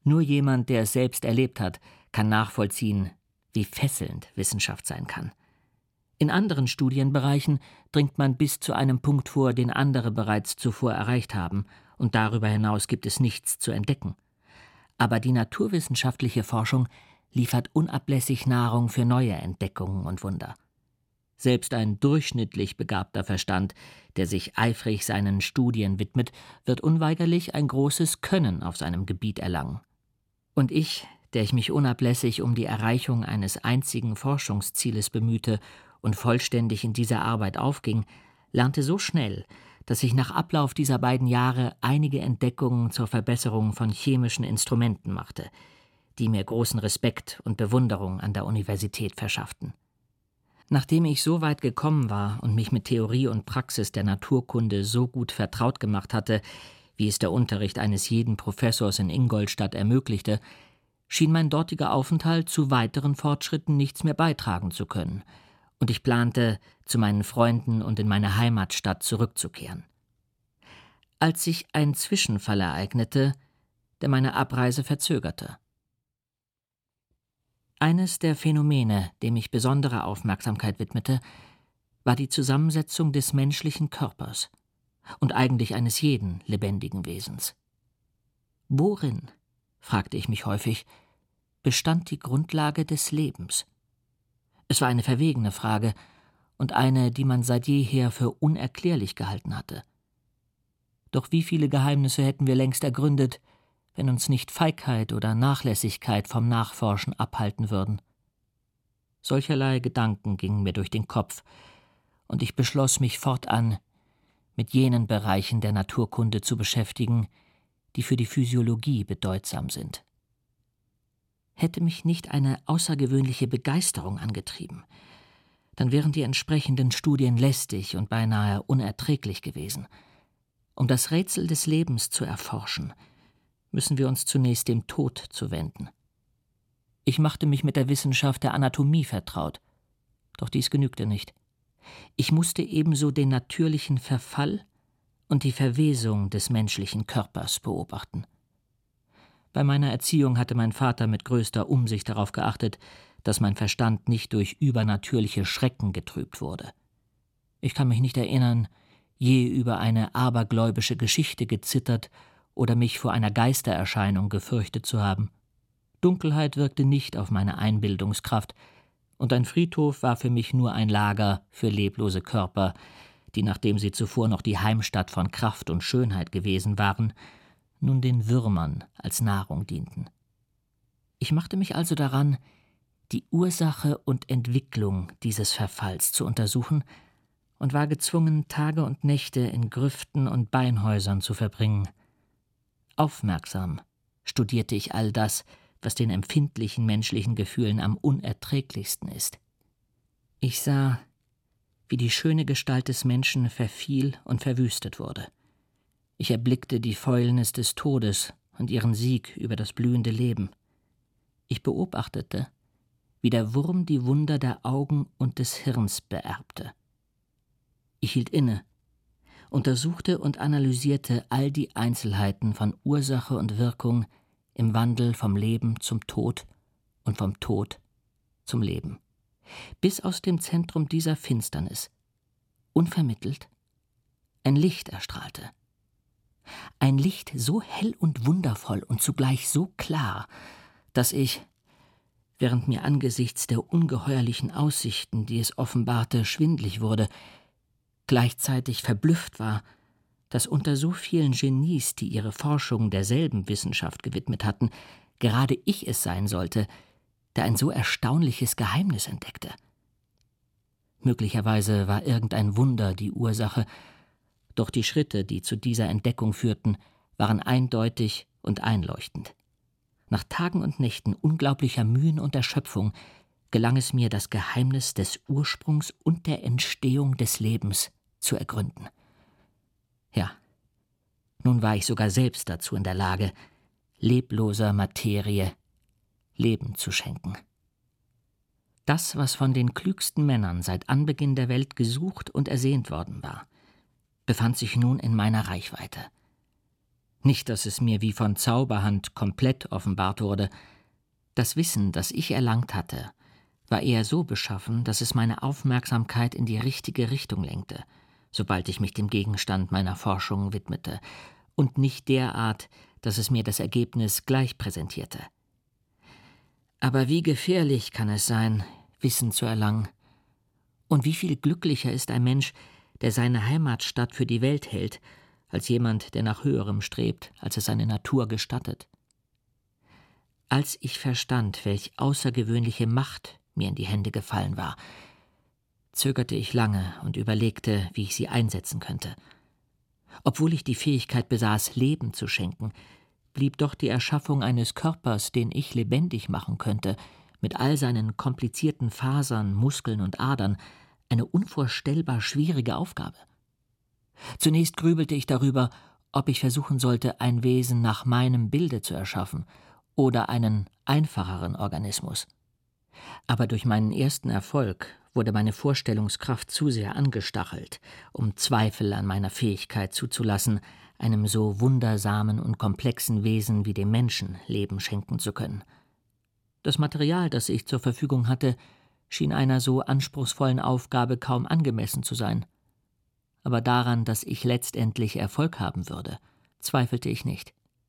Nur jemand, der es selbst erlebt hat, kann nachvollziehen, wie fesselnd Wissenschaft sein kann. In anderen Studienbereichen dringt man bis zu einem Punkt vor, den andere bereits zuvor erreicht haben, und darüber hinaus gibt es nichts zu entdecken. Aber die naturwissenschaftliche Forschung liefert unablässig Nahrung für neue Entdeckungen und Wunder. Selbst ein durchschnittlich begabter Verstand, der sich eifrig seinen Studien widmet, wird unweigerlich ein großes Können auf seinem Gebiet erlangen. Und ich, der ich mich unablässig um die Erreichung eines einzigen Forschungszieles bemühte und vollständig in dieser Arbeit aufging, lernte so schnell, dass ich nach Ablauf dieser beiden Jahre einige Entdeckungen zur Verbesserung von chemischen Instrumenten machte, die mir großen Respekt und Bewunderung an der Universität verschafften. Nachdem ich so weit gekommen war und mich mit Theorie und Praxis der Naturkunde so gut vertraut gemacht hatte, wie es der Unterricht eines jeden Professors in Ingolstadt ermöglichte, schien mein dortiger Aufenthalt zu weiteren Fortschritten nichts mehr beitragen zu können, und ich plante, zu meinen Freunden und in meine Heimatstadt zurückzukehren. Als sich ein Zwischenfall ereignete, der meine Abreise verzögerte. Eines der Phänomene, dem ich besondere Aufmerksamkeit widmete, war die Zusammensetzung des menschlichen Körpers und eigentlich eines jeden lebendigen Wesens. Worin, fragte ich mich häufig, bestand die Grundlage des Lebens? Es war eine verwegene Frage und eine, die man seit jeher für unerklärlich gehalten hatte. Doch wie viele Geheimnisse hätten wir längst ergründet, wenn uns nicht Feigheit oder Nachlässigkeit vom Nachforschen abhalten würden. Solcherlei Gedanken gingen mir durch den Kopf, und ich beschloss, mich fortan mit jenen Bereichen der Naturkunde zu beschäftigen, die für die Physiologie bedeutsam sind. Hätte mich nicht eine außergewöhnliche Begeisterung angetrieben, dann wären die entsprechenden Studien lästig und beinahe unerträglich gewesen. Um das Rätsel des Lebens zu erforschen, müssen wir uns zunächst dem Tod zuwenden. Ich machte mich mit der Wissenschaft der Anatomie vertraut, doch dies genügte nicht. Ich musste ebenso den natürlichen Verfall und die Verwesung des menschlichen Körpers beobachten. Bei meiner Erziehung hatte mein Vater mit größter Umsicht darauf geachtet, dass mein Verstand nicht durch übernatürliche Schrecken getrübt wurde. Ich kann mich nicht erinnern, je über eine abergläubische Geschichte gezittert oder mich vor einer Geistererscheinung gefürchtet zu haben. Dunkelheit wirkte nicht auf meine Einbildungskraft, und ein Friedhof war für mich nur ein Lager für leblose Körper, die, nachdem sie zuvor noch die Heimstatt von Kraft und Schönheit gewesen waren, nun den Würmern als Nahrung dienten. Ich machte mich also daran, die Ursache und Entwicklung dieses Verfalls zu untersuchen und war gezwungen, Tage und Nächte in Grüften und Beinhäusern zu verbringen. Aufmerksam studierte ich all das, was den empfindlichen menschlichen Gefühlen am unerträglichsten ist. Ich sah, wie die schöne Gestalt des Menschen verfiel und verwüstet wurde. Ich erblickte die Fäulnis des Todes und ihren Sieg über das blühende Leben. Ich beobachtete, wie der Wurm die Wunder der Augen und des Hirns beerbte. Ich hielt inne, untersuchte und analysierte all die Einzelheiten von Ursache und Wirkung im Wandel vom Leben zum Tod und vom Tod zum Leben, bis aus dem Zentrum dieser Finsternis, unvermittelt, ein Licht erstrahlte. Ein Licht so hell und wundervoll und zugleich so klar, dass ich, während mir angesichts der ungeheuerlichen Aussichten, die es offenbarte, schwindlig wurde, gleichzeitig verblüfft war, dass unter so vielen Genies, die ihre Forschung derselben Wissenschaft gewidmet hatten, gerade ich es sein sollte, der ein so erstaunliches Geheimnis entdeckte. Möglicherweise war irgendein Wunder die Ursache, doch die Schritte, die zu dieser Entdeckung führten, waren eindeutig und einleuchtend. Nach Tagen und Nächten unglaublicher Mühen und Erschöpfung gelang es mir, das Geheimnis des Ursprungs und der Entstehung des Lebens zu ergründen. Ja, nun war ich sogar selbst dazu in der Lage, lebloser Materie Leben zu schenken. Das, was von den klügsten Männern seit Anbeginn der Welt gesucht und ersehnt worden war, befand sich nun in meiner Reichweite. Nicht, dass es mir wie von Zauberhand komplett offenbart wurde. Das Wissen, das ich erlangt hatte, war eher so beschaffen, dass es meine Aufmerksamkeit in die richtige Richtung lenkte, sobald ich mich dem Gegenstand meiner Forschung widmete, und nicht derart, dass es mir das Ergebnis gleich präsentierte. Aber wie gefährlich kann es sein, Wissen zu erlangen? Und wie viel glücklicher ist ein Mensch, der seine Heimatstadt für die Welt hält, als jemand, der nach Höherem strebt, als es seine Natur gestattet. Als ich verstand, welch außergewöhnliche Macht mir in die Hände gefallen war, zögerte ich lange und überlegte, wie ich sie einsetzen könnte. Obwohl ich die Fähigkeit besaß, Leben zu schenken, blieb doch die Erschaffung eines Körpers, den ich lebendig machen könnte, mit all seinen komplizierten Fasern, Muskeln und Adern, eine unvorstellbar schwierige Aufgabe. Zunächst grübelte ich darüber, ob ich versuchen sollte, ein Wesen nach meinem Bilde zu erschaffen oder einen einfacheren Organismus. Aber durch meinen ersten Erfolg wurde meine Vorstellungskraft zu sehr angestachelt, um Zweifel an meiner Fähigkeit zuzulassen, einem so wundersamen und komplexen Wesen wie dem Menschen Leben schenken zu können. Das Material, das ich zur Verfügung hatte, schien einer so anspruchsvollen Aufgabe kaum angemessen zu sein. Aber daran, dass ich letztendlich Erfolg haben würde, zweifelte ich nicht.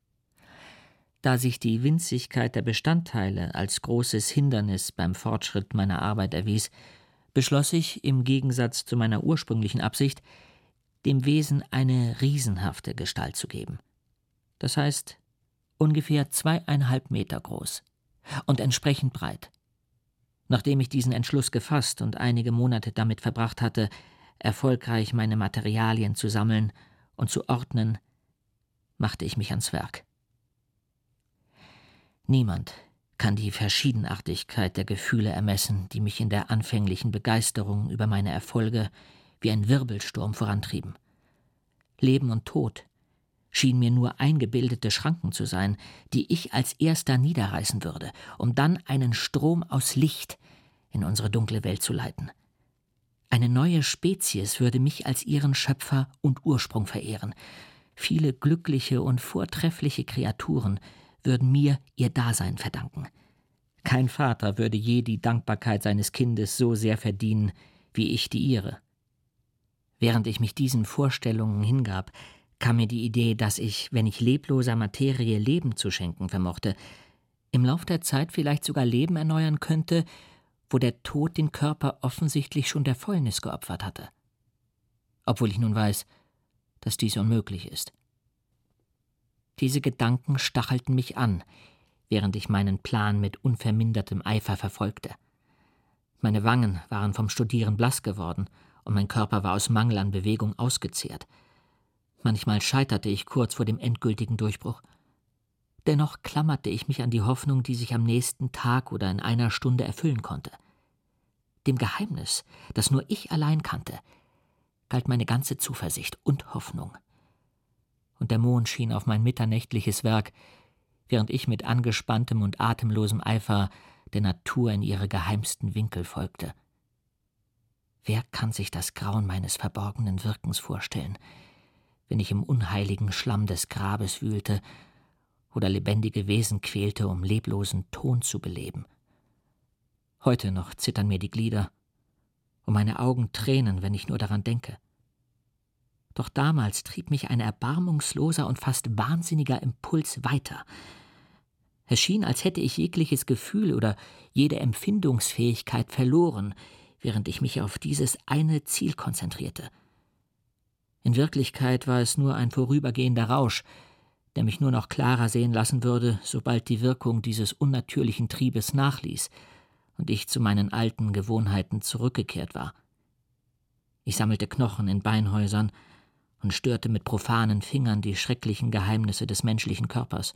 Da sich die Winzigkeit der Bestandteile als großes Hindernis beim Fortschritt meiner Arbeit erwies, beschloss ich, im Gegensatz zu meiner ursprünglichen Absicht, dem Wesen eine riesenhafte Gestalt zu geben. Das heißt, ungefähr 2,5 Meter groß und entsprechend breit. Nachdem ich diesen Entschluss gefasst und einige Monate damit verbracht hatte, erfolgreich meine Materialien zu sammeln und zu ordnen, machte ich mich ans Werk. Niemand kann die Verschiedenartigkeit der Gefühle ermessen, die mich in der anfänglichen Begeisterung über meine Erfolge wie ein Wirbelsturm vorantrieben. Leben und Tod schienen mir nur eingebildete Schranken zu sein, die ich als erster niederreißen würde, um dann einen Strom aus Licht in unsere dunkle Welt zu leiten. Eine neue Spezies würde mich als ihren Schöpfer und Ursprung verehren. Viele glückliche und vortreffliche Kreaturen würden mir ihr Dasein verdanken. Kein Vater würde je die Dankbarkeit seines Kindes so sehr verdienen, wie ich die ihre. Während ich mich diesen Vorstellungen hingab, kam mir die Idee, dass ich, wenn ich lebloser Materie Leben zu schenken vermochte, im Lauf der Zeit vielleicht sogar Leben erneuern könnte, wo der Tod den Körper offensichtlich schon der Fäulnis geopfert hatte. Obwohl ich nun weiß, dass dies unmöglich ist. Diese Gedanken stachelten mich an, während ich meinen Plan mit unvermindertem Eifer verfolgte. Meine Wangen waren vom Studieren blass geworden und mein Körper war aus Mangel an Bewegung ausgezehrt. Manchmal scheiterte ich kurz vor dem endgültigen Durchbruch. Dennoch klammerte ich mich an die Hoffnung, die sich am nächsten Tag oder in einer Stunde erfüllen konnte. Dem Geheimnis, das nur ich allein kannte, galt meine ganze Zuversicht und Hoffnung. Und der Mond schien auf mein mitternächtliches Werk, während ich mit angespanntem und atemlosem Eifer der Natur in ihre geheimsten Winkel folgte. Wer kann sich das Grauen meines verborgenen Wirkens vorstellen, wenn ich im unheiligen Schlamm des Grabes wühlte oder lebendige Wesen quälte, um leblosen Ton zu beleben? Heute noch zittern mir die Glieder und meine Augen tränen, wenn ich nur daran denke. Doch damals trieb mich ein erbarmungsloser und fast wahnsinniger Impuls weiter. Es schien, als hätte ich jegliches Gefühl oder jede Empfindungsfähigkeit verloren, während ich mich auf dieses eine Ziel konzentrierte. In Wirklichkeit war es nur ein vorübergehender Rausch, der mich nur noch klarer sehen lassen würde, sobald die Wirkung dieses unnatürlichen Triebes nachließ und ich zu meinen alten Gewohnheiten zurückgekehrt war. Ich sammelte Knochen in Beinhäusern und störte mit profanen Fingern die schrecklichen Geheimnisse des menschlichen Körpers.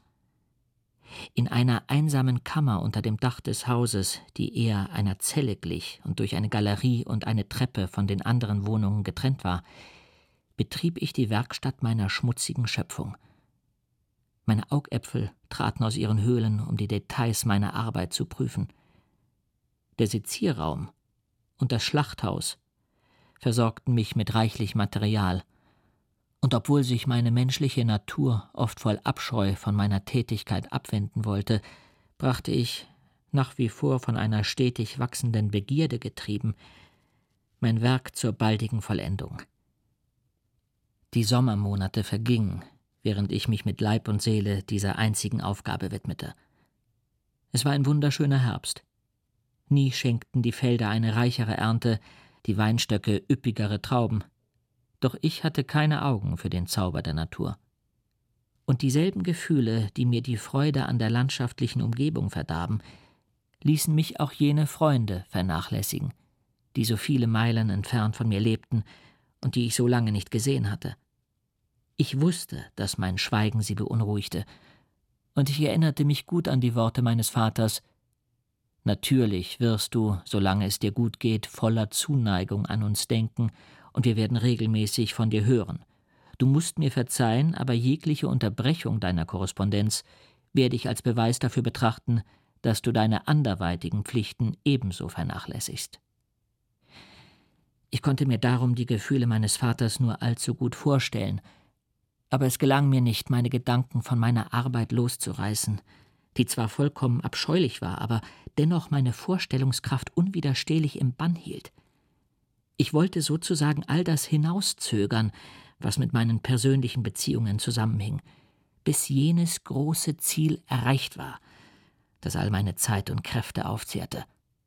In einer einsamen Kammer unter dem Dach des Hauses, die eher einer Zelle glich und durch eine Galerie und eine Treppe von den anderen Wohnungen getrennt war, betrieb ich die Werkstatt meiner schmutzigen Schöpfung. Meine Augäpfel traten aus ihren Höhlen, um die Details meiner Arbeit zu prüfen. Der Sezierraum und das Schlachthaus versorgten mich mit reichlich Material, Und obwohl sich meine menschliche Natur oft voll Abscheu von meiner Tätigkeit abwenden wollte, brachte ich, nach wie vor von einer stetig wachsenden Begierde getrieben, mein Werk zur baldigen Vollendung. Die Sommermonate vergingen, während ich mich mit Leib und Seele dieser einzigen Aufgabe widmete. Es war ein wunderschöner Herbst. Nie schenkten die Felder eine reichere Ernte, die Weinstöcke üppigere Trauben. Doch ich hatte keine Augen für den Zauber der Natur. Und dieselben Gefühle, die mir die Freude an der landschaftlichen Umgebung verdarben, ließen mich auch jene Freunde vernachlässigen, die so viele Meilen entfernt von mir lebten und die ich so lange nicht gesehen hatte. Ich wusste, dass mein Schweigen sie beunruhigte, und ich erinnerte mich gut an die Worte meines Vaters: Natürlich wirst du, solange es dir gut geht, voller Zuneigung an uns denken, und wir werden regelmäßig von dir hören. Du musst mir verzeihen, aber jegliche Unterbrechung deiner Korrespondenz werde ich als Beweis dafür betrachten, dass du deine anderweitigen Pflichten ebenso vernachlässigst. Ich konnte mir darum die Gefühle meines Vaters nur allzu gut vorstellen, aber es gelang mir nicht, meine Gedanken von meiner Arbeit loszureißen, die zwar vollkommen abscheulich war, aber dennoch meine Vorstellungskraft unwiderstehlich im Bann hielt. Ich wollte sozusagen all das hinauszögern, was mit meinen persönlichen Beziehungen zusammenhing, bis jenes große Ziel erreicht war, das all meine Zeit und Kräfte aufzehrte.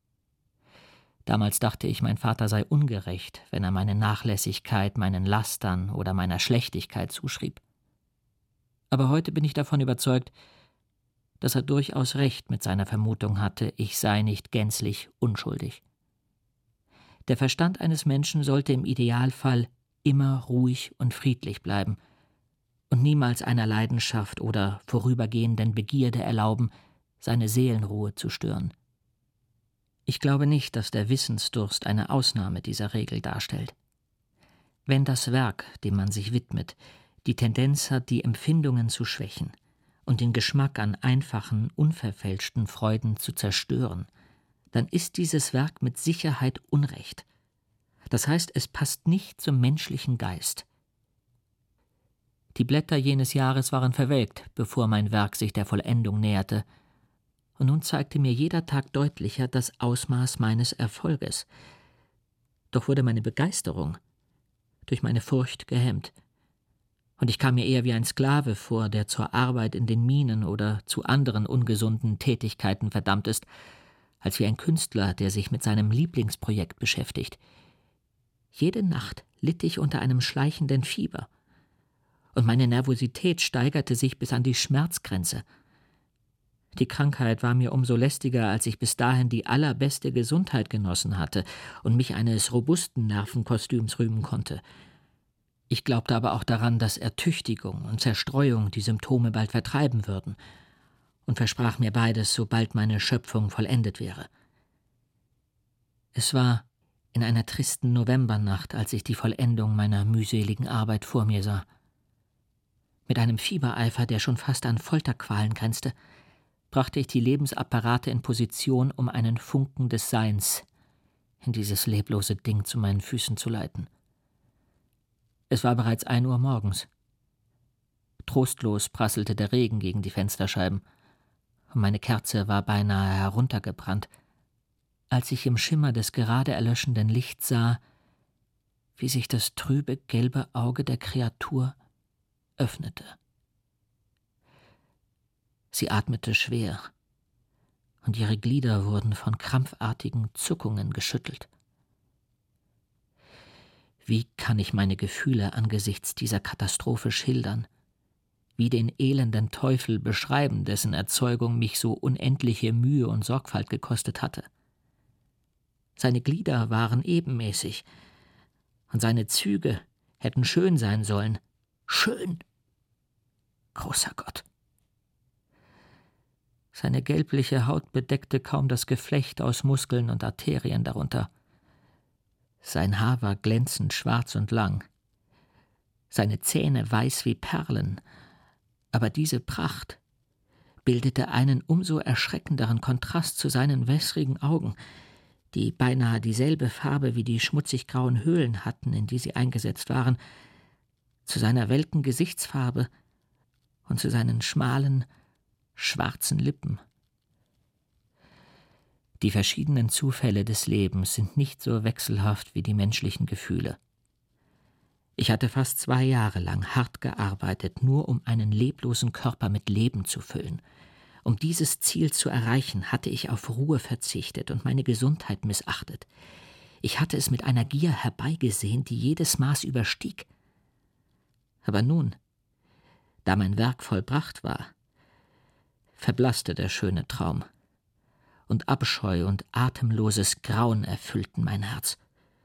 Damals dachte ich, mein Vater sei ungerecht, wenn er meine Nachlässigkeit meinen Lastern oder meiner Schlechtigkeit zuschrieb. Aber heute bin ich davon überzeugt, dass er durchaus recht mit seiner Vermutung hatte, ich sei nicht gänzlich unschuldig. Der Verstand eines Menschen sollte im Idealfall immer ruhig und friedlich bleiben und niemals einer Leidenschaft oder vorübergehenden Begierde erlauben, seine Seelenruhe zu stören. Ich glaube nicht, dass der Wissensdurst eine Ausnahme dieser Regel darstellt. Wenn das Werk, dem man sich widmet, die Tendenz hat, die Empfindungen zu schwächen und den Geschmack an einfachen, unverfälschten Freuden zu zerstören, dann ist dieses Werk mit Sicherheit Unrecht. Das heißt, es passt nicht zum menschlichen Geist. Die Blätter jenes Jahres waren verwelkt, bevor mein Werk sich der Vollendung näherte, und nun zeigte mir jeder Tag deutlicher das Ausmaß meines Erfolges. Doch wurde meine Begeisterung durch meine Furcht gehemmt, und ich kam mir eher wie ein Sklave vor, der zur Arbeit in den Minen oder zu anderen ungesunden Tätigkeiten verdammt ist, als wie ein Künstler, der sich mit seinem Lieblingsprojekt beschäftigt. Jede Nacht litt ich unter einem schleichenden Fieber, und meine Nervosität steigerte sich bis an die Schmerzgrenze. Die Krankheit war mir umso lästiger, als ich bis dahin die allerbeste Gesundheit genossen hatte und mich eines robusten Nervenkostüms rühmen konnte. Ich glaubte aber auch daran, dass Ertüchtigung und Zerstreuung die Symptome bald vertreiben würden, und versprach mir beides, sobald meine Schöpfung vollendet wäre. Es war in einer tristen Novembernacht, als ich die Vollendung meiner mühseligen Arbeit vor mir sah. Mit einem Fiebereifer, der schon fast an Folterqualen grenzte, brachte ich die Lebensapparate in Position, um einen Funken des Seins in dieses leblose Ding zu meinen Füßen zu leiten. Es war bereits 1 Uhr morgens. Trostlos prasselte der Regen gegen die Fensterscheiben, und meine Kerze war beinahe heruntergebrannt, als ich im Schimmer des gerade erlöschenden Lichts sah, wie sich das trübe, gelbe Auge der Kreatur öffnete. Sie atmete schwer, und ihre Glieder wurden von krampfartigen Zuckungen geschüttelt. Wie kann ich meine Gefühle angesichts dieser Katastrophe schildern? Wie den elenden Teufel beschreiben, dessen Erzeugung mich so unendliche Mühe und Sorgfalt gekostet hatte? Seine Glieder waren ebenmäßig, und seine Züge hätten schön sein sollen. Schön! Großer Gott! Seine gelbliche Haut bedeckte kaum das Geflecht aus Muskeln und Arterien darunter. Sein Haar war glänzend schwarz und lang, seine Zähne weiß wie Perlen, aber diese Pracht bildete einen umso erschreckenderen Kontrast zu seinen wässrigen Augen, die beinahe dieselbe Farbe wie die schmutzig grauen Höhlen hatten, in die sie eingesetzt waren, zu seiner welken Gesichtsfarbe und zu seinen schmalen, schwarzen Lippen. Die verschiedenen Zufälle des Lebens sind nicht so wechselhaft wie die menschlichen Gefühle. Ich hatte fast 2 Jahre lang hart gearbeitet, nur um einen leblosen Körper mit Leben zu füllen. Um dieses Ziel zu erreichen, hatte ich auf Ruhe verzichtet und meine Gesundheit missachtet. Ich hatte es mit einer Gier herbeigesehen, die jedes Maß überstieg. Aber nun, da mein Werk vollbracht war, verblasste der schöne Traum, und Abscheu und atemloses Grauen erfüllten mein Herz.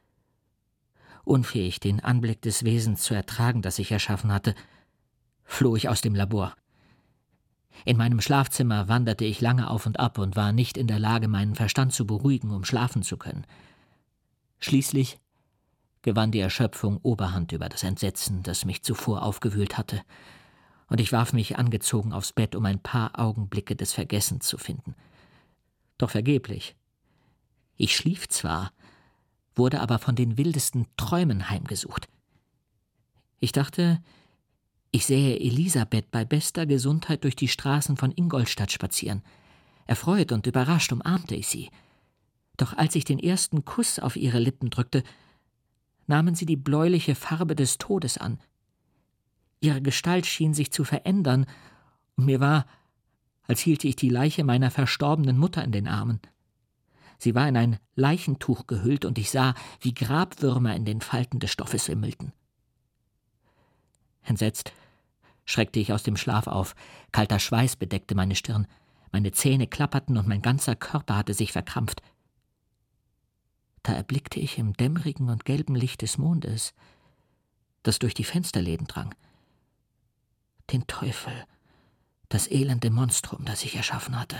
Unfähig, den Anblick des Wesens zu ertragen, das ich erschaffen hatte, floh ich aus dem Labor. In meinem Schlafzimmer wanderte ich lange auf und ab und war nicht in der Lage, meinen Verstand zu beruhigen, um schlafen zu können. Schließlich gewann die Erschöpfung Oberhand über das Entsetzen, das mich zuvor aufgewühlt hatte, und ich warf mich angezogen aufs Bett, um ein paar Augenblicke des Vergessens zu finden. Doch vergeblich. Ich schlief zwar, wurde aber von den wildesten Träumen heimgesucht. Ich dachte, ich sähe Elisabeth bei bester Gesundheit durch die Straßen von Ingolstadt spazieren. Erfreut und überrascht umarmte ich sie. Doch als ich den ersten Kuss auf ihre Lippen drückte, nahmen sie die bläuliche Farbe des Todes an. Ihre Gestalt schien sich zu verändern, und mir war, als hielte ich die Leiche meiner verstorbenen Mutter in den Armen. Sie war in ein Leichentuch gehüllt, und ich sah, wie Grabwürmer in den Falten des Stoffes wimmelten. Entsetzt schreckte ich aus dem Schlaf auf, kalter Schweiß bedeckte meine Stirn, meine Zähne klapperten und mein ganzer Körper hatte sich verkrampft. Da erblickte ich im dämmerigen und gelben Licht des Mondes, das durch die Fensterläden drang, den Teufel, das elende Monstrum, das ich erschaffen hatte.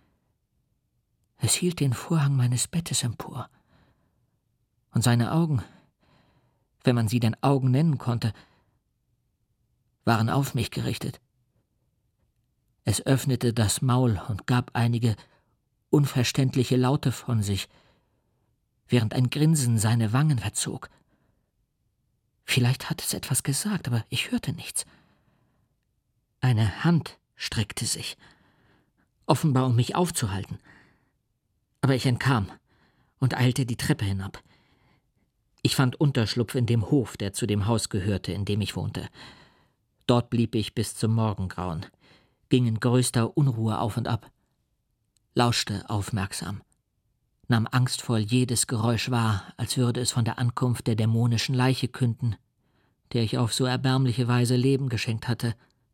Es hielt den Vorhang meines Bettes empor, und seine Augen, wenn man sie denn Augen nennen konnte, waren auf mich gerichtet. Es öffnete das Maul und gab einige unverständliche Laute von sich, während ein Grinsen seine Wangen verzog. Vielleicht hat es etwas gesagt, aber ich hörte nichts. Eine Hand streckte sich, offenbar um mich aufzuhalten. Aber ich entkam und eilte die Treppe hinab. Ich fand Unterschlupf in dem Hof, der zu dem Haus gehörte, in dem ich wohnte. Dort blieb ich bis zum Morgengrauen, ging in größter Unruhe auf und ab, lauschte aufmerksam, nahm angstvoll jedes Geräusch wahr, als würde es von der Ankunft der dämonischen Leiche künden, der ich auf so erbärmliche Weise Leben geschenkt hatte.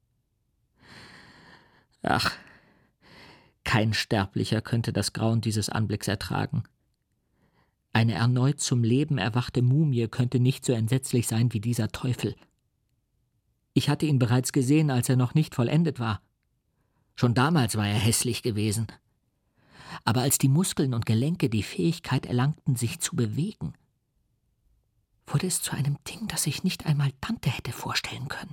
Ach, kein Sterblicher könnte das Grauen dieses Anblicks ertragen. Eine erneut zum Leben erwachte Mumie könnte nicht so entsetzlich sein wie dieser Teufel. Ich hatte ihn bereits gesehen, als er noch nicht vollendet war. Schon damals war er hässlich gewesen. Aber als die Muskeln und Gelenke die Fähigkeit erlangten, sich zu bewegen, wurde es zu einem Ding, das ich nicht einmal Tante hätte vorstellen können.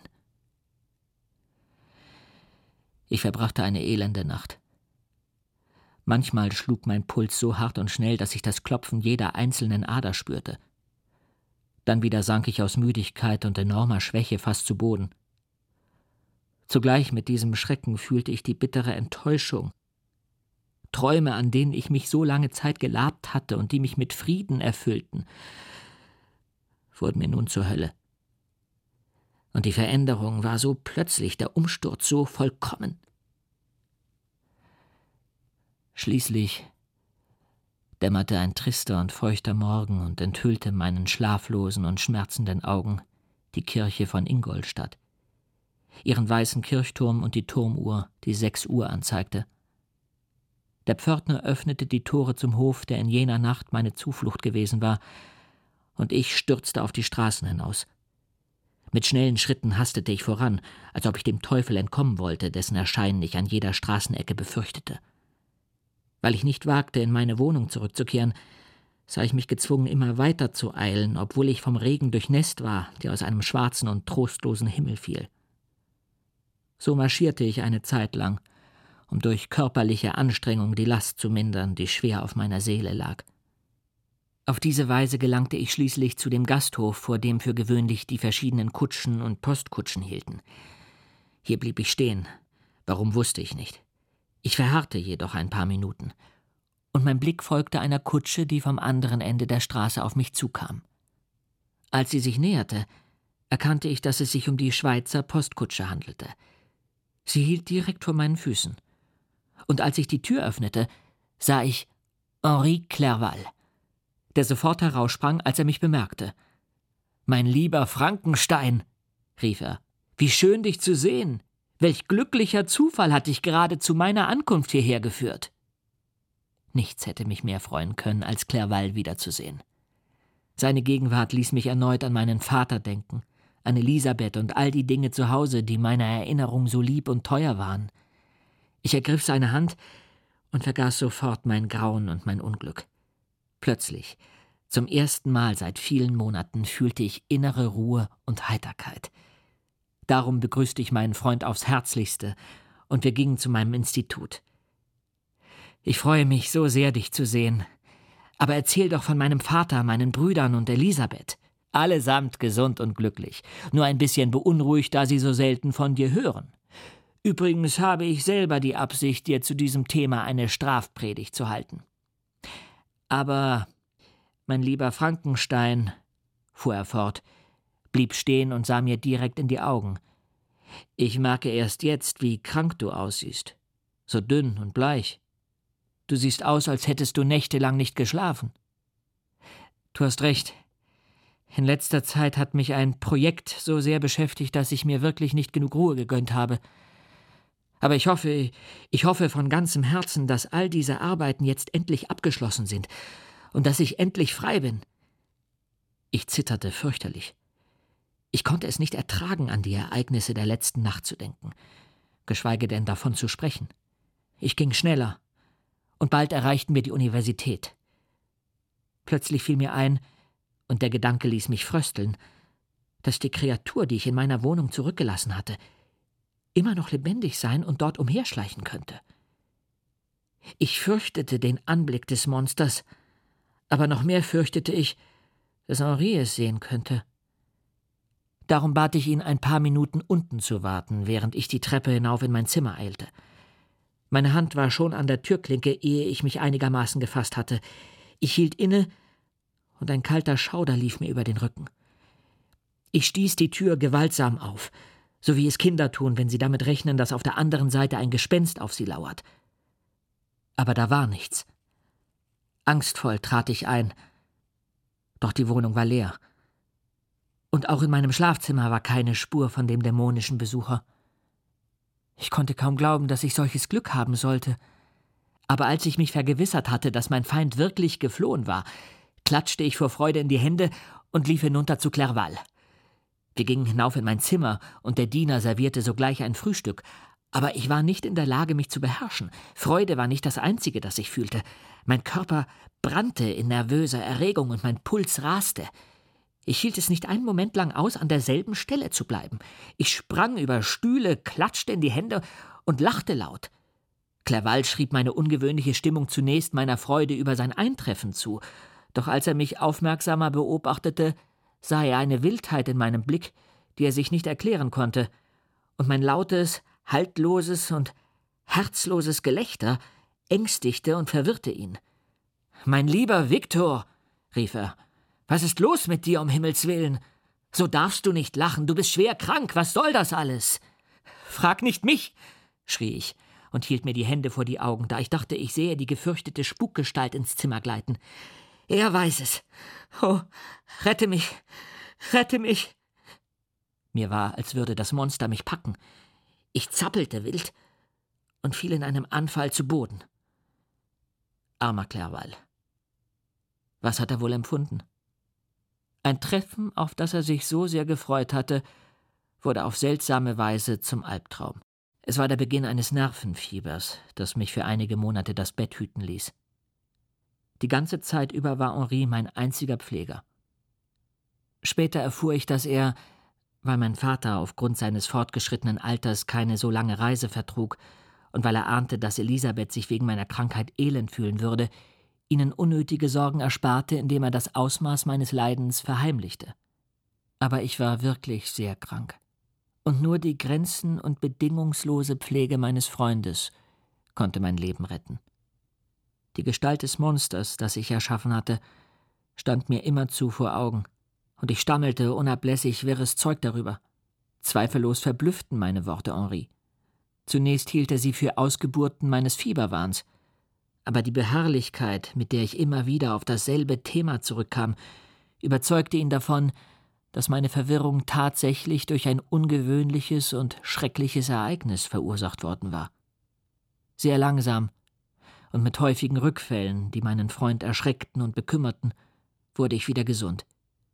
Ich verbrachte eine elende Nacht. Manchmal schlug mein Puls so hart und schnell, dass ich das Klopfen jeder einzelnen Ader spürte. Dann wieder sank ich aus Müdigkeit und enormer Schwäche fast zu Boden. Zugleich mit diesem Schrecken fühlte ich die bittere Enttäuschung. Träume, an denen ich mich so lange Zeit gelabt hatte und die mich mit Frieden erfüllten, wurden mir nun zur Hölle. Und die Veränderung war so plötzlich, der Umsturz so vollkommen. Schließlich dämmerte ein trister und feuchter Morgen und enthüllte meinen schlaflosen und schmerzenden Augen die Kirche von Ingolstadt, ihren weißen Kirchturm und die Turmuhr, die 6 Uhr anzeigte. Der Pförtner öffnete die Tore zum Hof, der in jener Nacht meine Zuflucht gewesen war, und ich stürzte auf die Straßen hinaus. Mit schnellen Schritten hastete ich voran, als ob ich dem Teufel entkommen wollte, dessen Erscheinen ich an jeder Straßenecke befürchtete. Weil ich nicht wagte, in meine Wohnung zurückzukehren, sah ich mich gezwungen, immer weiter zu eilen, obwohl ich vom Regen durchnässt war, der aus einem schwarzen und trostlosen Himmel fiel. So marschierte ich eine Zeit lang, um durch körperliche Anstrengung die Last zu mindern, die schwer auf meiner Seele lag. Auf diese Weise gelangte ich schließlich zu dem Gasthof, vor dem für gewöhnlich die verschiedenen Kutschen und Postkutschen hielten. Hier blieb ich stehen. Warum, wusste ich nicht. Ich verharrte jedoch ein paar Minuten, und mein Blick folgte einer Kutsche, die vom anderen Ende der Straße auf mich zukam. Als sie sich näherte, erkannte ich, dass es sich um die Schweizer Postkutsche handelte. Sie hielt direkt vor meinen Füßen. Und als ich die Tür öffnete, sah ich Henri Clerval, der sofort heraussprang, als er mich bemerkte. »Mein lieber Frankenstein«, rief er, »wie schön, dich zu sehen! Welch glücklicher Zufall hat dich gerade zu meiner Ankunft hierher geführt!« Nichts hätte mich mehr freuen können, als Clerval wiederzusehen. Seine Gegenwart ließ mich erneut an meinen Vater denken, an Elisabeth und all die Dinge zu Hause, die meiner Erinnerung so lieb und teuer waren. Ich ergriff seine Hand und vergaß sofort mein Grauen und mein Unglück. Plötzlich, zum ersten Mal seit vielen Monaten, fühlte ich innere Ruhe und Heiterkeit. Darum begrüßte ich meinen Freund aufs Herzlichste, und wir gingen zu meinem Institut. »Ich freue mich so sehr, dich zu sehen. Aber erzähl doch von meinem Vater, meinen Brüdern und Elisabeth. Allesamt gesund und glücklich, nur ein bisschen beunruhigt, da sie so selten von dir hören. Übrigens habe ich selber die Absicht, dir zu diesem Thema eine Strafpredigt zu halten. Aber, mein lieber Frankenstein«, fuhr er fort, blieb stehen und sah mir direkt in die Augen. »Ich merke erst jetzt, wie krank du aussiehst. So dünn und bleich. Du siehst aus, als hättest du nächtelang nicht geschlafen. Du hast recht. In letzter Zeit hat mich ein Projekt so sehr beschäftigt, dass ich mir wirklich nicht genug Ruhe gegönnt habe. Aber ich hoffe von ganzem Herzen, dass all diese Arbeiten jetzt endlich abgeschlossen sind und dass ich endlich frei bin.« Ich zitterte fürchterlich. Ich konnte es nicht ertragen, an die Ereignisse der letzten Nacht zu denken, geschweige denn davon zu sprechen. Ich ging schneller, und bald erreichten wir die Universität. Plötzlich fiel mir ein, und der Gedanke ließ mich frösteln, dass die Kreatur, die ich in meiner Wohnung zurückgelassen hatte, immer noch lebendig sein und dort umherschleichen könnte. Ich fürchtete den Anblick des Monsters, aber noch mehr fürchtete ich, dass Henri es sehen könnte. Darum bat ich ihn, ein paar Minuten unten zu warten, während ich die Treppe hinauf in mein Zimmer eilte. Meine Hand war schon an der Türklinke, ehe ich mich einigermaßen gefasst hatte. Ich hielt inne, und ein kalter Schauder lief mir über den Rücken. Ich stieß die Tür gewaltsam auf, so wie es Kinder tun, wenn sie damit rechnen, dass auf der anderen Seite ein Gespenst auf sie lauert. Aber da war nichts. Angstvoll trat ich ein, doch die Wohnung war leer. Und auch in meinem Schlafzimmer war keine Spur von dem dämonischen Besucher. Ich konnte kaum glauben, dass ich solches Glück haben sollte. Aber als ich mich vergewissert hatte, dass mein Feind wirklich geflohen war, klatschte ich vor Freude in die Hände und lief hinunter zu Clerval. Wir gingen hinauf in mein Zimmer, und der Diener servierte sogleich ein Frühstück. Aber ich war nicht in der Lage, mich zu beherrschen. Freude war nicht das Einzige, das ich fühlte. Mein Körper brannte in nervöser Erregung und mein Puls raste. Ich hielt es nicht einen Moment lang aus, an derselben Stelle zu bleiben. Ich sprang über Stühle, klatschte in die Hände und lachte laut. Clerval schrieb meine ungewöhnliche Stimmung zunächst meiner Freude über sein Eintreffen zu. Doch als er mich aufmerksamer beobachtete, sah er eine Wildheit in meinem Blick, die er sich nicht erklären konnte, und mein lautes, haltloses und herzloses Gelächter ängstigte und verwirrte ihn. »Mein lieber Viktor«, rief er, »was ist los mit dir, um Himmels Willen? So darfst du nicht lachen, du bist schwer krank, was soll das alles?« »Frag nicht mich«, schrie ich und hielt mir die Hände vor die Augen, da ich dachte, ich sähe die gefürchtete Spukgestalt ins Zimmer gleiten. »Er weiß es. Oh, rette mich, rette mich!« Mir war, als würde das Monster mich packen. Ich zappelte wild und fiel in einem Anfall zu Boden. Armer Clerval. Was hat er wohl empfunden? Ein Treffen, auf das er sich so sehr gefreut hatte, wurde auf seltsame Weise zum Albtraum. Es war der Beginn eines Nervenfiebers, das mich für einige Monate das Bett hüten ließ. Die ganze Zeit über war Henri mein einziger Pfleger. Später erfuhr ich, dass er, weil mein Vater aufgrund seines fortgeschrittenen Alters keine so lange Reise vertrug und weil er ahnte, dass Elisabeth sich wegen meiner Krankheit elend fühlen würde, ihnen unnötige Sorgen ersparte, indem er das Ausmaß meines Leidens verheimlichte. Aber ich war wirklich sehr krank. Und nur die grenzen- und bedingungslose Pflege meines Freundes konnte mein Leben retten. Die Gestalt des Monsters, das ich erschaffen hatte, stand mir immerzu vor Augen, und ich stammelte unablässig wirres Zeug darüber. Zweifellos verblüfften meine Worte Henri. Zunächst hielt er sie für Ausgeburten meines Fieberwahns, aber die Beharrlichkeit, mit der ich immer wieder auf dasselbe Thema zurückkam, überzeugte ihn davon, dass meine Verwirrung tatsächlich durch ein ungewöhnliches und schreckliches Ereignis verursacht worden war. Sehr langsam und mit häufigen Rückfällen, die meinen Freund erschreckten und bekümmerten, wurde ich wieder gesund.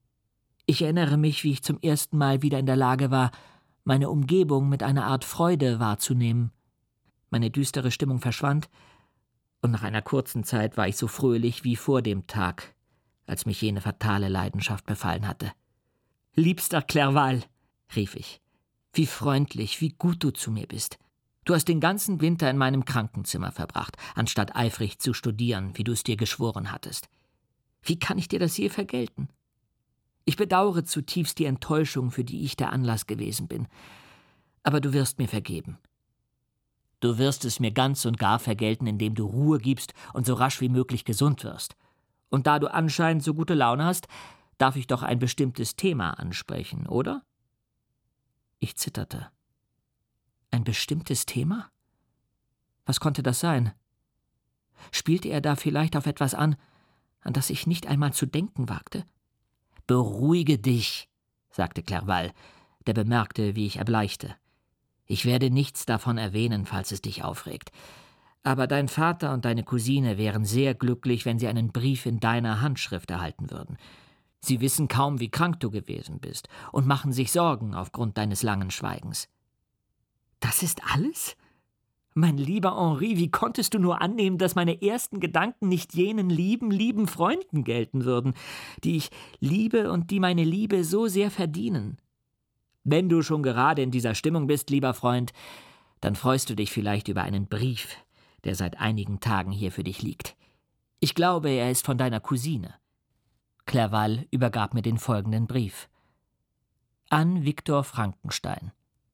Ich erinnere mich, wie ich zum ersten Mal wieder in der Lage war, meine Umgebung mit einer Art Freude wahrzunehmen. Meine düstere Stimmung verschwand, und nach einer kurzen Zeit war ich so fröhlich wie vor dem Tag, als mich jene fatale Leidenschaft befallen hatte. »Liebster Clerval«, rief ich, »wie freundlich, wie gut du zu mir bist. Du hast den ganzen Winter in meinem Krankenzimmer verbracht, anstatt eifrig zu studieren, wie du es dir geschworen hattest. Wie kann ich dir das je vergelten? Ich bedauere zutiefst die Enttäuschung, für die ich der Anlass gewesen bin. Aber du wirst mir vergeben. Du wirst es mir ganz und gar vergelten, indem du Ruhe gibst und so rasch wie möglich gesund wirst. Und da du anscheinend so gute Laune hast, darf ich doch ein bestimmtes Thema ansprechen, oder?« Ich zitterte. Ein bestimmtes Thema? Was konnte das sein? Spielte er da vielleicht auf etwas an das ich nicht einmal zu denken wagte? »Beruhige dich«, sagte Clerval, der bemerkte, wie ich erbleichte. »Ich werde nichts davon erwähnen, falls es dich aufregt. Aber dein Vater und deine Cousine wären sehr glücklich, wenn sie einen Brief in deiner Handschrift erhalten würden. Sie wissen kaum, wie krank du gewesen bist und machen sich Sorgen aufgrund deines langen Schweigens.« »Das ist alles? Mein lieber Henri, wie konntest du nur annehmen, dass meine ersten Gedanken nicht jenen lieben Freunden gelten würden, die ich liebe und die meine Liebe so sehr verdienen? Wenn du schon gerade in dieser Stimmung bist, lieber Freund, dann freust du dich vielleicht über einen Brief, der seit einigen Tagen hier für dich liegt. Ich glaube, er ist von deiner Cousine.« Clerval übergab mir den folgenden Brief. An Viktor Frankenstein.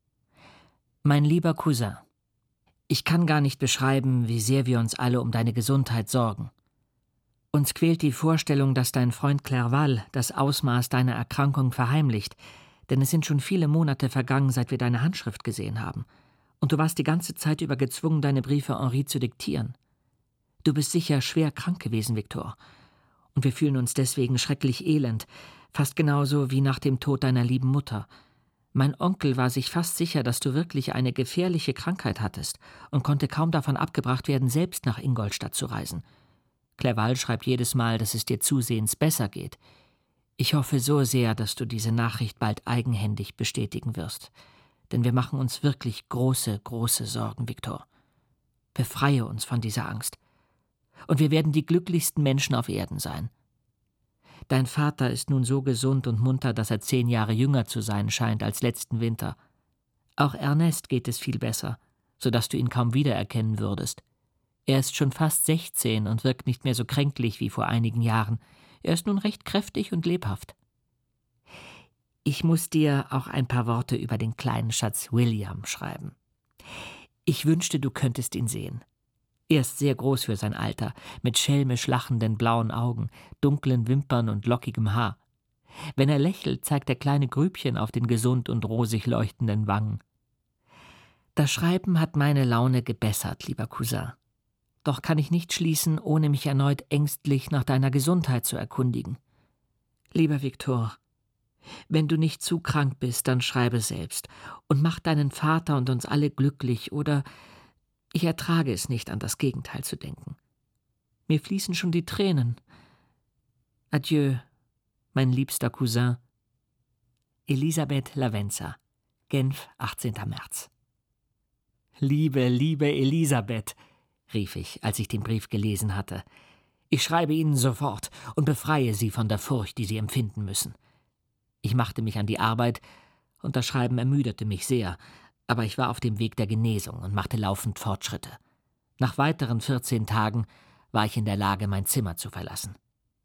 Mein lieber Cousin, ich kann gar nicht beschreiben, wie sehr wir uns alle um deine Gesundheit sorgen. Uns quält die Vorstellung, dass dein Freund Clerval das Ausmaß deiner Erkrankung verheimlicht, denn es sind schon viele Monate vergangen, seit wir deine Handschrift gesehen haben. Und du warst die ganze Zeit über gezwungen, deine Briefe Henri zu diktieren. Du bist sicher schwer krank gewesen, Viktor. Und wir fühlen uns deswegen schrecklich elend, fast genauso wie nach dem Tod deiner lieben Mutter. Mein Onkel war sich fast sicher, dass du wirklich eine gefährliche Krankheit hattest und konnte kaum davon abgebracht werden, selbst nach Ingolstadt zu reisen. Clerval schreibt jedes Mal, dass es dir zusehends besser geht. Ich hoffe so sehr, dass du diese Nachricht bald eigenhändig bestätigen wirst. Denn wir machen uns wirklich große Sorgen, Viktor. Befreie uns von dieser Angst. Und wir werden die glücklichsten Menschen auf Erden sein. Dein Vater ist nun so gesund und munter, dass er 10 Jahre jünger zu sein scheint als letzten Winter. Auch Ernest geht es viel besser, sodass du ihn kaum wiedererkennen würdest. Er ist schon fast 16 und wirkt nicht mehr so kränklich wie vor einigen Jahren. Er ist nun recht kräftig und lebhaft. Ich muss dir auch ein paar Worte über den kleinen Schatz William schreiben. Ich wünschte, du könntest ihn sehen. Er ist sehr groß für sein Alter, mit schelmisch lachenden blauen Augen, dunklen Wimpern und lockigem Haar. Wenn er lächelt, zeigt er kleine Grübchen auf den gesund und rosig leuchtenden Wangen. Das Schreiben hat meine Laune gebessert, lieber Cousin. Doch kann ich nicht schließen, ohne mich erneut ängstlich nach deiner Gesundheit zu erkundigen. Lieber Viktor, wenn du nicht zu krank bist, dann schreibe selbst und mach deinen Vater und uns alle glücklich, oder ich ertrage es nicht, an das Gegenteil zu denken. Mir fließen schon die Tränen. Adieu, mein liebster Cousin. Elisabeth Lavenza, Genf, 18. März. Liebe Elisabeth, rief ich, als ich den Brief gelesen hatte. Ich schreibe Ihnen sofort und befreie Sie von der Furcht, die Sie empfinden müssen. Ich machte mich an die Arbeit, und das Schreiben ermüdete mich sehr, aber ich war auf dem Weg der Genesung und machte laufend Fortschritte. Nach weiteren 14 Tagen war ich in der Lage, mein Zimmer zu verlassen.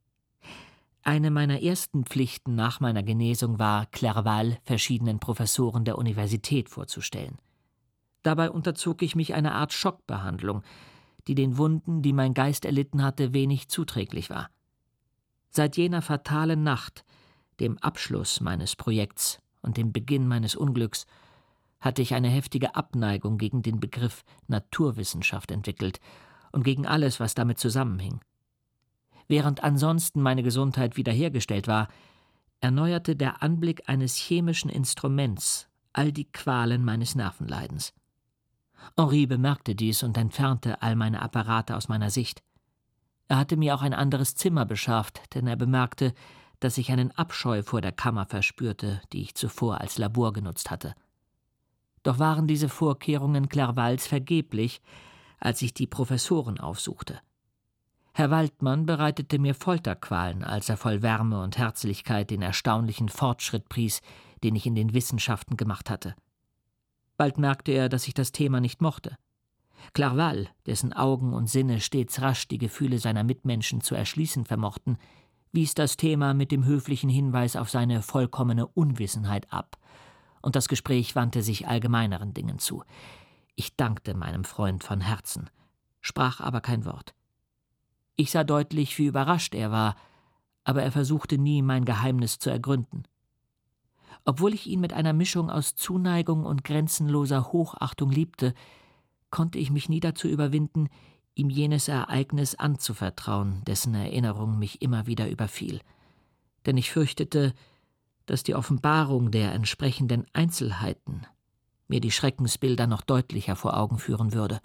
Eine meiner ersten Pflichten nach meiner Genesung war, Clerval verschiedenen Professoren der Universität vorzustellen. Dabei unterzog ich mich einer Art Schockbehandlung, die den Wunden, die mein Geist erlitten hatte, wenig zuträglich war. Seit jener fatalen Nacht, dem Abschluss meines Projekts und dem Beginn meines Unglücks, hatte ich eine heftige Abneigung gegen den Begriff Naturwissenschaft entwickelt und gegen alles, was damit zusammenhing. Während ansonsten meine Gesundheit wiederhergestellt war, erneuerte der Anblick eines chemischen Instruments all die Qualen meines Nervenleidens. Henri bemerkte dies und entfernte all meine Apparate aus meiner Sicht. Er hatte mir auch ein anderes Zimmer beschafft, denn er bemerkte, dass ich einen Abscheu vor der Kammer verspürte, die ich zuvor als Labor genutzt hatte. Doch waren diese Vorkehrungen Clervals vergeblich, als ich die Professoren aufsuchte. Herr Waldmann bereitete mir Folterqualen, als er voll Wärme und Herzlichkeit den erstaunlichen Fortschritt pries, den ich in den Wissenschaften gemacht hatte. Bald merkte er, dass ich das Thema nicht mochte. Clerval, dessen Augen und Sinne stets rasch die Gefühle seiner Mitmenschen zu erschließen vermochten, wies das Thema mit dem höflichen Hinweis auf seine vollkommene Unwissenheit ab, und das Gespräch wandte sich allgemeineren Dingen zu. Ich dankte meinem Freund von Herzen, sprach aber kein Wort. Ich sah deutlich, wie überrascht er war, aber er versuchte nie, mein Geheimnis zu ergründen. Obwohl ich ihn mit einer Mischung aus Zuneigung und grenzenloser Hochachtung liebte, konnte ich mich nie dazu überwinden, ihm jenes Ereignis anzuvertrauen, dessen Erinnerung mich immer wieder überfiel. Denn ich fürchtete, dass die Offenbarung der entsprechenden Einzelheiten mir die Schreckensbilder noch deutlicher vor Augen führen würde.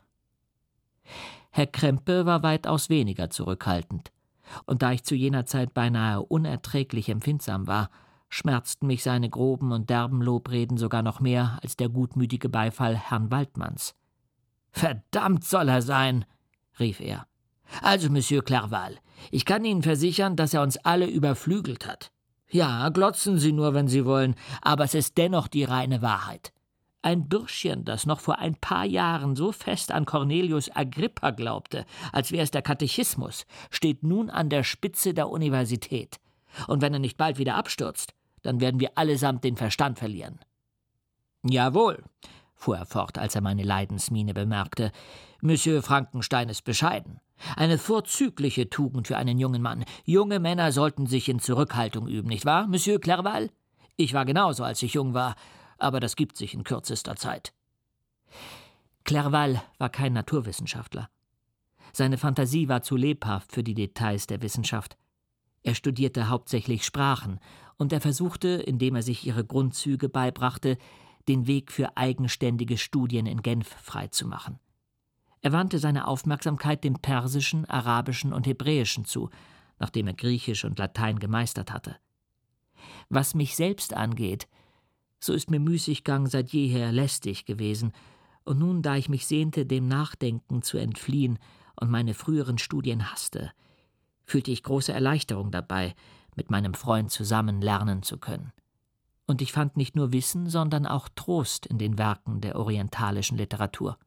Herr Krempe war weitaus weniger zurückhaltend, und da ich zu jener Zeit beinahe unerträglich empfindsam war, schmerzten mich seine groben und derben Lobreden sogar noch mehr als der gutmütige Beifall Herrn Waldmanns. »Verdammt soll er sein«, rief er. »Also, Monsieur Clerval, ich kann Ihnen versichern, dass er uns alle überflügelt hat. Ja, glotzen Sie nur, wenn Sie wollen, aber es ist dennoch die reine Wahrheit. Ein Bürschchen, das noch vor ein paar Jahren so fest an Cornelius Agrippa glaubte, als wäre es der Katechismus, steht nun an der Spitze der Universität. Und wenn er nicht bald wieder abstürzt, dann werden wir allesamt den Verstand verlieren.« »Jawohl«, fuhr er fort, als er meine Leidensmiene bemerkte, »Monsieur Frankenstein ist bescheiden. Eine vorzügliche Tugend für einen jungen Mann. Junge Männer sollten sich in Zurückhaltung üben, nicht wahr, Monsieur Clerval? Ich war genauso, als ich jung war, aber das gibt sich in kürzester Zeit.« Clerval war kein Naturwissenschaftler. Seine Fantasie war zu lebhaft für die Details der Wissenschaft. Er studierte hauptsächlich Sprachen, und er versuchte, indem er sich ihre Grundzüge beibrachte, den Weg für eigenständige Studien in Genf freizumachen. Er wandte seine Aufmerksamkeit dem Persischen, Arabischen und Hebräischen zu, nachdem er Griechisch und Latein gemeistert hatte. Was mich selbst angeht, so ist mir Müßiggang seit jeher lästig gewesen, und nun, da ich mich sehnte, dem Nachdenken zu entfliehen und meine früheren Studien hasste, fühlte ich große Erleichterung dabei, mit meinem Freund zusammen lernen zu können. Und ich fand nicht nur Wissen, sondern auch Trost in den Werken der orientalischen Literatur.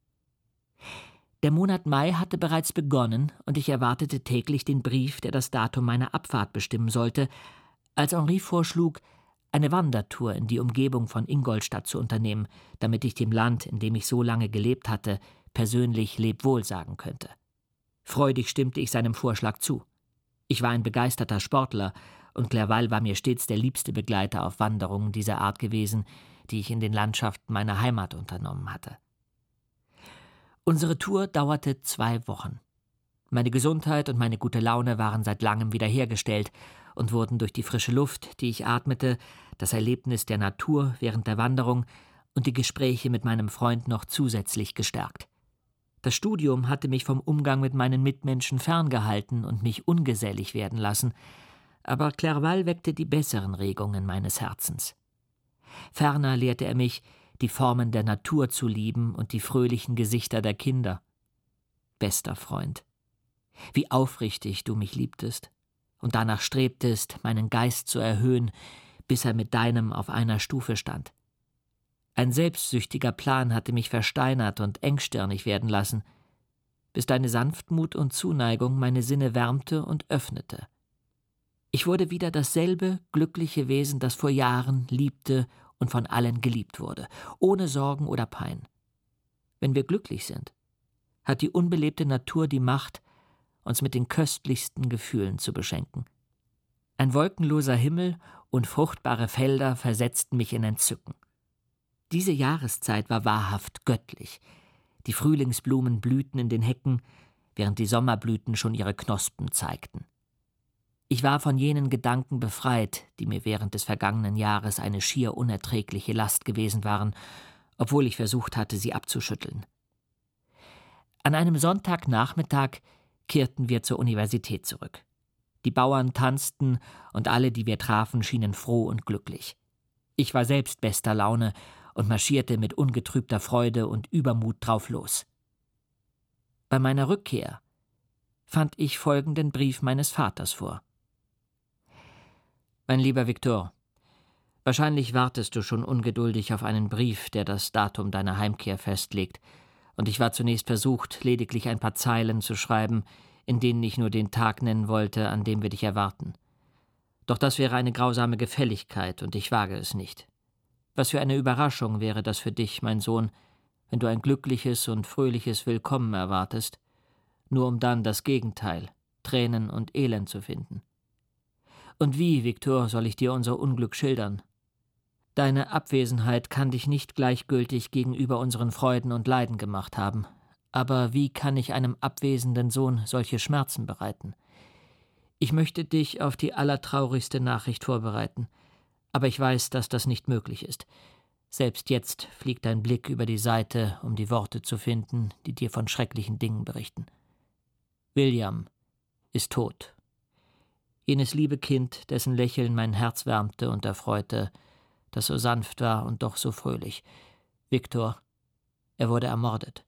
Der Monat Mai hatte bereits begonnen, und ich erwartete täglich den Brief, der das Datum meiner Abfahrt bestimmen sollte, als Henri vorschlug, eine Wandertour in die Umgebung von Ingolstadt zu unternehmen, damit ich dem Land, in dem ich so lange gelebt hatte, persönlich Lebwohl sagen könnte. Freudig stimmte ich seinem Vorschlag zu. Ich war ein begeisterter Sportler, und Clerval war mir stets der liebste Begleiter auf Wanderungen dieser Art gewesen, die ich in den Landschaften meiner Heimat unternommen hatte. Unsere Tour dauerte 2 Wochen. Meine Gesundheit und meine gute Laune waren seit langem wiederhergestellt und wurden durch die frische Luft, die ich atmete, das Erlebnis der Natur während der Wanderung und die Gespräche mit meinem Freund noch zusätzlich gestärkt. Das Studium hatte mich vom Umgang mit meinen Mitmenschen ferngehalten und mich ungesellig werden lassen, aber Clerval weckte die besseren Regungen meines Herzens. Ferner lehrte er mich, die Formen der Natur zu lieben und die fröhlichen Gesichter der Kinder. Bester Freund, wie aufrichtig du mich liebtest und danach strebtest, meinen Geist zu erhöhen, bis er mit deinem auf einer Stufe stand. Ein selbstsüchtiger Plan hatte mich versteinert und engstirnig werden lassen. bis deine Sanftmut und Zuneigung meine Sinne wärmte und öffnete. Ich wurde wieder dasselbe glückliche Wesen, das vor Jahren liebte und von allen geliebt wurde, ohne Sorgen oder Pein. Wenn wir glücklich sind, hat die unbelebte Natur die Macht, uns mit den köstlichsten Gefühlen zu beschenken. Ein wolkenloser Himmel und fruchtbare Felder versetzten mich in Entzücken. Diese Jahreszeit war wahrhaft göttlich. Die Frühlingsblumen blühten in den Hecken, während die Sommerblüten schon ihre Knospen zeigten. Ich war von jenen Gedanken befreit, die mir während des vergangenen Jahres eine schier unerträgliche Last gewesen waren, obwohl ich versucht hatte, sie abzuschütteln. An einem Sonntagnachmittag kehrten wir zur Universität zurück. Die Bauern tanzten und alle, die wir trafen, schienen froh und glücklich. Ich war selbst bester Laune und marschierte mit ungetrübter Freude und Übermut drauf los. Bei meiner Rückkehr fand ich folgenden Brief meines Vaters vor. Mein lieber Viktor, wahrscheinlich wartest du schon ungeduldig auf einen Brief, der das Datum deiner Heimkehr festlegt, und ich war zunächst versucht, lediglich ein paar Zeilen zu schreiben, in denen ich nur den Tag nennen wollte, an dem wir dich erwarten. Doch das wäre eine grausame Gefälligkeit, und ich wage es nicht. Was für eine Überraschung wäre das für dich, mein Sohn, wenn du ein glückliches und fröhliches Willkommen erwartest, nur um dann das Gegenteil, Tränen und Elend zu finden. Und wie, Viktor, soll ich dir unser Unglück schildern? Deine Abwesenheit kann dich nicht gleichgültig gegenüber unseren Freuden und Leiden gemacht haben. Aber wie kann ich einem abwesenden Sohn solche Schmerzen bereiten? Ich möchte dich auf die allertraurigste Nachricht vorbereiten, aber ich weiß, dass das nicht möglich ist. Selbst jetzt fliegt dein Blick über die Seite, um die Worte zu finden, die dir von schrecklichen Dingen berichten. William ist tot. Jenes liebe Kind, dessen Lächeln mein Herz wärmte und erfreute, das so sanft war und doch so fröhlich. Viktor, er wurde ermordet.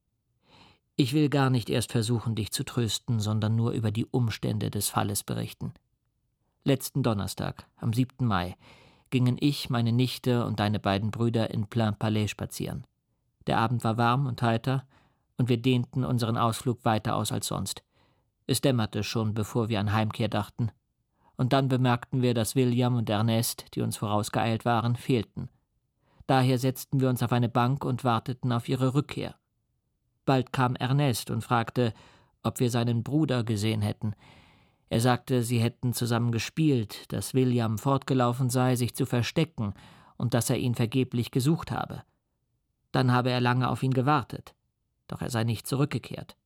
Ich will gar nicht erst versuchen, dich zu trösten, sondern nur über die Umstände des Falles berichten. Letzten Donnerstag, am 7. Mai, gingen ich, meine Nichte und deine beiden Brüder in Plain-Palais spazieren. Der Abend war warm und heiter, und wir dehnten unseren Ausflug weiter aus als sonst. Es dämmerte schon, bevor wir an Heimkehr dachten. Und dann bemerkten wir, dass William und Ernest, die uns vorausgeeilt waren, fehlten. Daher setzten wir uns auf eine Bank und warteten auf ihre Rückkehr. Bald kam Ernest und fragte, ob wir seinen Bruder gesehen hätten. Er sagte, sie hätten zusammen gespielt, dass William fortgelaufen sei, sich zu verstecken, und dass er ihn vergeblich gesucht habe. Dann habe er lange auf ihn gewartet, doch er sei nicht zurückgekehrt.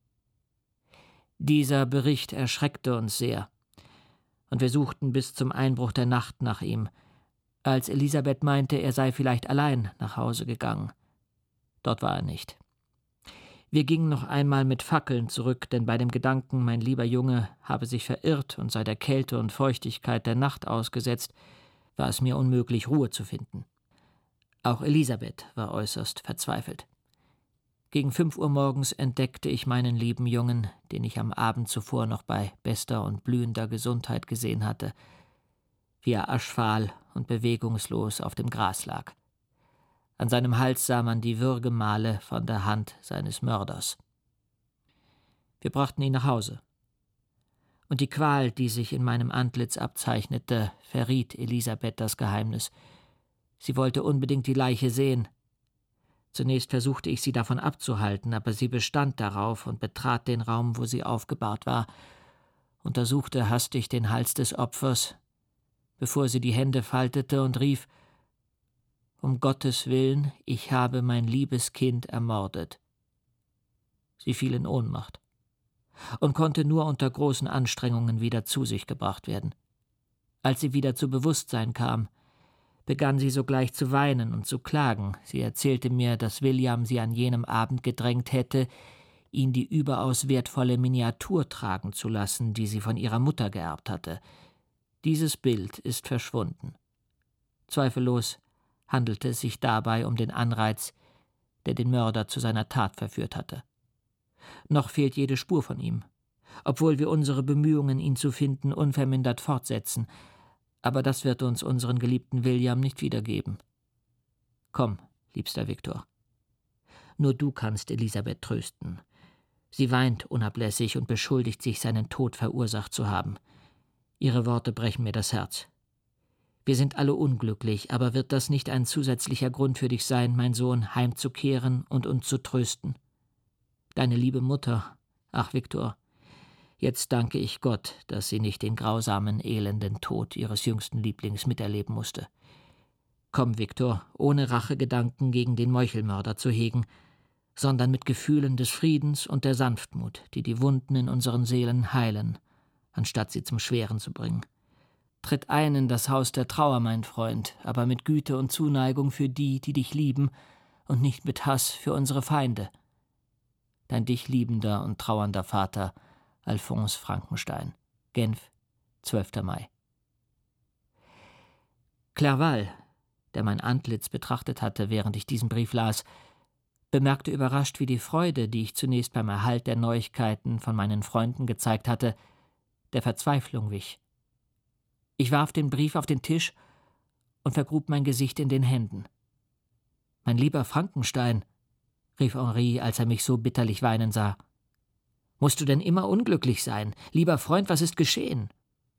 Dieser Bericht erschreckte uns sehr, und wir suchten bis zum Einbruch der Nacht nach ihm, als Elisabeth meinte, er sei vielleicht allein nach Hause gegangen. Dort war er nicht. Wir gingen noch einmal mit Fackeln zurück, denn bei dem Gedanken, mein lieber Junge habe sich verirrt und sei der Kälte und Feuchtigkeit der Nacht ausgesetzt, war es mir unmöglich, Ruhe zu finden. Auch Elisabeth war äußerst verzweifelt. Gegen 5 Uhr morgens entdeckte ich meinen lieben Jungen, den ich am Abend zuvor noch bei bester und blühender Gesundheit gesehen hatte, wie er aschfahl und bewegungslos auf dem Gras lag. An seinem Hals sah man die Würgemale von der Hand seines Mörders. Wir brachten ihn nach Hause. Und die Qual, die sich in meinem Antlitz abzeichnete, verriet Elisabeth das Geheimnis. Sie wollte unbedingt die Leiche sehen. Zunächst versuchte ich, sie davon abzuhalten, aber sie bestand darauf und betrat den Raum, wo sie aufgebahrt war, untersuchte hastig den Hals des Opfers, bevor sie die Hände faltete und rief: »Um Gottes Willen, ich habe mein liebes Kind ermordet.« Sie fiel in Ohnmacht und konnte nur unter großen Anstrengungen wieder zu sich gebracht werden. Als sie wieder zu Bewusstsein kam, begann sie sogleich zu weinen und zu klagen. Sie erzählte mir, dass William sie an jenem Abend gedrängt hätte, ihn die überaus wertvolle Miniatur tragen zu lassen, die sie von ihrer Mutter geerbt hatte. Dieses Bild ist verschwunden. Zweifellos handelte es sich dabei um den Anreiz, der den Mörder zu seiner Tat verführt hatte. Noch fehlt jede Spur von ihm, obwohl wir unsere Bemühungen, ihn zu finden, unvermindert fortsetzen. Aber das wird uns unseren geliebten William nicht wiedergeben. Komm, liebster Viktor. Nur du kannst Elisabeth trösten. Sie weint unablässig und beschuldigt sich, seinen Tod verursacht zu haben. Ihre Worte brechen mir das Herz. Wir sind alle unglücklich, aber wird das nicht ein zusätzlicher Grund für dich sein, mein Sohn, heimzukehren und uns zu trösten? Deine liebe Mutter, ach Viktor, jetzt danke ich Gott, dass sie nicht den grausamen, elenden Tod ihres jüngsten Lieblings miterleben musste. Komm, Viktor, ohne Rachegedanken gegen den Meuchelmörder zu hegen, sondern mit Gefühlen des Friedens und der Sanftmut, die die Wunden in unseren Seelen heilen, anstatt sie zum Schweren zu bringen. Tritt ein in das Haus der Trauer, mein Freund, aber mit Güte und Zuneigung für die, die dich lieben, und nicht mit Hass für unsere Feinde. Dein dich liebender und trauernder Vater, Alphonse Frankenstein. Genf, 12. Mai. Clerval, der mein Antlitz betrachtet hatte, während ich diesen Brief las, bemerkte überrascht, wie die Freude, die ich zunächst beim Erhalt der Neuigkeiten von meinen Freunden gezeigt hatte, der Verzweiflung wich. Ich warf den Brief auf den Tisch und vergrub mein Gesicht in den Händen. »Mein lieber Frankenstein«, rief Henri, als er mich so bitterlich weinen sah. »Musst du denn immer unglücklich sein? Lieber Freund, was ist geschehen?«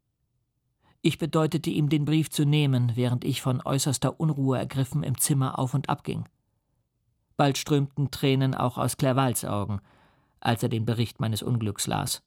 Ich bedeutete ihm, den Brief zu nehmen, während ich von äußerster Unruhe ergriffen im Zimmer auf und ab ging. Bald strömten Tränen auch aus Clervals Augen, als er den Bericht meines Unglücks las.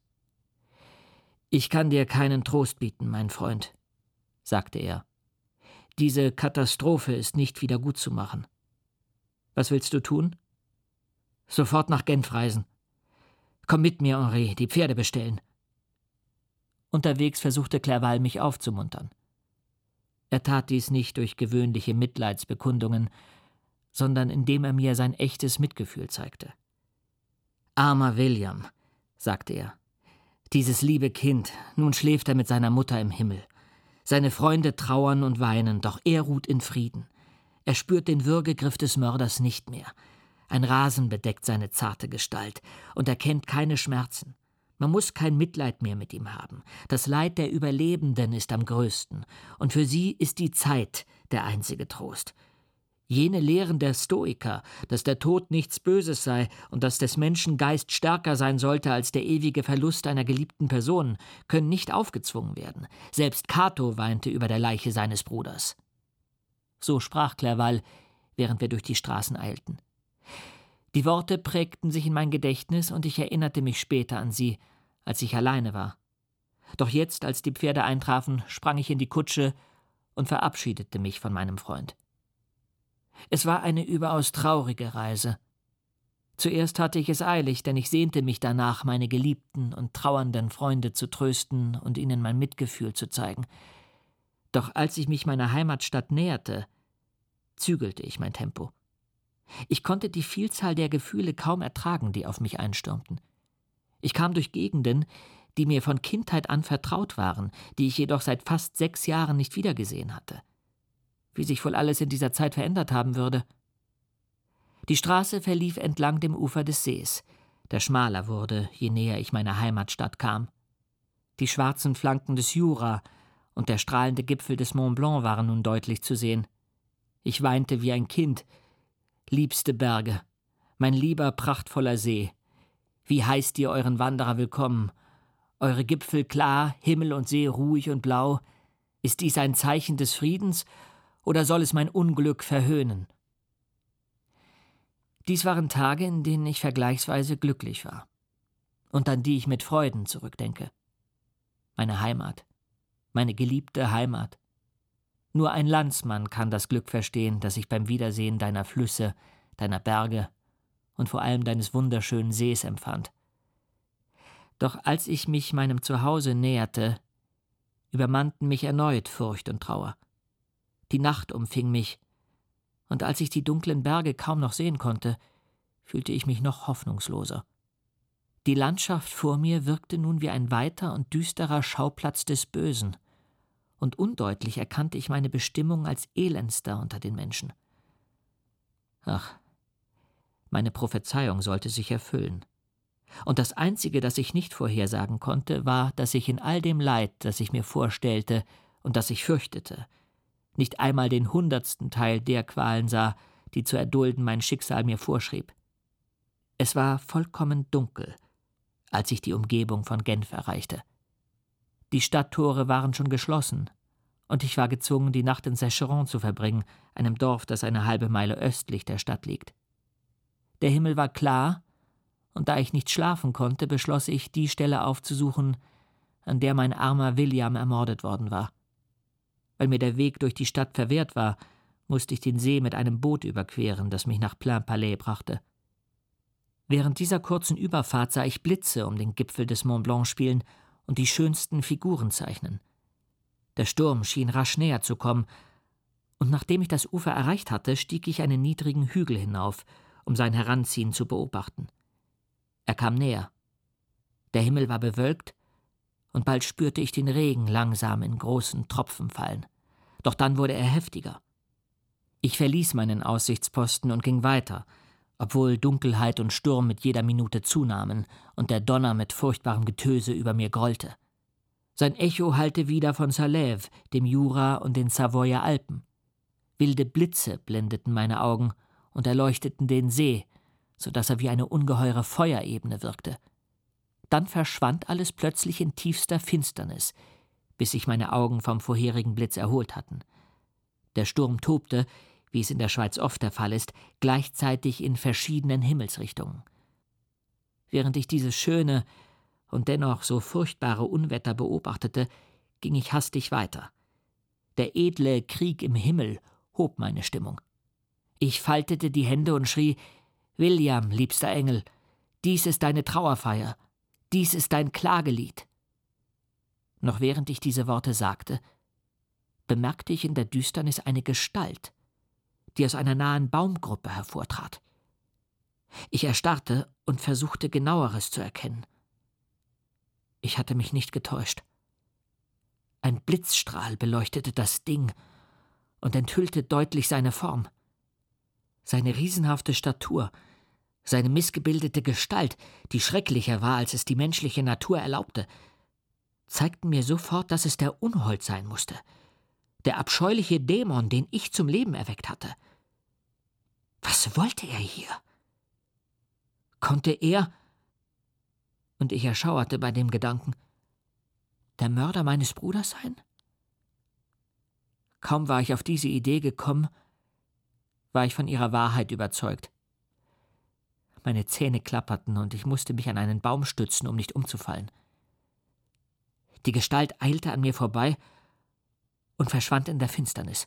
»Ich kann dir keinen Trost bieten, mein Freund«, sagte er. »Diese Katastrophe ist nicht wieder gutzumachen. Was willst du tun?« »Sofort nach Genf reisen. Komm mit mir, Henri, die Pferde bestellen.« Unterwegs versuchte Clerval, mich aufzumuntern. Er tat dies nicht durch gewöhnliche Mitleidsbekundungen, sondern indem er mir sein echtes Mitgefühl zeigte. »Armer William«, sagte er, »dieses liebe Kind, nun schläft er mit seiner Mutter im Himmel. Seine Freunde trauern und weinen, doch er ruht in Frieden. Er spürt den Würgegriff des Mörders nicht mehr. Ein Rasen bedeckt seine zarte Gestalt, und er kennt keine Schmerzen. Man muss kein Mitleid mehr mit ihm haben. Das Leid der Überlebenden ist am größten, und für sie ist die Zeit der einzige Trost. Jene Lehren der Stoiker, dass der Tod nichts Böses sei und dass des Menschen Geist stärker sein sollte als der ewige Verlust einer geliebten Person, können nicht aufgezwungen werden. Selbst Cato weinte über der Leiche seines Bruders. So sprach Clerval, während wir durch die Straßen eilten. Die Worte prägten sich in mein Gedächtnis, und ich erinnerte mich später an sie, als ich alleine war. Doch jetzt, als die Pferde eintrafen, sprang ich in die Kutsche und verabschiedete mich von meinem Freund. Es war eine überaus traurige Reise. Zuerst hatte ich es eilig, denn ich sehnte mich danach, meine geliebten und trauernden Freunde zu trösten und ihnen mein Mitgefühl zu zeigen. Doch als ich mich meiner Heimatstadt näherte, zügelte ich mein Tempo. Ich konnte die Vielzahl der Gefühle kaum ertragen, die auf mich einstürmten. Ich kam durch Gegenden, die mir von Kindheit an vertraut waren, die ich jedoch seit fast 6 Jahren nicht wiedergesehen hatte. Wie sich wohl alles in dieser Zeit verändert haben würde. Die Straße verlief entlang dem Ufer des Sees, der schmaler wurde, je näher ich meiner Heimatstadt kam. Die schwarzen Flanken des Jura und der strahlende Gipfel des Mont Blanc waren nun deutlich zu sehen. Ich weinte wie ein Kind. Liebste Berge, mein lieber prachtvoller See, wie heißt ihr euren Wanderer willkommen? Eure Gipfel klar, Himmel und See ruhig und blau. Ist dies ein Zeichen des Friedens, oder soll es mein Unglück verhöhnen? Dies waren Tage, in denen ich vergleichsweise glücklich war und an die ich mit Freuden zurückdenke. Meine Heimat, meine geliebte Heimat. Nur ein Landsmann kann das Glück verstehen, das ich beim Wiedersehen deiner Flüsse, deiner Berge und vor allem deines wunderschönen Sees empfand. Doch als ich mich meinem Zuhause näherte, übermannten mich erneut Furcht und Trauer. Die Nacht umfing mich, und als ich die dunklen Berge kaum noch sehen konnte, fühlte ich mich noch hoffnungsloser. Die Landschaft vor mir wirkte nun wie ein weiter und düsterer Schauplatz des Bösen, und undeutlich erkannte ich meine Bestimmung als Elendster unter den Menschen. Ach, meine Prophezeiung sollte sich erfüllen. Und das Einzige, das ich nicht vorhersagen konnte, war, dass ich in all dem Leid, das ich mir vorstellte und das ich fürchtete, nicht einmal den 100. Teil der Qualen sah, die zu erdulden mein Schicksal mir vorschrieb. Es war vollkommen dunkel, als ich die Umgebung von Genf erreichte. Die Stadttore waren schon geschlossen, und ich war gezwungen, die Nacht in Secheron zu verbringen, einem Dorf, das eine halbe Meile östlich der Stadt liegt. Der Himmel war klar, und da ich nicht schlafen konnte, beschloss ich, die Stelle aufzusuchen, an der mein armer William ermordet worden war. Weil mir der Weg durch die Stadt verwehrt war, musste ich den See mit einem Boot überqueren, das mich nach Plainpalais brachte. Während dieser kurzen Überfahrt sah ich Blitze um den Gipfel des Mont Blanc spielen und die schönsten Figuren zeichnen. Der Sturm schien rasch näher zu kommen, und nachdem ich das Ufer erreicht hatte, stieg ich einen niedrigen Hügel hinauf, um sein Heranziehen zu beobachten. Er kam näher. Der Himmel war bewölkt, und bald spürte ich den Regen langsam in großen Tropfen fallen. Doch dann wurde er heftiger. Ich verließ meinen Aussichtsposten und ging weiter, obwohl Dunkelheit und Sturm mit jeder Minute zunahmen und der Donner mit furchtbarem Getöse über mir grollte. Sein Echo hallte wieder von Salève, dem Jura und den Savoyer Alpen. Wilde Blitze blendeten meine Augen und erleuchteten den See, so dass er wie eine ungeheure Feuerebene wirkte. Dann verschwand alles plötzlich in tiefster Finsternis, bis sich meine Augen vom vorherigen Blitz erholt hatten. Der Sturm tobte, wie es in der Schweiz oft der Fall ist, gleichzeitig in verschiedenen Himmelsrichtungen. Während ich dieses schöne und dennoch so furchtbare Unwetter beobachtete, ging ich hastig weiter. Der edle Krieg im Himmel hob meine Stimmung. Ich faltete die Hände und schrie: »William, liebster Engel, dies ist deine Trauerfeier, dies ist dein Klagelied.« Noch während ich diese Worte sagte, bemerkte ich in der Düsternis eine Gestalt, die aus einer nahen Baumgruppe hervortrat. Ich erstarrte und versuchte, Genaueres zu erkennen. Ich hatte mich nicht getäuscht. Ein Blitzstrahl beleuchtete das Ding und enthüllte deutlich seine Form. Seine riesenhafte Statur, seine missgebildete Gestalt, die schrecklicher war, als es die menschliche Natur erlaubte, zeigten mir sofort, dass es der Unhold sein musste, der abscheuliche Dämon, den ich zum Leben erweckt hatte. Was wollte er hier? Konnte er, und ich erschauerte bei dem Gedanken, der Mörder meines Bruders sein? Kaum war ich auf diese Idee gekommen, war ich von ihrer Wahrheit überzeugt. Meine Zähne klapperten und ich musste mich an einen Baum stützen, um nicht umzufallen. Die Gestalt eilte an mir vorbei und verschwand in der Finsternis.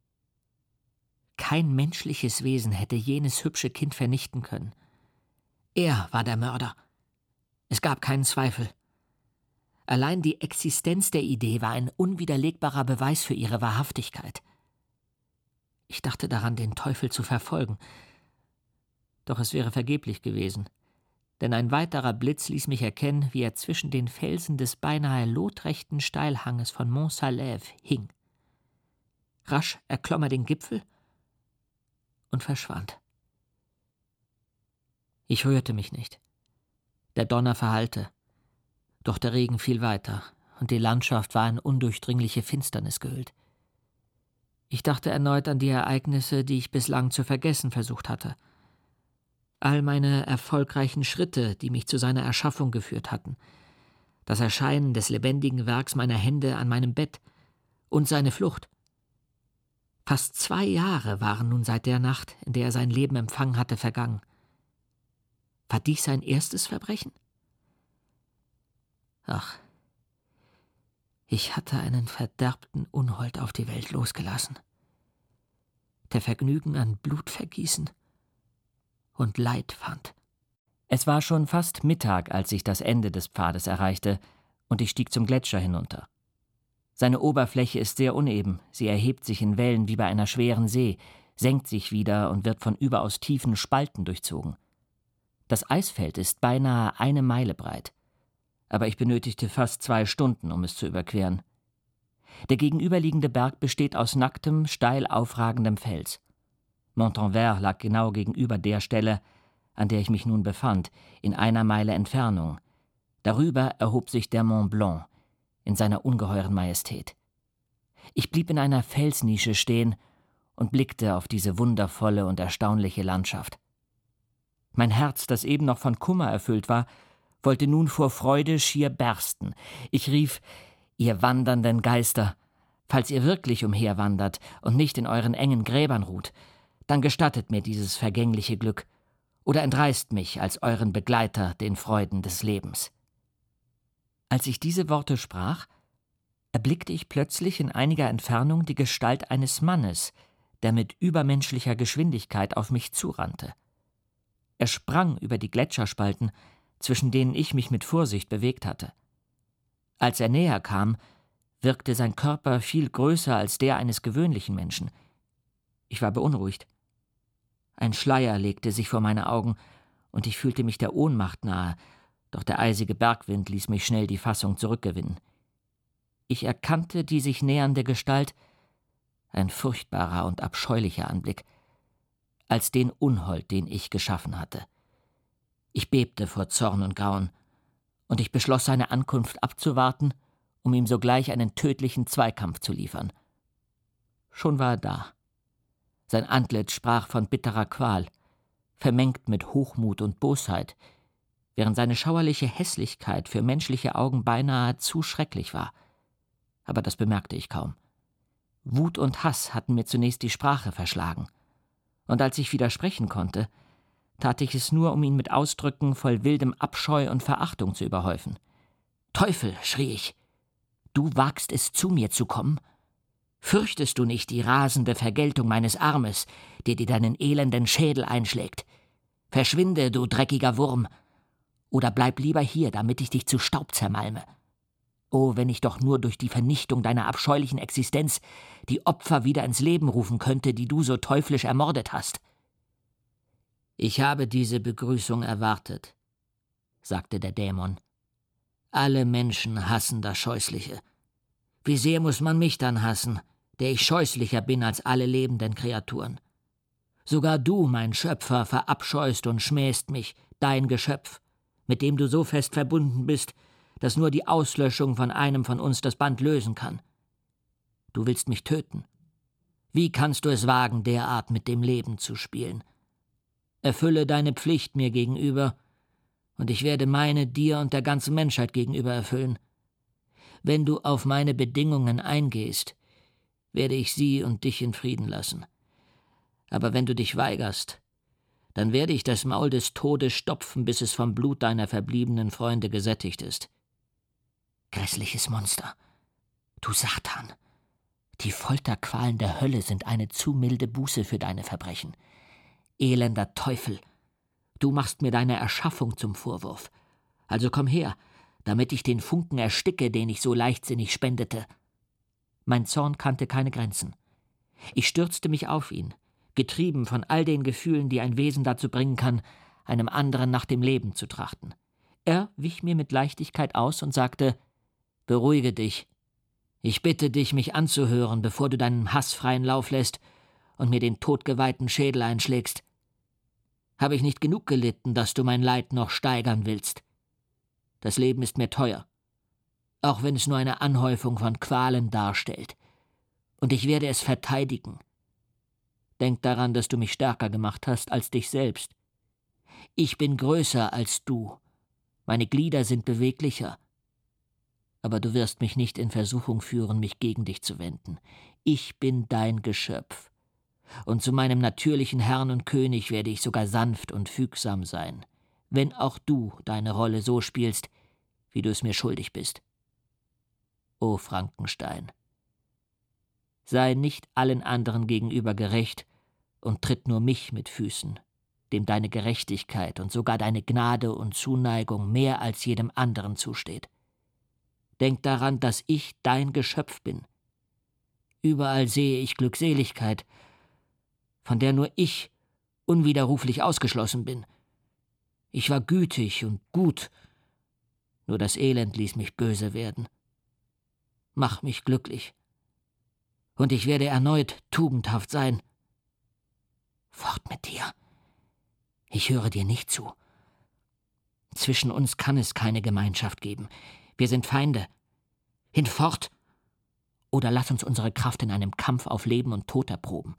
Kein menschliches Wesen hätte jenes hübsche Kind vernichten können. Er war der Mörder. Es gab keinen Zweifel. Allein die Existenz der Idee war ein unwiderlegbarer Beweis für ihre Wahrhaftigkeit. Ich dachte daran, den Teufel zu verfolgen. Doch es wäre vergeblich gewesen, denn ein weiterer Blitz ließ mich erkennen, wie er zwischen den Felsen des beinahe lotrechten Steilhanges von Mont Salève hing. Rasch erklomm er den Gipfel und verschwand. Ich rührte mich nicht. Der Donner verhallte, doch der Regen fiel weiter und die Landschaft war in undurchdringliche Finsternis gehüllt. Ich dachte erneut an die Ereignisse, die ich bislang zu vergessen versucht hatte. All meine erfolgreichen Schritte, die mich zu seiner Erschaffung geführt hatten, das Erscheinen des lebendigen Werks meiner Hände an meinem Bett und seine Flucht. Fast 2 Jahre waren nun seit der Nacht, in der er sein Leben empfangen hatte, vergangen. War dies sein erstes Verbrechen? Ach, ich hatte einen verderbten Unhold auf die Welt losgelassen, der Vergnügen an Blutvergießen und Leid fand. Es war schon fast Mittag, als ich das Ende des Pfades erreichte, und ich stieg zum Gletscher hinunter. Seine Oberfläche ist sehr uneben, sie erhebt sich in Wellen wie bei einer schweren See, senkt sich wieder und wird von überaus tiefen Spalten durchzogen. Das Eisfeld ist beinahe 1 Meile breit, aber ich benötigte fast 2 Stunden, um es zu überqueren. Der gegenüberliegende Berg besteht aus nacktem, steil aufragendem Fels. Montanvert lag genau gegenüber der Stelle, an der ich mich nun befand, in 1 Meile Entfernung. Darüber erhob sich der Mont Blanc in seiner ungeheuren Majestät. Ich blieb in einer Felsnische stehen und blickte auf diese wundervolle und erstaunliche Landschaft. Mein Herz, das eben noch von Kummer erfüllt war, wollte nun vor Freude schier bersten. Ich rief: »Ihr wandernden Geister, falls ihr wirklich umherwandert und nicht in euren engen Gräbern ruht, dann gestattet mir dieses vergängliche Glück oder entreißt mich als euren Begleiter den Freuden des Lebens.« Als ich diese Worte sprach, erblickte ich plötzlich in einiger Entfernung die Gestalt eines Mannes, der mit übermenschlicher Geschwindigkeit auf mich zurannte. Er sprang über die Gletscherspalten, zwischen denen ich mich mit Vorsicht bewegt hatte. Als er näher kam, wirkte sein Körper viel größer als der eines gewöhnlichen Menschen. Ich war beunruhigt. Ein Schleier legte sich vor meine Augen, und ich fühlte mich der Ohnmacht nahe, doch der eisige Bergwind ließ mich schnell die Fassung zurückgewinnen. Ich erkannte die sich nähernde Gestalt, ein furchtbarer und abscheulicher Anblick, als den Unhold, den ich geschaffen hatte. Ich bebte vor Zorn und Grauen, und ich beschloss, seine Ankunft abzuwarten, um ihm sogleich einen tödlichen Zweikampf zu liefern. Schon war er da. Sein Antlitz sprach von bitterer Qual, vermengt mit Hochmut und Bosheit, während seine schauerliche Hässlichkeit für menschliche Augen beinahe zu schrecklich war. Aber das bemerkte ich kaum. Wut und Hass hatten mir zunächst die Sprache verschlagen, und als ich widersprechen konnte, tat ich es nur, um ihn mit Ausdrücken voll wildem Abscheu und Verachtung zu überhäufen. »Teufel«, schrie ich, »du wagst es, zu mir zu kommen? Fürchtest du nicht die rasende Vergeltung meines Armes, der dir deinen elenden Schädel einschlägt? Verschwinde, du dreckiger Wurm, oder bleib lieber hier, damit ich dich zu Staub zermalme. Oh, wenn ich doch nur durch die Vernichtung deiner abscheulichen Existenz die Opfer wieder ins Leben rufen könnte, die du so teuflisch ermordet hast.« »Ich habe diese Begrüßung erwartet«, sagte der Dämon. »Alle Menschen hassen das Scheußliche. Wie sehr muss man mich dann hassen, der ich scheußlicher bin als alle lebenden Kreaturen? Sogar du, mein Schöpfer, verabscheust und schmähst mich, dein Geschöpf, mit dem du so fest verbunden bist, dass nur die Auslöschung von einem von uns das Band lösen kann. Du willst mich töten. Wie kannst du es wagen, derart mit dem Leben zu spielen? Erfülle deine Pflicht mir gegenüber, und ich werde meine dir und der ganzen Menschheit gegenüber erfüllen. Wenn du auf meine Bedingungen eingehst, werde ich sie und dich in Frieden lassen. Aber wenn du dich weigerst, dann werde ich das Maul des Todes stopfen, bis es vom Blut deiner verbliebenen Freunde gesättigt ist.« »Grässliches Monster! Du Satan! Die Folterqualen der Hölle sind eine zu milde Buße für deine Verbrechen. Elender Teufel! Du machst mir deine Erschaffung zum Vorwurf. Also komm her, damit ich den Funken ersticke, den ich so leichtsinnig spendete.« Mein Zorn kannte keine Grenzen. Ich stürzte mich auf ihn, getrieben von all den Gefühlen, die ein Wesen dazu bringen kann, einem anderen nach dem Leben zu trachten. Er wich mir mit Leichtigkeit aus und sagte: »Beruhige dich. Ich bitte dich, mich anzuhören, bevor du deinem Hass freien Lauf lässt und mir den todgeweihten Schädel einschlägst. Habe ich nicht genug gelitten, dass du mein Leid noch steigern willst? Das Leben ist mir teuer, auch wenn es nur eine Anhäufung von Qualen darstellt, und ich werde es verteidigen. Denk daran, dass du mich stärker gemacht hast als dich selbst. Ich bin größer als du, meine Glieder sind beweglicher. Aber du wirst mich nicht in Versuchung führen, mich gegen dich zu wenden. Ich bin dein Geschöpf, und zu meinem natürlichen Herrn und König werde ich sogar sanft und fügsam sein, wenn auch du deine Rolle so spielst, wie du es mir schuldig bist. O Frankenstein, sei nicht allen anderen gegenüber gerecht und tritt nur mich mit Füßen, dem deine Gerechtigkeit und sogar deine Gnade und Zuneigung mehr als jedem anderen zusteht. Denk daran, dass ich dein Geschöpf bin. Überall sehe ich Glückseligkeit, von der nur ich unwiderruflich ausgeschlossen bin. Ich war gütig und gut, nur das Elend ließ mich böse werden. Mach mich glücklich, und ich werde erneut tugendhaft sein. Fort mit dir. Ich höre dir nicht zu. Zwischen uns kann es keine Gemeinschaft geben. Wir sind Feinde. Hinfort! Oder lass uns unsere Kraft in einem Kampf auf Leben und Tod erproben.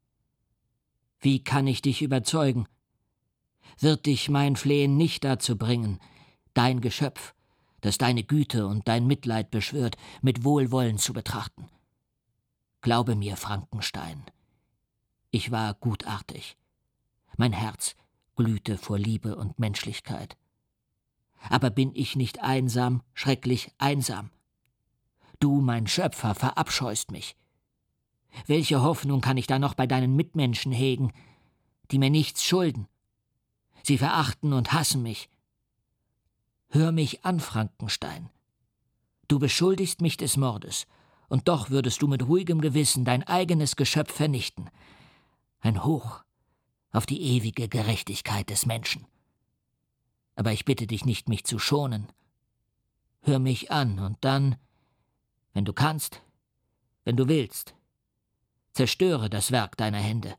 Wie kann ich dich überzeugen? Wird dich mein Flehen nicht dazu bringen, dein Geschöpf, das deine Güte und dein Mitleid beschwört, mit Wohlwollen zu betrachten. Glaube mir, Frankenstein, ich war gutartig. Mein Herz glühte vor Liebe und Menschlichkeit. Aber bin ich nicht einsam, schrecklich einsam? Du, mein Schöpfer, verabscheust mich. Welche Hoffnung kann ich da noch bei deinen Mitmenschen hegen, die mir nichts schulden? Sie verachten und hassen mich. Hör mich an, Frankenstein. Du beschuldigst mich des Mordes, und doch würdest du mit ruhigem Gewissen dein eigenes Geschöpf vernichten. Ein Hoch auf die ewige Gerechtigkeit des Menschen. Aber ich bitte dich nicht, mich zu schonen. Hör mich an, und dann, wenn du kannst, wenn du willst, zerstöre das Werk deiner Hände.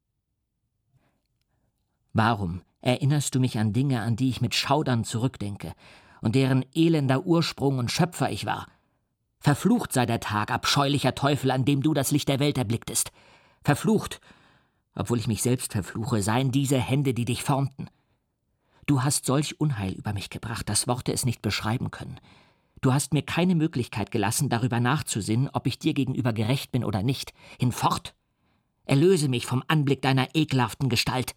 Warum erinnerst du mich an Dinge, an die ich mit Schaudern zurückdenke und deren elender Ursprung und Schöpfer ich war? Verflucht sei der Tag, abscheulicher Teufel, an dem du das Licht der Welt erblicktest. Verflucht, obwohl ich mich selbst verfluche, seien diese Hände, die dich formten. Du hast solch Unheil über mich gebracht, dass Worte es nicht beschreiben können. Du hast mir keine Möglichkeit gelassen, darüber nachzusinnen, ob ich dir gegenüber gerecht bin oder nicht. Hinfort! Erlöse mich vom Anblick deiner ekelhaften Gestalt.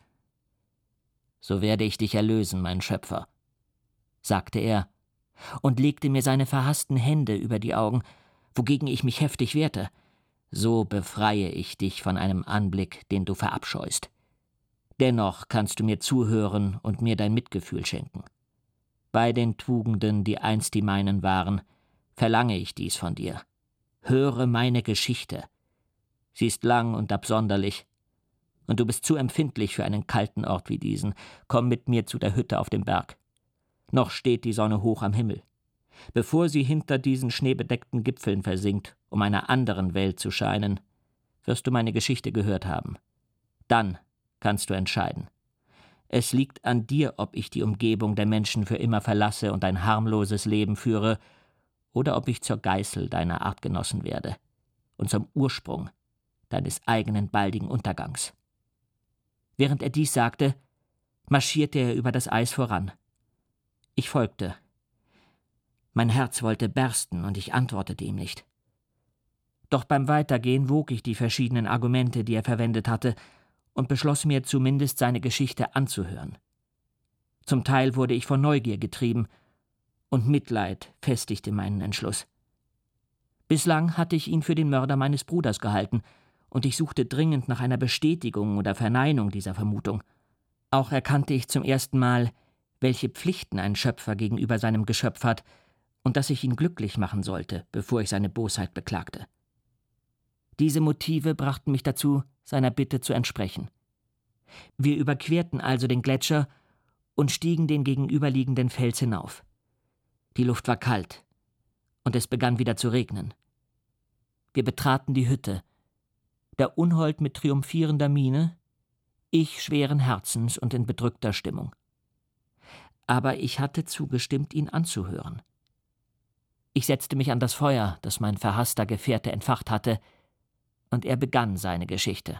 So werde ich dich erlösen, mein Schöpfer, sagte er und legte mir seine verhassten Hände über die Augen, wogegen ich mich heftig wehrte. So befreie ich dich von einem Anblick, den du verabscheust. Dennoch kannst du mir zuhören und mir dein Mitgefühl schenken. Bei den Tugenden, die einst die meinen waren, verlange ich dies von dir. Höre meine Geschichte. Sie ist lang und absonderlich, und du bist zu empfindlich für einen kalten Ort wie diesen. Komm mit mir zu der Hütte auf dem Berg. Noch steht die Sonne hoch am Himmel. Bevor sie hinter diesen schneebedeckten Gipfeln versinkt, um einer anderen Welt zu scheinen, wirst du meine Geschichte gehört haben. Dann kannst du entscheiden. Es liegt an dir, ob ich die Umgebung der Menschen für immer verlasse und ein harmloses Leben führe, oder ob ich zur Geißel deiner Artgenossen werde und zum Ursprung deines eigenen baldigen Untergangs. Während er dies sagte, marschierte er über das Eis voran. Ich folgte. Mein Herz wollte bersten, und ich antwortete ihm nicht. Doch beim Weitergehen wog ich die verschiedenen Argumente, die er verwendet hatte, und beschloss mir zumindest seine Geschichte anzuhören. Zum Teil wurde ich von Neugier getrieben, und Mitleid festigte meinen Entschluss. Bislang hatte ich ihn für den Mörder meines Bruders gehalten, und ich suchte dringend nach einer Bestätigung oder Verneinung dieser Vermutung. Auch erkannte ich zum ersten Mal, welche Pflichten ein Schöpfer gegenüber seinem Geschöpf hat, und dass ich ihn glücklich machen sollte, bevor ich seine Bosheit beklagte. Diese Motive brachten mich dazu, seiner Bitte zu entsprechen. Wir überquerten also den Gletscher und stiegen den gegenüberliegenden Fels hinauf. Die Luft war kalt, und es begann wieder zu regnen. Wir betraten die Hütte, der Unhold mit triumphierender Miene, ich schweren Herzens und in bedrückter Stimmung. Aber ich hatte zugestimmt, ihn anzuhören. Ich setzte mich an das Feuer, das mein verhasster Gefährte entfacht hatte, und er begann seine Geschichte.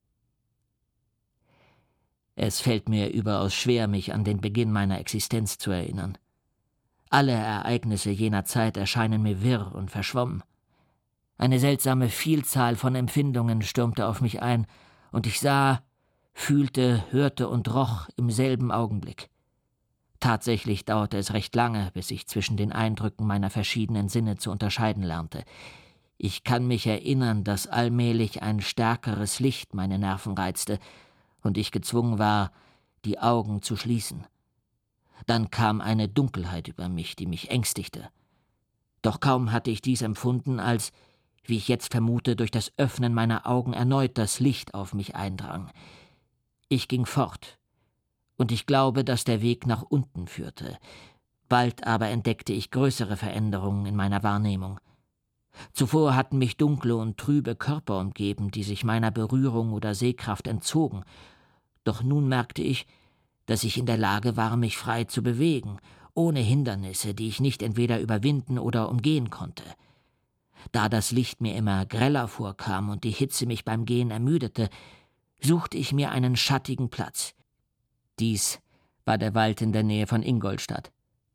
Es fällt mir überaus schwer, mich an den Beginn meiner Existenz zu erinnern. Alle Ereignisse jener Zeit erscheinen mir wirr und verschwommen. Eine seltsame Vielzahl von Empfindungen stürmte auf mich ein, und ich sah, fühlte, hörte und roch im selben Augenblick. Tatsächlich dauerte es recht lange, bis ich zwischen den Eindrücken meiner verschiedenen Sinne zu unterscheiden lernte. Ich kann mich erinnern, dass allmählich ein stärkeres Licht meine Nerven reizte und ich gezwungen war, die Augen zu schließen. Dann kam eine Dunkelheit über mich, die mich ängstigte. Doch kaum hatte ich dies empfunden, als, wie ich jetzt vermute, durch das Öffnen meiner Augen erneut das Licht auf mich eindrang. Ich ging fort, und ich glaube, dass der Weg nach unten führte. Bald aber entdeckte ich größere Veränderungen in meiner Wahrnehmung. Zuvor hatten mich dunkle und trübe Körper umgeben, die sich meiner Berührung oder Sehkraft entzogen. Doch nun merkte ich, dass ich in der Lage war, mich frei zu bewegen, ohne Hindernisse, die ich nicht entweder überwinden oder umgehen konnte. Da das Licht mir immer greller vorkam und die Hitze mich beim Gehen ermüdete, suchte ich mir einen schattigen Platz. Dies war der Wald in der Nähe von Ingolstadt.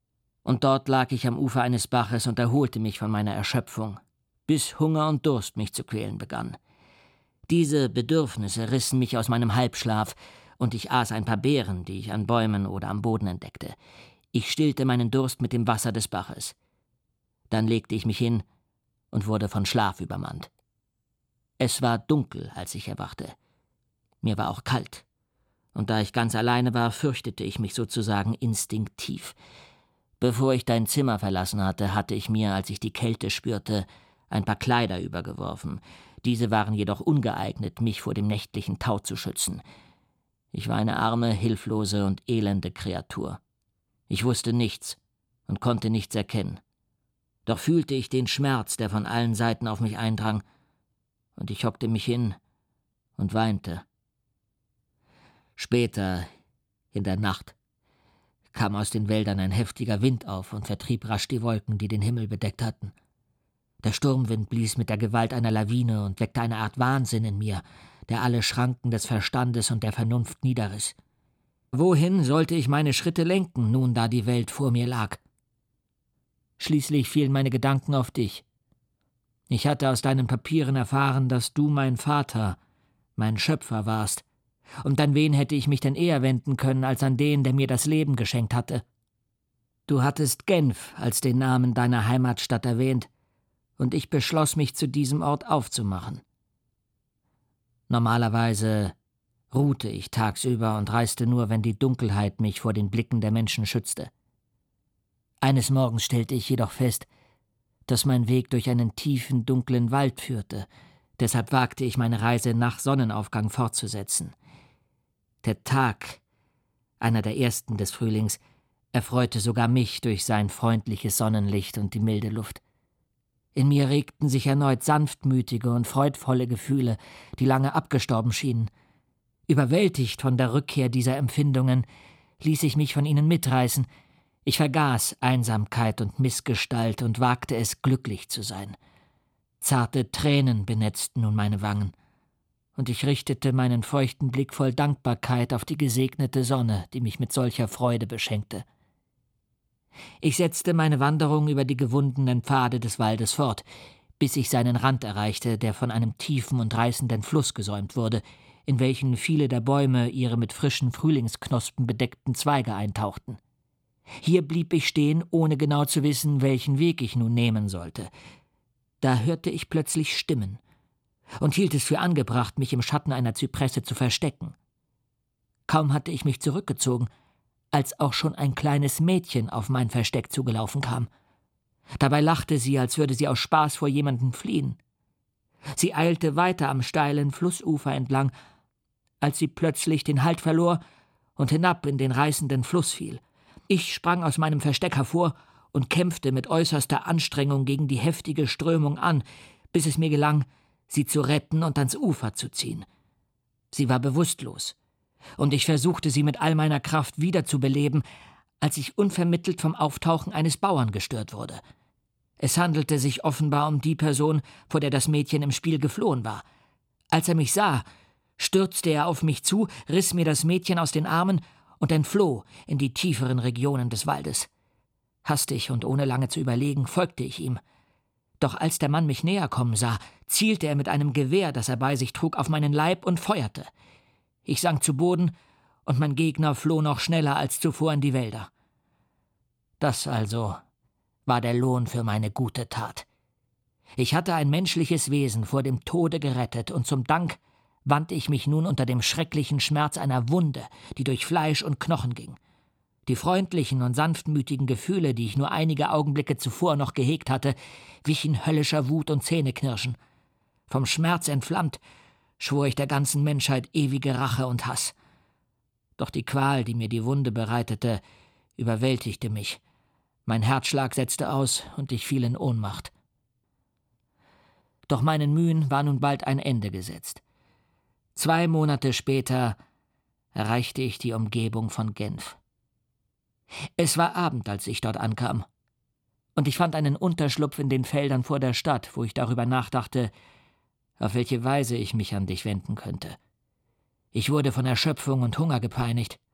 Und dort lag ich am Ufer eines Baches und erholte mich von meiner Erschöpfung, bis Hunger und Durst mich zu quälen begannen. Diese Bedürfnisse rissen mich aus meinem Halbschlaf, und ich aß ein paar Beeren, die ich an Bäumen oder am Boden entdeckte. Ich stillte meinen Durst mit dem Wasser des Baches. Dann legte ich mich hin und wurde von Schlaf übermannt. Es war dunkel, als ich erwachte. Mir war auch kalt, und da ich ganz alleine war, fürchtete ich mich sozusagen instinktiv. Bevor ich dein Zimmer verlassen hatte ich mir, als ich die Kälte spürte, ein paar Kleider übergeworfen. Diese waren jedoch ungeeignet, mich vor dem nächtlichen Tau zu schützen. Ich war eine arme, hilflose und elende Kreatur. Ich wusste nichts und konnte nichts erkennen. Doch fühlte ich den Schmerz, der von allen Seiten auf mich eindrang, und ich hockte mich hin und weinte. Später, in der Nacht, kam aus den Wäldern ein heftiger Wind auf und vertrieb rasch die Wolken, die den Himmel bedeckt hatten. Der Sturmwind blies mit der Gewalt einer Lawine und weckte eine Art Wahnsinn in mir, der alle Schranken des Verstandes und der Vernunft niederriss. Wohin sollte ich meine Schritte lenken, nun da die Welt vor mir lag? Schließlich fielen meine Gedanken auf dich. Ich hatte aus deinen Papieren erfahren, dass du mein Vater, mein Schöpfer warst. Und an wen hätte ich mich denn eher wenden können, als an den, der mir das Leben geschenkt hatte? Du hattest Genf als den Namen deiner Heimatstadt erwähnt, und ich beschloss mich, zu diesem Ort aufzumachen. Normalerweise ruhte ich tagsüber und reiste nur, wenn die Dunkelheit mich vor den Blicken der Menschen schützte. Eines Morgens stellte ich jedoch fest, dass mein Weg durch einen tiefen, dunklen Wald führte. Deshalb wagte ich meine Reise nach Sonnenaufgang fortzusetzen. Der Tag, einer der ersten des Frühlings, erfreute sogar mich durch sein freundliches Sonnenlicht und die milde Luft. In mir regten sich erneut sanftmütige und freudvolle Gefühle, die lange abgestorben schienen. Überwältigt von der Rückkehr dieser Empfindungen, ließ ich mich von ihnen mitreißen. Ich vergaß Einsamkeit und Missgestalt und wagte es, glücklich zu sein. Zarte Tränen benetzten nun meine Wangen, und ich richtete meinen feuchten Blick voll Dankbarkeit auf die gesegnete Sonne, die mich mit solcher Freude beschenkte. Ich setzte meine Wanderung über die gewundenen Pfade des Waldes fort, bis ich seinen Rand erreichte, der von einem tiefen und reißenden Fluss gesäumt wurde, in welchen viele der Bäume ihre mit frischen Frühlingsknospen bedeckten Zweige eintauchten. Hier blieb ich stehen, ohne genau zu wissen, welchen Weg ich nun nehmen sollte. Da hörte ich plötzlich Stimmen und hielt es für angebracht, mich im Schatten einer Zypresse zu verstecken. Kaum hatte ich mich zurückgezogen, als auch schon ein kleines Mädchen auf mein Versteck zugelaufen kam. Dabei lachte sie, als würde sie aus Spaß vor jemandem fliehen. Sie eilte weiter am steilen Flussufer entlang, als sie plötzlich den Halt verlor und hinab in den reißenden Fluss fiel. Ich sprang aus meinem Versteck hervor und kämpfte mit äußerster Anstrengung gegen die heftige Strömung an, bis es mir gelang, sie zu retten und ans Ufer zu ziehen. Sie war bewusstlos, und ich versuchte, sie mit all meiner Kraft wiederzubeleben, als ich unvermittelt vom Auftauchen eines Bauern gestört wurde. Es handelte sich offenbar um die Person, vor der das Mädchen im Spiel geflohen war. Als er mich sah, stürzte er auf mich zu, riss mir das Mädchen aus den Armen und entfloh in die tieferen Regionen des Waldes. Hastig und ohne lange zu überlegen, folgte ich ihm. Doch als der Mann mich näher kommen sah, zielte er mit einem Gewehr, das er bei sich trug, auf meinen Leib und feuerte. Ich sank zu Boden, und mein Gegner floh noch schneller als zuvor in die Wälder. Das also war der Lohn für meine gute Tat. Ich hatte ein menschliches Wesen vor dem Tode gerettet, und zum Dank wandte ich mich nun unter dem schrecklichen Schmerz einer Wunde, die durch Fleisch und Knochen ging. Die freundlichen und sanftmütigen Gefühle, die ich nur einige Augenblicke zuvor noch gehegt hatte, wichen höllischer Wut und Zähneknirschen. Vom Schmerz entflammt, schwor ich der ganzen Menschheit ewige Rache und Hass. Doch die Qual, die mir die Wunde bereitete, überwältigte mich. Mein Herzschlag setzte aus, und ich fiel in Ohnmacht. Doch meinen Mühen war nun bald ein Ende gesetzt. 2 Monate später erreichte ich die Umgebung von Genf. Es war Abend, als ich dort ankam, und ich fand einen Unterschlupf in den Feldern vor der Stadt, wo ich darüber nachdachte, auf welche Weise ich mich an dich wenden könnte. Ich wurde von Erschöpfung und Hunger gepeinigt,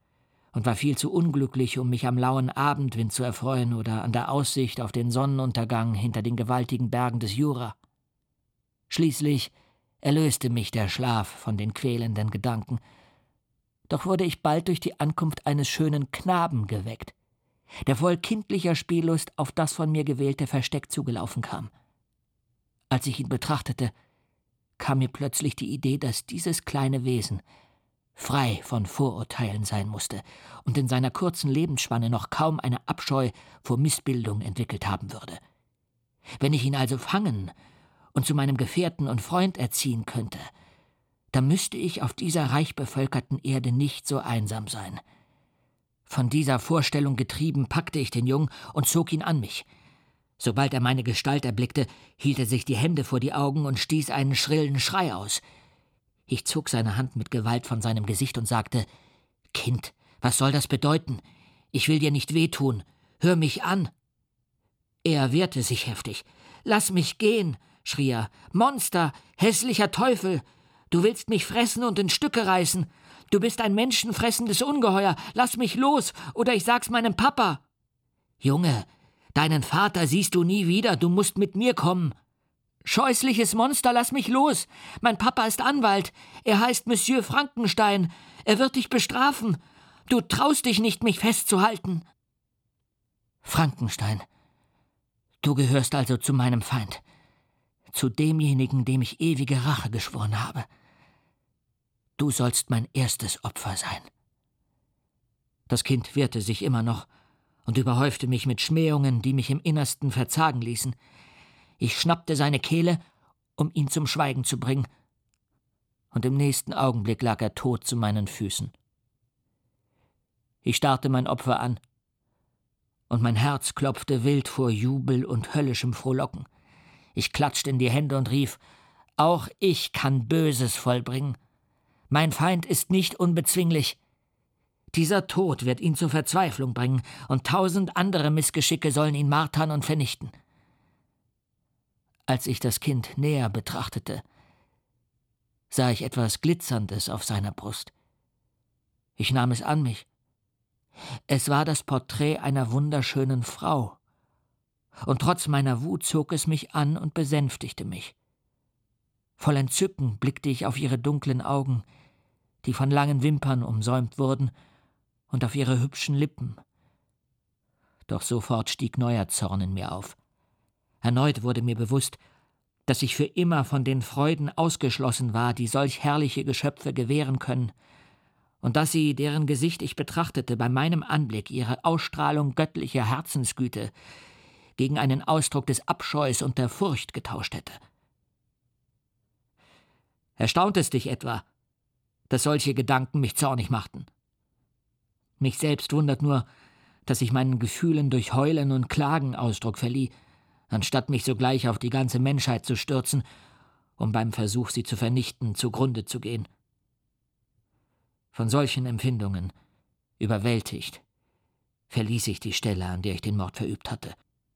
und war viel zu unglücklich, um mich am lauen Abendwind zu erfreuen oder an der Aussicht auf den Sonnenuntergang hinter den gewaltigen Bergen des Jura. Schließlich erlöste mich der Schlaf von den quälenden Gedanken, doch wurde ich bald durch die Ankunft eines schönen Knaben geweckt, der voll kindlicher Spiellust auf das von mir gewählte Versteck zugelaufen kam. Als ich ihn betrachtete, kam mir plötzlich die Idee, dass dieses kleine Wesen frei von Vorurteilen sein musste und in seiner kurzen Lebensspanne noch kaum eine Abscheu vor Missbildung entwickelt haben würde. Wenn ich ihn also fangen und zu meinem Gefährten und Freund erziehen könnte, dann müsste ich auf dieser reich bevölkerten Erde nicht so einsam sein. Von dieser Vorstellung getrieben, packte ich den Jungen und zog ihn an mich. Sobald er meine Gestalt erblickte, hielt er sich die Hände vor die Augen und stieß einen schrillen Schrei aus. Ich zog seine Hand mit Gewalt von seinem Gesicht und sagte: »Kind, was soll das bedeuten? Ich will dir nicht wehtun. Hör mich an!« Er wehrte sich heftig. »Lass mich gehen«, schrie er. »Monster, hässlicher Teufel! Du willst mich fressen und in Stücke reißen. Du bist ein menschenfressendes Ungeheuer. Lass mich los, oder ich sag's meinem Papa.« »Junge, deinen Vater siehst du nie wieder. Du musst mit mir kommen.« »Scheußliches Monster, lass mich los! Mein Papa ist Anwalt. Er heißt Monsieur Frankenstein. Er wird dich bestrafen. Du traust dich nicht, mich festzuhalten.« »Frankenstein, du gehörst also zu meinem Feind, zu demjenigen, dem ich ewige Rache geschworen habe. Du sollst mein erstes Opfer sein.« Das Kind wehrte sich immer noch und überhäufte mich mit Schmähungen, die mich im Innersten verzagen ließen. Ich schnappte seine Kehle, um ihn zum Schweigen zu bringen, und im nächsten Augenblick lag er tot zu meinen Füßen. Ich starrte mein Opfer an, und mein Herz klopfte wild vor Jubel und höllischem Frohlocken. Ich klatschte in die Hände und rief: »Auch ich kann Böses vollbringen. Mein Feind ist nicht unbezwinglich. Dieser Tod wird ihn zur Verzweiflung bringen, und 1000 andere Missgeschicke sollen ihn martern und vernichten.« Als ich das Kind näher betrachtete, sah ich etwas Glitzerndes auf seiner Brust. Ich nahm es an mich. Es war das Porträt einer wunderschönen Frau, und trotz meiner Wut zog es mich an und besänftigte mich. Voll Entzücken blickte ich auf ihre dunklen Augen, die von langen Wimpern umsäumt wurden, und auf ihre hübschen Lippen. Doch sofort stieg neuer Zorn in mir auf. Erneut wurde mir bewusst, dass ich für immer von den Freuden ausgeschlossen war, die solch herrliche Geschöpfe gewähren können, und dass sie, deren Gesicht ich betrachtete, bei meinem Anblick ihre Ausstrahlung göttlicher Herzensgüte gegen einen Ausdruck des Abscheus und der Furcht getauscht hätte. Erstaunt es dich etwa, dass solche Gedanken mich zornig machten? Mich selbst wundert nur, dass ich meinen Gefühlen durch Heulen und Klagen Ausdruck verlieh, anstatt mich sogleich auf die ganze Menschheit zu stürzen, um beim Versuch, sie zu vernichten, zugrunde zu gehen. Von solchen Empfindungen, überwältigt, verließ ich die Stelle, an der ich den Mord verübt hatte.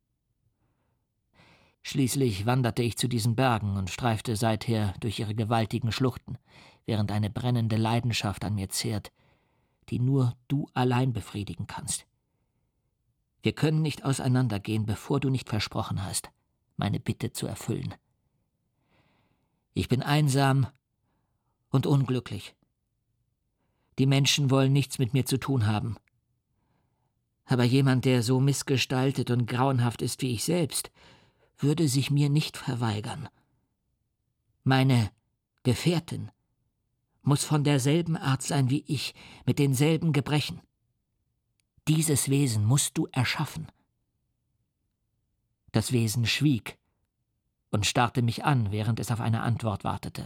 Schließlich wanderte ich zu diesen Bergen und streifte seither durch ihre gewaltigen Schluchten, während eine brennende Leidenschaft an mir zehrt, die nur du allein befriedigen kannst. Wir können nicht auseinandergehen, bevor du nicht versprochen hast, meine Bitte zu erfüllen. Ich bin einsam und unglücklich. Die Menschen wollen nichts mit mir zu tun haben. Aber jemand, der so missgestaltet und grauenhaft ist wie ich selbst, würde sich mir nicht verweigern. Meine Gefährtin muss von derselben Art sein wie ich, mit denselben Gebrechen. Dieses Wesen musst du erschaffen. Das Wesen schwieg und starrte mich an, während es auf eine Antwort wartete.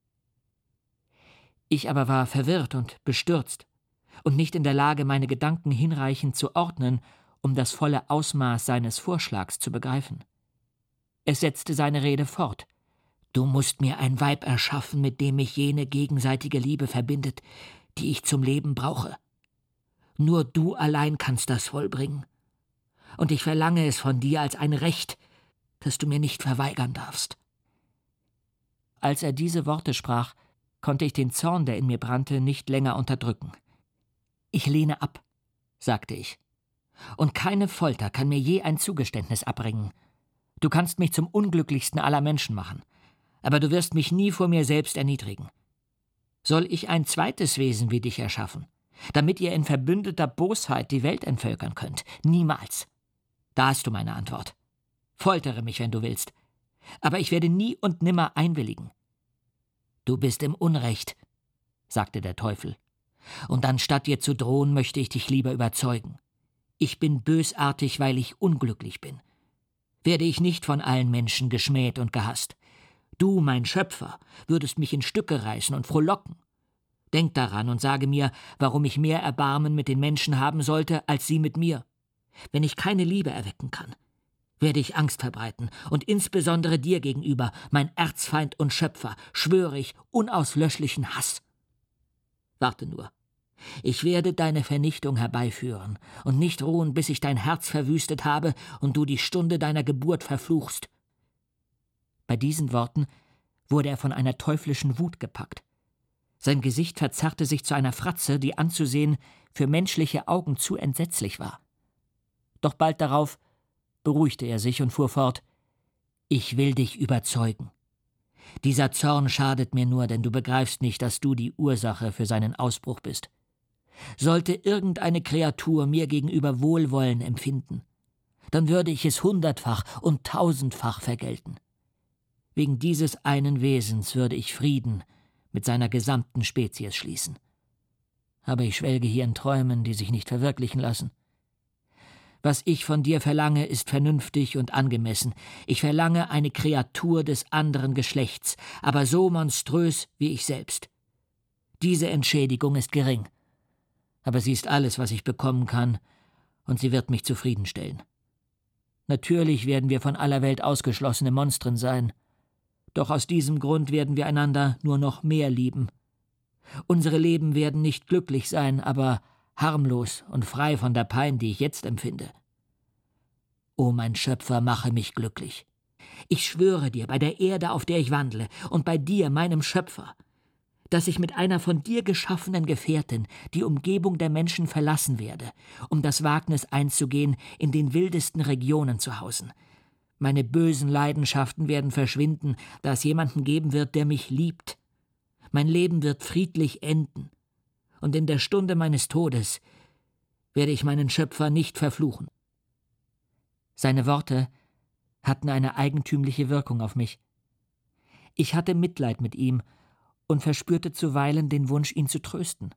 Ich aber war verwirrt und bestürzt und nicht in der Lage, meine Gedanken hinreichend zu ordnen, um das volle Ausmaß seines Vorschlags zu begreifen. Es setzte seine Rede fort. »Du musst mir ein Weib erschaffen, mit dem mich jene gegenseitige Liebe verbindet, die ich zum Leben brauche. Nur du allein kannst das vollbringen. Und ich verlange es von dir als ein Recht, das du mir nicht verweigern darfst.« Als er diese Worte sprach, konnte ich den Zorn, der in mir brannte, nicht länger unterdrücken. Ich lehne ab, sagte ich. Und keine Folter kann mir je ein Zugeständnis abbringen. Du kannst mich zum unglücklichsten aller Menschen machen, aber du wirst mich nie vor mir selbst erniedrigen. Soll ich ein zweites Wesen wie dich erschaffen, damit ihr in verbündeter Bosheit die Welt entvölkern könnt? Niemals. Da hast du meine Antwort. Foltere mich, wenn du willst, aber ich werde nie und nimmer einwilligen. Du bist im Unrecht, sagte der Teufel, und anstatt dir zu drohen, möchte ich dich lieber überzeugen. Ich bin bösartig, weil ich unglücklich bin. Werde ich nicht von allen Menschen geschmäht und gehasst. Du, mein Schöpfer, würdest mich in Stücke reißen und frohlocken. Denk daran und sage mir, warum ich mehr Erbarmen mit den Menschen haben sollte, als sie mit mir. Wenn ich keine Liebe erwecken kann, werde ich Angst verbreiten, und insbesondere dir gegenüber, mein Erzfeind und Schöpfer, schwöre ich unauslöschlichen Hass. Warte nur. Ich werde deine Vernichtung herbeiführen und nicht ruhen, bis ich dein Herz verwüstet habe und du die Stunde deiner Geburt verfluchst. Bei diesen Worten wurde er von einer teuflischen Wut gepackt. Sein Gesicht verzerrte sich zu einer Fratze, die anzusehen für menschliche Augen zu entsetzlich war. Doch bald darauf beruhigte er sich und fuhr fort: »Ich will dich überzeugen. Dieser Zorn schadet mir nur, denn du begreifst nicht, dass du die Ursache für seinen Ausbruch bist. Sollte irgendeine Kreatur mir gegenüber Wohlwollen empfinden, dann würde ich es 100-fach und 1000-fach vergelten. Wegen dieses einen Wesens würde ich Frieden mit seiner gesamten Spezies schließen. Aber ich schwelge hier in Träumen, die sich nicht verwirklichen lassen. Was ich von dir verlange, ist vernünftig und angemessen. Ich verlange eine Kreatur des anderen Geschlechts, aber so monströs wie ich selbst. Diese Entschädigung ist gering, aber sie ist alles, was ich bekommen kann, und sie wird mich zufriedenstellen. Natürlich werden wir von aller Welt ausgeschlossene Monstren sein, doch aus diesem Grund werden wir einander nur noch mehr lieben. Unsere Leben werden nicht glücklich sein, aber harmlos und frei von der Pein, die ich jetzt empfinde. O mein Schöpfer, mache mich glücklich. Ich schwöre dir bei der Erde, auf der ich wandle, und bei dir, meinem Schöpfer, dass ich mit einer von dir geschaffenen Gefährtin die Umgebung der Menschen verlassen werde, um das Wagnis einzugehen, in den wildesten Regionen zu hausen. Meine bösen Leidenschaften werden verschwinden, da es jemanden geben wird, der mich liebt. Mein Leben wird friedlich enden, und in der Stunde meines Todes werde ich meinen Schöpfer nicht verfluchen.« Seine Worte hatten eine eigentümliche Wirkung auf mich. Ich hatte Mitleid mit ihm und verspürte zuweilen den Wunsch, ihn zu trösten.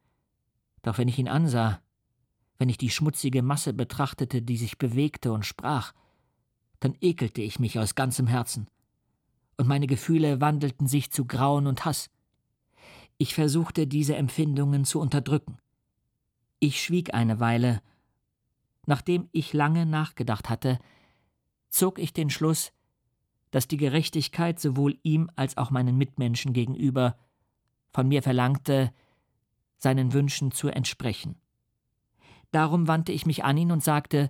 Doch wenn ich ihn ansah, wenn ich die schmutzige Masse betrachtete, die sich bewegte und sprach, dann ekelte ich mich aus ganzem Herzen, und meine Gefühle wandelten sich zu Grauen und Hass. Ich versuchte, diese Empfindungen zu unterdrücken. Ich schwieg eine Weile. Nachdem ich lange nachgedacht hatte, zog ich den Schluss, dass die Gerechtigkeit sowohl ihm als auch meinen Mitmenschen gegenüber von mir verlangte, seinen Wünschen zu entsprechen. Darum wandte ich mich an ihn und sagte: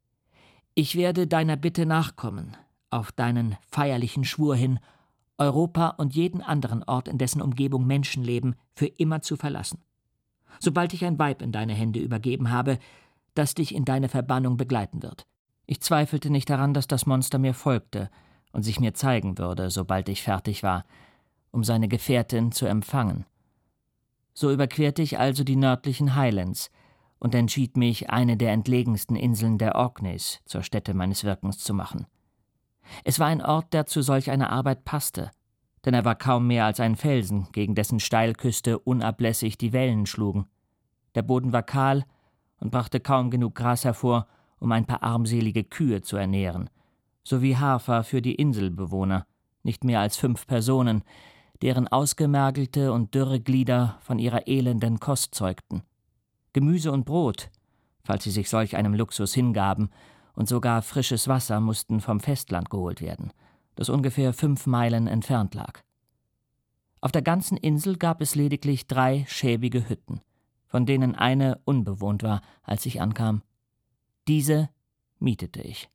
»Ich werde deiner Bitte nachkommen, auf deinen feierlichen Schwur hin, Europa und jeden anderen Ort, in dessen Umgebung Menschen leben, für immer zu verlassen. Sobald ich ein Weib in deine Hände übergeben habe, das dich in deine Verbannung begleiten wird.« Ich zweifelte nicht daran, dass das Monster mir folgte und sich mir zeigen würde, sobald ich fertig war, um seine Gefährtin zu empfangen. So überquerte ich also die nördlichen Highlands und entschied mich, eine der entlegensten Inseln der Orkneys zur Stätte meines Wirkens zu machen. Es war ein Ort, der zu solch einer Arbeit passte, denn er war kaum mehr als ein Felsen, gegen dessen Steilküste unablässig die Wellen schlugen. Der Boden war kahl und brachte kaum genug Gras hervor, um ein paar armselige Kühe zu ernähren, sowie Hafer für die Inselbewohner, nicht mehr als 5 Personen, deren ausgemergelte und dürre Glieder von ihrer elenden Kost zeugten. Gemüse und Brot, falls sie sich solch einem Luxus hingaben, und sogar frisches Wasser mussten vom Festland geholt werden, das ungefähr 5 Meilen entfernt lag. Auf der ganzen Insel gab es lediglich 3 schäbige Hütten, von denen eine unbewohnt war, als ich ankam. Diese mietete ich.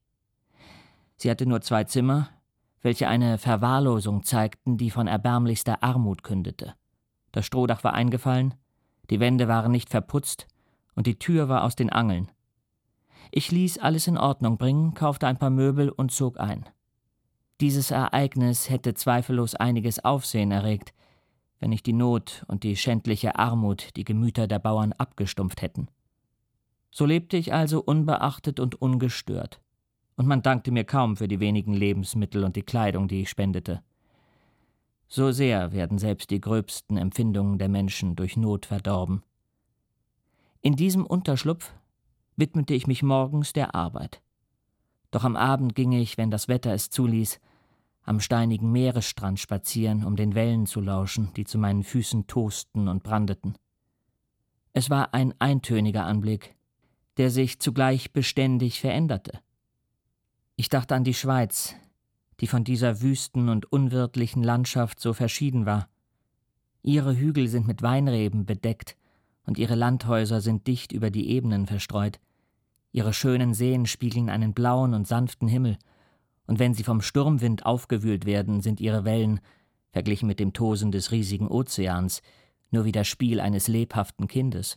Sie hatte nur 2 Zimmer, welche eine Verwahrlosung zeigten, die von erbärmlichster Armut kündete. Das Strohdach war eingefallen, die Wände waren nicht verputzt und die Tür war aus den Angeln. Ich ließ alles in Ordnung bringen, kaufte ein paar Möbel und zog ein. Dieses Ereignis hätte zweifellos einiges Aufsehen erregt, wenn nicht die Not und die schändliche Armut die Gemüter der Bauern abgestumpft hätten. So lebte ich also unbeachtet und ungestört, und man dankte mir kaum für die wenigen Lebensmittel und die Kleidung, die ich spendete. So sehr werden selbst die gröbsten Empfindungen der Menschen durch Not verdorben. In diesem Unterschlupf widmete ich mich morgens der Arbeit. Doch am Abend ging ich, wenn das Wetter es zuließ, am steinigen Meeresstrand spazieren, um den Wellen zu lauschen, die zu meinen Füßen tosten und brandeten. Es war ein eintöniger Anblick, der sich zugleich beständig veränderte. Ich dachte an die Schweiz, die von dieser wüsten und unwirtlichen Landschaft so verschieden war. Ihre Hügel sind mit Weinreben bedeckt und ihre Landhäuser sind dicht über die Ebenen verstreut. Ihre schönen Seen spiegeln einen blauen und sanften Himmel, und wenn sie vom Sturmwind aufgewühlt werden, sind ihre Wellen, verglichen mit dem Tosen des riesigen Ozeans, nur wie das Spiel eines lebhaften Kindes.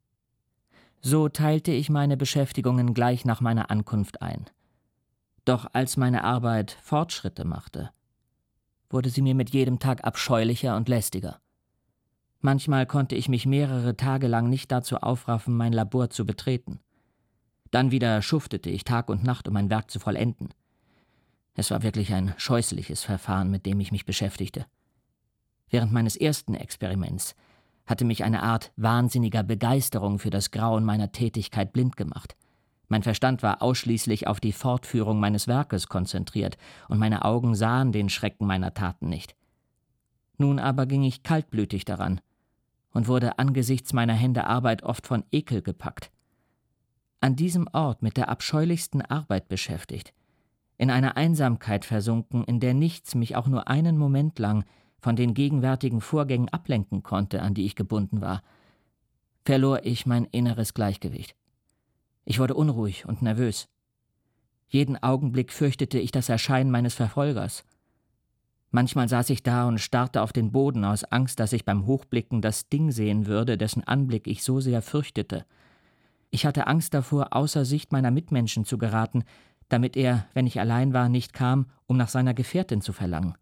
So teilte ich meine Beschäftigungen gleich nach meiner Ankunft ein. Doch als meine Arbeit Fortschritte machte, wurde sie mir mit jedem Tag abscheulicher und lästiger. Manchmal konnte ich mich mehrere Tage lang nicht dazu aufraffen, mein Labor zu betreten. Dann wieder schuftete ich Tag und Nacht, um mein Werk zu vollenden. Es war wirklich ein scheußliches Verfahren, mit dem ich mich beschäftigte. Während meines ersten Experiments hatte mich eine Art wahnsinniger Begeisterung für das Grauen meiner Tätigkeit blind gemacht. Mein Verstand war ausschließlich auf die Fortführung meines Werkes konzentriert, und meine Augen sahen den Schrecken meiner Taten nicht. Nun aber ging ich kaltblütig daran und wurde angesichts meiner Hände Arbeit oft von Ekel gepackt. An diesem Ort mit der abscheulichsten Arbeit beschäftigt, in einer Einsamkeit versunken, in der nichts mich auch nur einen Moment lang von den gegenwärtigen Vorgängen ablenken konnte, an die ich gebunden war, verlor ich mein inneres Gleichgewicht. Ich wurde unruhig und nervös. Jeden Augenblick fürchtete ich das Erscheinen meines Verfolgers. Manchmal saß ich da und starrte auf den Boden aus Angst, dass ich beim Hochblicken das Ding sehen würde, dessen Anblick ich so sehr fürchtete. Ich hatte Angst davor, außer Sicht meiner Mitmenschen zu geraten, damit er, wenn ich allein war, nicht kam, um nach seiner Gefährtin zu verlangen.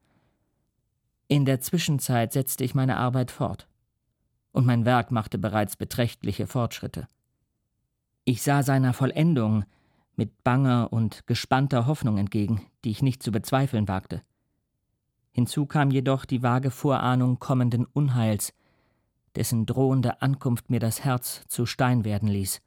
In der Zwischenzeit setzte ich meine Arbeit fort, und mein Werk machte bereits beträchtliche Fortschritte. Ich sah seiner Vollendung mit banger und gespannter Hoffnung entgegen, die ich nicht zu bezweifeln wagte. Hinzu kam jedoch die vage Vorahnung kommenden Unheils, dessen drohende Ankunft mir das Herz zu Stein werden ließ.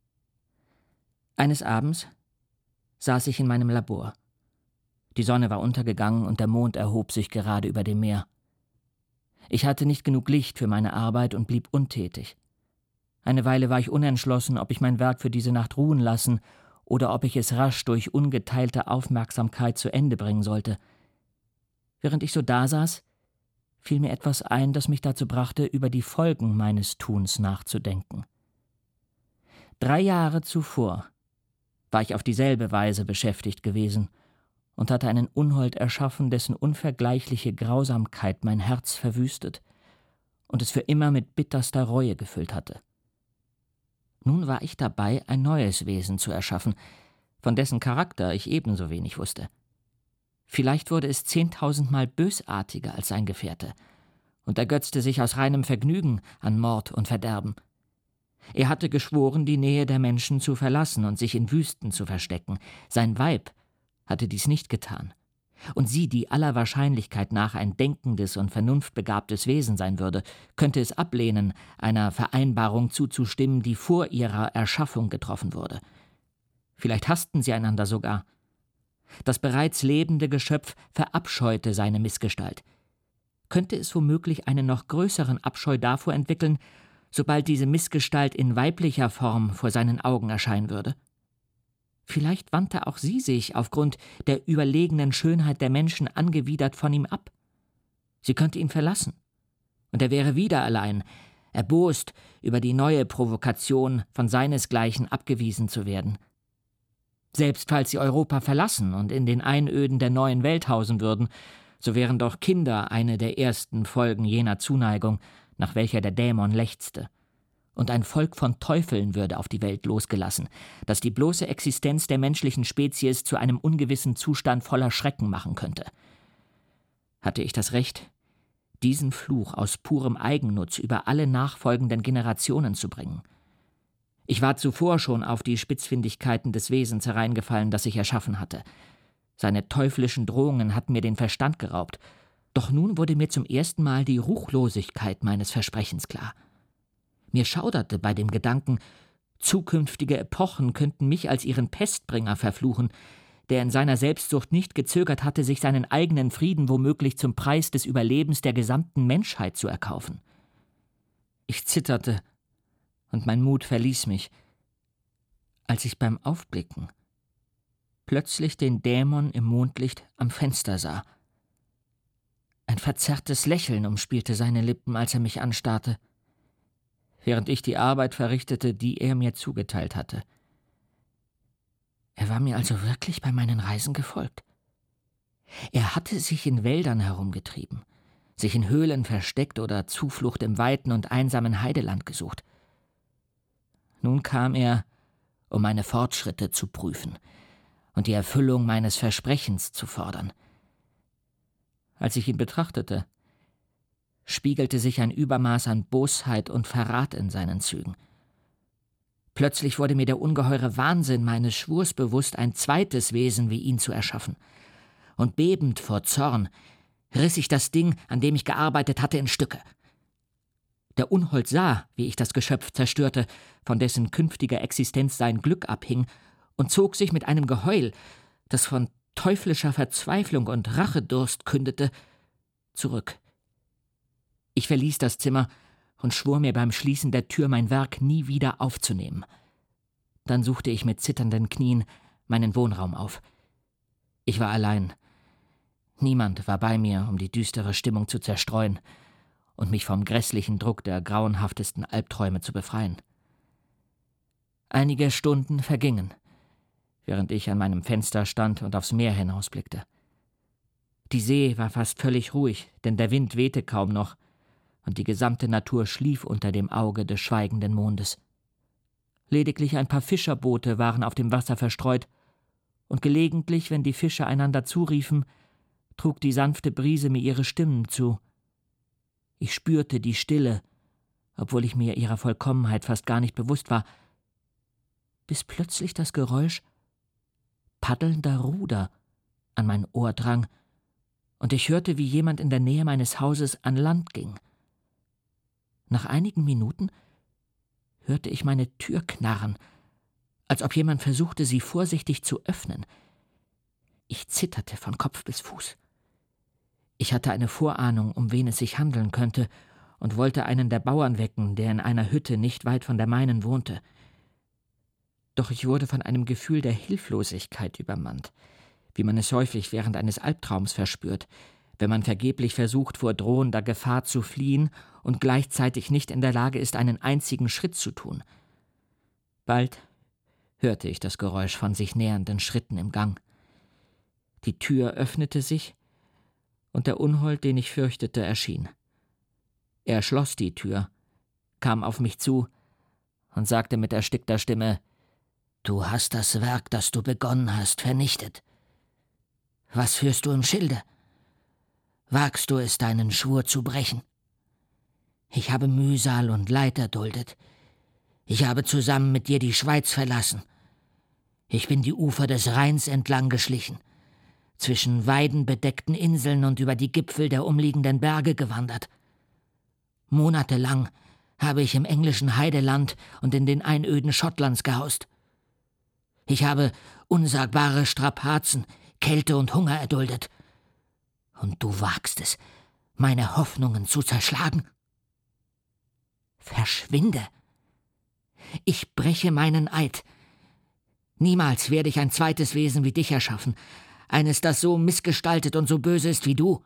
Eines Abends saß ich in meinem Labor. Die Sonne war untergegangen und der Mond erhob sich gerade über dem Meer. Ich hatte nicht genug Licht für meine Arbeit und blieb untätig. Eine Weile war ich unentschlossen, ob ich mein Werk für diese Nacht ruhen lassen oder ob ich es rasch durch ungeteilte Aufmerksamkeit zu Ende bringen sollte. Während ich so dasaß, fiel mir etwas ein, das mich dazu brachte, über die Folgen meines Tuns nachzudenken. 3 Jahre zuvor war ich auf dieselbe Weise beschäftigt gewesen und hatte einen Unhold erschaffen, dessen unvergleichliche Grausamkeit mein Herz verwüstet und es für immer mit bitterster Reue gefüllt hatte. Nun war ich dabei, ein neues Wesen zu erschaffen, von dessen Charakter ich ebenso wenig wusste. Vielleicht wurde es 10.000-mal bösartiger als sein Gefährte und ergötzte sich aus reinem Vergnügen an Mord und Verderben. Er hatte geschworen, die Nähe der Menschen zu verlassen und sich in Wüsten zu verstecken. Sein Weib hatte dies nicht getan. Und sie, die aller Wahrscheinlichkeit nach ein denkendes und vernunftbegabtes Wesen sein würde, könnte es ablehnen, einer Vereinbarung zuzustimmen, die vor ihrer Erschaffung getroffen wurde. Vielleicht hassten sie einander sogar. Das bereits lebende Geschöpf verabscheute seine Missgestalt. Könnte es womöglich einen noch größeren Abscheu davor entwickeln, sobald diese Missgestalt in weiblicher Form vor seinen Augen erscheinen würde? Vielleicht wandte auch sie sich aufgrund der überlegenen Schönheit der Menschen angewidert von ihm ab. Sie könnte ihn verlassen, und er wäre wieder allein, erbost über die neue Provokation, von seinesgleichen abgewiesen zu werden. Selbst falls sie Europa verlassen und in den Einöden der neuen Welt hausen würden, so wären doch Kinder eine der ersten Folgen jener Zuneigung, nach welcher der Dämon lechzte. und ein Volk von Teufeln würde auf die Welt losgelassen, das die bloße Existenz der menschlichen Spezies zu einem ungewissen Zustand voller Schrecken machen könnte. Hatte ich das Recht, diesen Fluch aus purem Eigennutz über alle nachfolgenden Generationen zu bringen? Ich war zuvor schon auf die Spitzfindigkeiten des Wesens hereingefallen, das ich erschaffen hatte. Seine teuflischen Drohungen hatten mir den Verstand geraubt, doch nun wurde mir zum ersten Mal die Ruchlosigkeit meines Versprechens klar. Mir schauderte bei dem Gedanken, zukünftige Epochen könnten mich als ihren Pestbringer verfluchen, der in seiner Selbstsucht nicht gezögert hatte, sich seinen eigenen Frieden womöglich zum Preis des Überlebens der gesamten Menschheit zu erkaufen. Ich zitterte, und mein Mut verließ mich, als ich beim Aufblicken plötzlich den Dämon im Mondlicht am Fenster sah. Ein verzerrtes Lächeln umspielte seine Lippen, als er mich anstarrte, während ich die Arbeit verrichtete, die er mir zugeteilt hatte. Er war mir also wirklich bei meinen Reisen gefolgt. Er hatte sich in Wäldern herumgetrieben, sich in Höhlen versteckt oder Zuflucht im weiten und einsamen Heideland gesucht. Nun kam er, um meine Fortschritte zu prüfen und die Erfüllung meines Versprechens zu fordern. Als ich ihn betrachtete, spiegelte sich ein Übermaß an Bosheit und Verrat in seinen Zügen. Plötzlich wurde mir der ungeheure Wahnsinn meines Schwurs bewusst, ein zweites Wesen wie ihn zu erschaffen. Und bebend vor Zorn riss ich das Ding, an dem ich gearbeitet hatte, in Stücke. Der Unhold sah, wie ich das Geschöpf zerstörte, von dessen künftiger Existenz sein Glück abhing, und zog sich mit einem Geheul, das von teuflischer Verzweiflung und Rachedurst kündete, zurück. Ich verließ das Zimmer und schwor mir beim Schließen der Tür, mein Werk nie wieder aufzunehmen. Dann suchte ich mit zitternden Knien meinen Wohnraum auf. Ich war allein. Niemand war bei mir, um die düstere Stimmung zu zerstreuen und mich vom grässlichen Druck der grauenhaftesten Albträume zu befreien. Einige Stunden vergingen, während ich an meinem Fenster stand und aufs Meer hinausblickte. Die See war fast völlig ruhig, denn der Wind wehte kaum noch, und die gesamte Natur schlief unter dem Auge des schweigenden Mondes. Lediglich ein paar Fischerboote waren auf dem Wasser verstreut, und gelegentlich, wenn die Fische einander zuriefen, trug die sanfte Brise mir ihre Stimmen zu. Ich spürte die Stille, obwohl ich mir ihrer Vollkommenheit fast gar nicht bewusst war, bis plötzlich das Geräusch paddelnder Ruder an mein Ohr drang, und ich hörte, wie jemand in der Nähe meines Hauses an Land ging. Nach einigen Minuten hörte ich meine Tür knarren, als ob jemand versuchte, sie vorsichtig zu öffnen. Ich zitterte von Kopf bis Fuß. Ich hatte eine Vorahnung, um wen es sich handeln könnte, und wollte einen der Bauern wecken, der in einer Hütte nicht weit von der meinen wohnte. Doch ich wurde von einem Gefühl der Hilflosigkeit übermannt, wie man es häufig während eines Albtraums verspürt, wenn man vergeblich versucht, vor drohender Gefahr zu fliehen und gleichzeitig nicht in der Lage ist, einen einzigen Schritt zu tun. Bald hörte ich das Geräusch von sich nähernden Schritten im Gang. Die Tür öffnete sich, und der Unhold, den ich fürchtete, erschien. Er schloss die Tür, kam auf mich zu und sagte mit erstickter Stimme: »Du hast das Werk, das du begonnen hast, vernichtet. Was führst du im Schilde? Wagst du es, deinen Schwur zu brechen? Ich habe Mühsal und Leid erduldet. Ich habe zusammen mit dir die Schweiz verlassen. Ich bin die Ufer des Rheins entlang geschlichen, zwischen weidenbedeckten Inseln und über die Gipfel der umliegenden Berge gewandert. Monatelang habe ich im englischen Heideland und in den Einöden Schottlands gehaust. Ich habe unsagbare Strapazen, Kälte und Hunger erduldet. Und du wagst es, meine Hoffnungen zu zerschlagen? Verschwinde! Ich breche meinen Eid. Niemals werde ich ein zweites Wesen wie dich erschaffen, eines, das so missgestaltet und so böse ist wie du.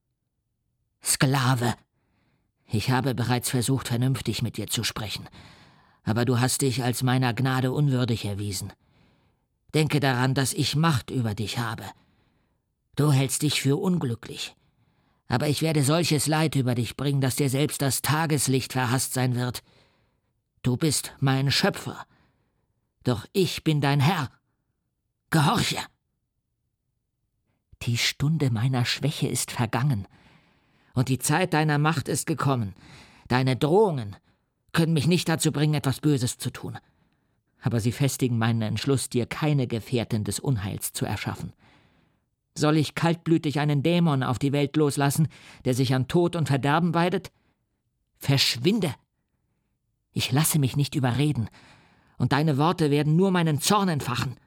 Sklave! Ich habe bereits versucht, vernünftig mit dir zu sprechen, aber du hast dich als meiner Gnade unwürdig erwiesen. Denke daran, dass ich Macht über dich habe. Du hältst dich für unglücklich, aber ich werde solches Leid über dich bringen, dass dir selbst das Tageslicht verhasst sein wird. Du bist mein Schöpfer, doch ich bin dein Herr. Gehorche! Die Stunde meiner Schwäche ist vergangen, und die Zeit deiner Macht ist gekommen. Deine Drohungen können mich nicht dazu bringen, etwas Böses zu tun. Aber sie festigen meinen Entschluss, dir keine Gefährtin des Unheils zu erschaffen. Soll ich kaltblütig einen Dämon auf die Welt loslassen, der sich an Tod und Verderben weidet? Verschwinde! Ich lasse mich nicht überreden, und deine Worte werden nur meinen Zorn entfachen.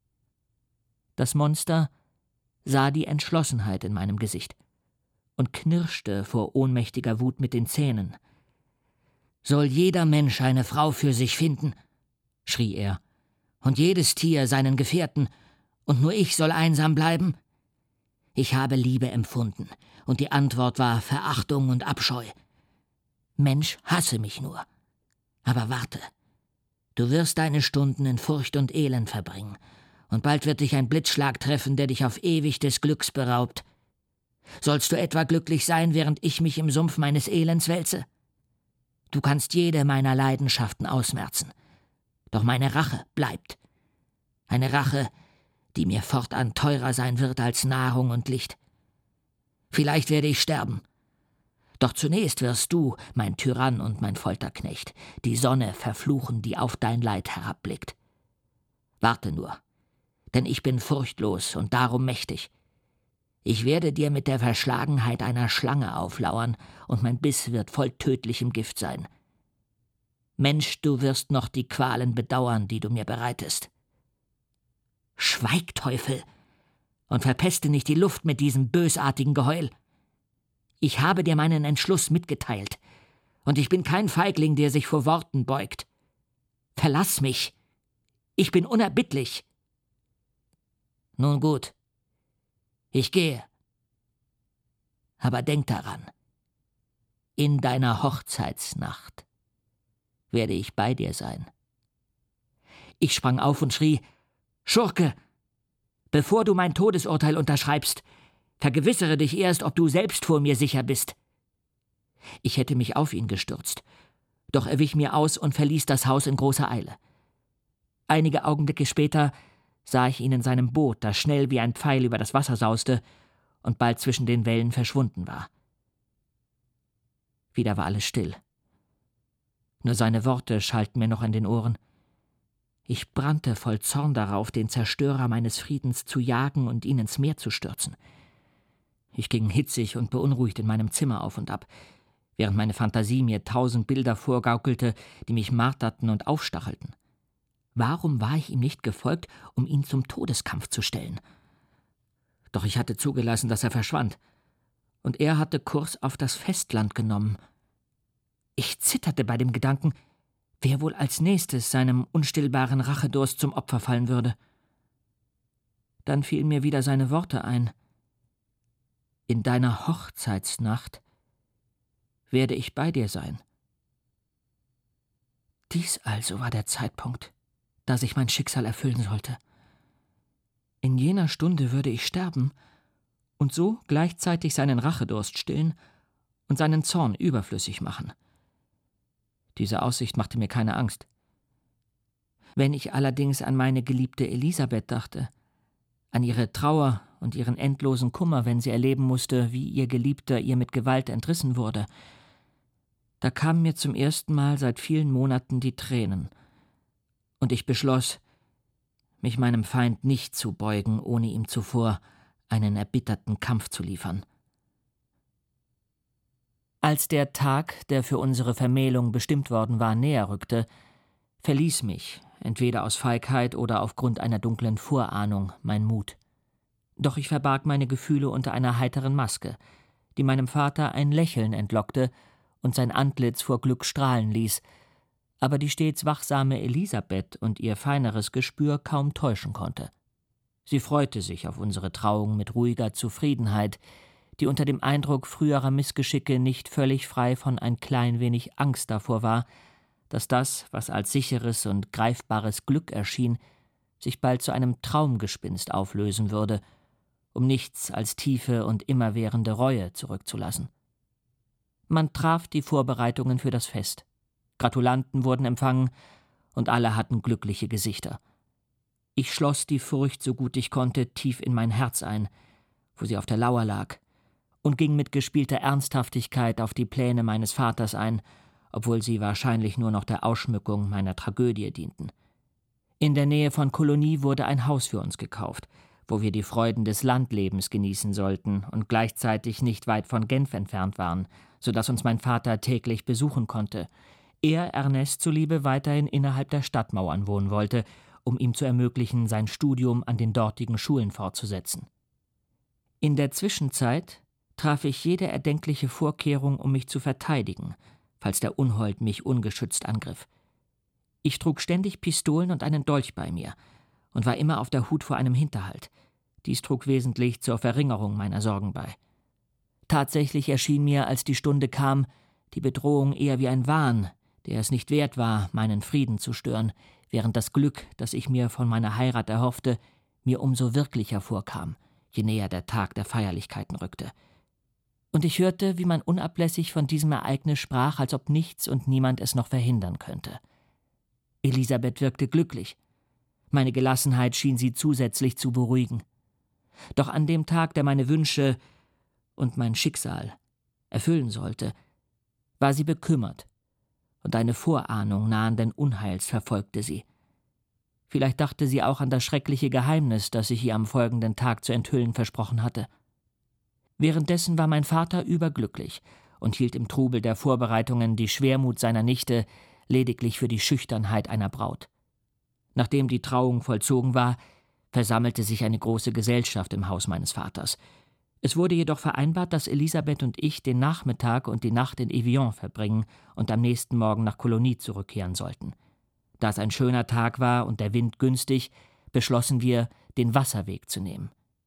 Das Monster sah die Entschlossenheit in meinem Gesicht und knirschte vor ohnmächtiger Wut mit den Zähnen. »Soll jeder Mensch eine Frau für sich finden?« schrie er, »und jedes Tier seinen Gefährten, und nur ich soll einsam bleiben? Ich habe Liebe empfunden, und die Antwort war Verachtung und Abscheu. Mensch, hasse mich nur. Aber warte, du wirst deine Stunden in Furcht und Elend verbringen, und bald wird dich ein Blitzschlag treffen, der dich auf ewig des Glücks beraubt. Sollst du etwa glücklich sein, während ich mich im Sumpf meines Elends wälze? Du kannst jede meiner Leidenschaften ausmerzen, doch meine Rache bleibt. Eine Rache, die mir fortan teurer sein wird als Nahrung und Licht. Vielleicht werde ich sterben. Doch zunächst wirst du, mein Tyrann und mein Folterknecht, die Sonne verfluchen, die auf dein Leid herabblickt. Warte nur, denn ich bin furchtlos und darum mächtig. Ich werde dir mit der Verschlagenheit einer Schlange auflauern, und mein Biss wird voll tödlichem Gift sein. Mensch, du wirst noch die Qualen bedauern, die du mir bereitest. Schweig, Teufel, und verpeste nicht die Luft mit diesem bösartigen Geheul. Ich habe dir meinen Entschluss mitgeteilt, und ich bin kein Feigling, der sich vor Worten beugt. Verlass mich, ich bin unerbittlich. Nun gut, ich gehe. Aber denk daran, in deiner Hochzeitsnacht werde ich bei dir sein. Ich sprang auf und schrie: Schurke, bevor du mein Todesurteil unterschreibst, vergewissere dich erst, ob du selbst vor mir sicher bist. Ich hätte mich auf ihn gestürzt, doch er wich mir aus und verließ das Haus in großer Eile. Einige Augenblicke später sah ich ihn in seinem Boot, das schnell wie ein Pfeil über das Wasser sauste und bald zwischen den Wellen verschwunden war. Wieder war alles still. Nur seine Worte schallten mir noch in den Ohren. Ich brannte voll Zorn darauf, den Zerstörer meines Friedens zu jagen und ihn ins Meer zu stürzen. Ich ging hitzig und beunruhigt in meinem Zimmer auf und ab, während meine Fantasie mir 1000 Bilder vorgaukelte, die mich marterten und aufstachelten. Warum war ich ihm nicht gefolgt, um ihn zum Todeskampf zu stellen? Doch ich hatte zugelassen, dass er verschwand, und er hatte Kurs auf das Festland genommen. Ich zitterte bei dem Gedanken, wer wohl als nächstes seinem unstillbaren Rachedurst zum Opfer fallen würde. Dann fielen mir wieder seine Worte ein. In deiner Hochzeitsnacht werde ich bei dir sein. Dies also war der Zeitpunkt, da sich mein Schicksal erfüllen sollte. In jener Stunde würde ich sterben und so gleichzeitig seinen Rachedurst stillen und seinen Zorn überflüssig machen. Diese Aussicht machte mir keine Angst. Wenn ich allerdings an meine geliebte Elisabeth dachte, an ihre Trauer und ihren endlosen Kummer, wenn sie erleben musste, wie ihr Geliebter ihr mit Gewalt entrissen wurde, da kamen mir zum ersten Mal seit vielen Monaten die Tränen, und ich beschloss, mich meinem Feind nicht zu beugen, ohne ihm zuvor einen erbitterten Kampf zu liefern. Als der Tag, der für unsere Vermählung bestimmt worden war, näher rückte, verließ mich, entweder aus Feigheit oder aufgrund einer dunklen Vorahnung, mein Mut. Doch ich verbarg meine Gefühle unter einer heiteren Maske, die meinem Vater ein Lächeln entlockte und sein Antlitz vor Glück strahlen ließ, aber die stets wachsame Elisabeth und ihr feineres Gespür kaum täuschen konnte. Sie freute sich auf unsere Trauung mit ruhiger Zufriedenheit, die unter dem Eindruck früherer Missgeschicke nicht völlig frei von ein klein wenig Angst davor war, dass das, was als sicheres und greifbares Glück erschien, sich bald zu einem Traumgespinst auflösen würde, um nichts als tiefe und immerwährende Reue zurückzulassen. Man traf die Vorbereitungen für das Fest. Gratulanten wurden empfangen, und alle hatten glückliche Gesichter. Ich schloss die Furcht, so gut ich konnte, tief in mein Herz ein, wo sie auf der Lauer lag, und ging mit gespielter Ernsthaftigkeit auf die Pläne meines Vaters ein, obwohl sie wahrscheinlich nur noch der Ausschmückung meiner Tragödie dienten. In der Nähe von Kolonie wurde ein Haus für uns gekauft, wo wir die Freuden des Landlebens genießen sollten und gleichzeitig nicht weit von Genf entfernt waren, so dass uns mein Vater täglich besuchen konnte. Er Ernest zuliebe weiterhin innerhalb der Stadtmauern wohnen wollte, um ihm zu ermöglichen, sein Studium an den dortigen Schulen fortzusetzen. In der Zwischenzeit traf ich jede erdenkliche Vorkehrung, um mich zu verteidigen, falls der Unhold mich ungeschützt angriff. Ich trug ständig Pistolen und einen Dolch bei mir und war immer auf der Hut vor einem Hinterhalt. Dies trug wesentlich zur Verringerung meiner Sorgen bei. Tatsächlich erschien mir, als die Stunde kam, die Bedrohung eher wie ein Wahn, der es nicht wert war, meinen Frieden zu stören, während das Glück, das ich mir von meiner Heirat erhoffte, mir umso wirklicher vorkam, je näher der Tag der Feierlichkeiten rückte. Und ich hörte, wie man unablässig von diesem Ereignis sprach, als ob nichts und niemand es noch verhindern könnte. Elisabeth wirkte glücklich. Meine Gelassenheit schien sie zusätzlich zu beruhigen. Doch an dem Tag, der meine Wünsche und mein Schicksal erfüllen sollte, war sie bekümmert, und eine Vorahnung nahenden Unheils verfolgte sie. Vielleicht dachte sie auch an das schreckliche Geheimnis, das ich ihr am folgenden Tag zu enthüllen versprochen hatte. Währenddessen war mein Vater überglücklich und hielt im Trubel der Vorbereitungen die Schwermut seiner Nichte lediglich für die Schüchternheit einer Braut. Nachdem die Trauung vollzogen war, versammelte sich eine große Gesellschaft im Haus meines Vaters. Es wurde jedoch vereinbart, dass Elisabeth und ich den Nachmittag und die Nacht in Evian verbringen und am nächsten Morgen nach Kolonie zurückkehren sollten. Da es ein schöner Tag war und der Wind günstig, beschlossen wir, den Wasserweg zu nehmen.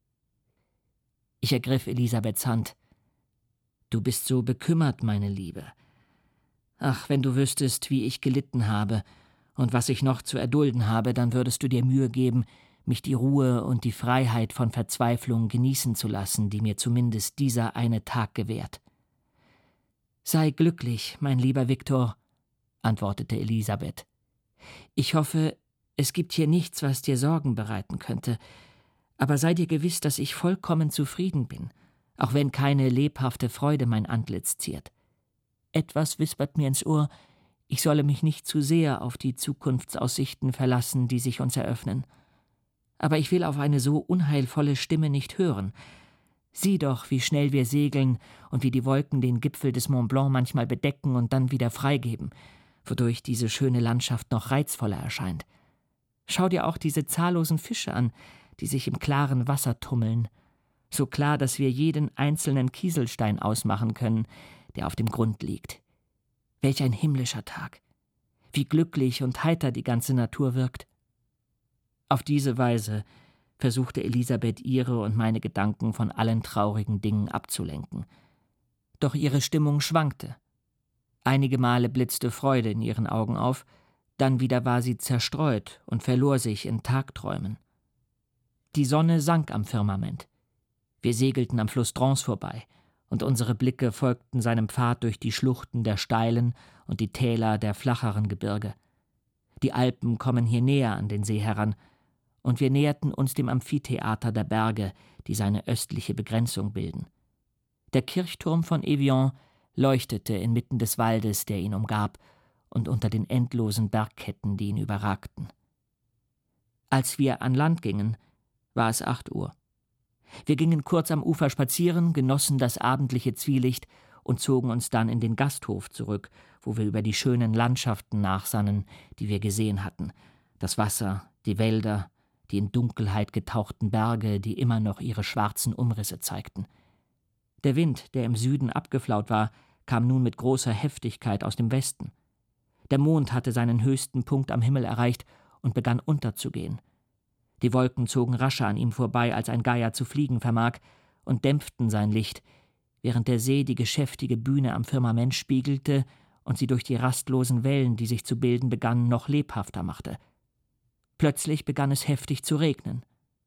Ich ergriff Elisabeths Hand. »Du bist so bekümmert, meine Liebe. Ach, wenn du wüsstest, wie ich gelitten habe und was ich noch zu erdulden habe, dann würdest du dir Mühe geben, mich die Ruhe und die Freiheit von Verzweiflung genießen zu lassen, die mir zumindest dieser eine Tag gewährt.« »Sei glücklich, mein lieber Viktor«, antwortete Elisabeth. »Ich hoffe, es gibt hier nichts, was dir Sorgen bereiten könnte, aber sei dir gewiss, dass ich vollkommen zufrieden bin, auch wenn keine lebhafte Freude mein Antlitz ziert. Etwas wispert mir ins Ohr, ich solle mich nicht zu sehr auf die Zukunftsaussichten verlassen, die sich uns eröffnen. Aber ich will auf eine so unheilvolle Stimme nicht hören. Sieh doch, wie schnell wir segeln und wie die Wolken den Gipfel des Mont Blanc manchmal bedecken und dann wieder freigeben, wodurch diese schöne Landschaft noch reizvoller erscheint. Schau dir auch diese zahllosen Fische an, die sich im klaren Wasser tummeln, so klar, dass wir jeden einzelnen Kieselstein ausmachen können, der auf dem Grund liegt. Welch ein himmlischer Tag! Wie glücklich und heiter die ganze Natur wirkt!« Auf diese Weise versuchte Elisabeth ihre und meine Gedanken von allen traurigen Dingen abzulenken. Doch ihre Stimmung schwankte. Einige Male blitzte Freude in ihren Augen auf, dann wieder war sie zerstreut und verlor sich in Tagträumen. Die Sonne sank am Firmament. Wir segelten am Fluss Drance vorbei, und unsere Blicke folgten seinem Pfad durch die Schluchten der steilen und die Täler der flacheren Gebirge. Die Alpen kommen hier näher an den See heran, und wir näherten uns dem Amphitheater der Berge, die seine östliche Begrenzung bilden. Der Kirchturm von Evian leuchtete inmitten des Waldes, der ihn umgab, und unter den endlosen Bergketten, die ihn überragten. Als wir an Land gingen, war es 8 Uhr. Wir gingen kurz am Ufer spazieren, genossen das abendliche Zwielicht und zogen uns dann in den Gasthof zurück, wo wir über die schönen Landschaften nachsannen, die wir gesehen hatten. Das Wasser, die Wälder, die in Dunkelheit getauchten Berge, die immer noch ihre schwarzen Umrisse zeigten. Der Wind, der im Süden abgeflaut war, kam nun mit großer Heftigkeit aus dem Westen. Der Mond hatte seinen höchsten Punkt am Himmel erreicht und begann unterzugehen. Die Wolken zogen rascher an ihm vorbei, als ein Geier zu fliegen vermag, und dämpften sein Licht, während der See die geschäftige Bühne am Firmament spiegelte und sie durch die rastlosen Wellen, die sich zu bilden begannen, noch lebhafter machte. Plötzlich begann es heftig zu regnen.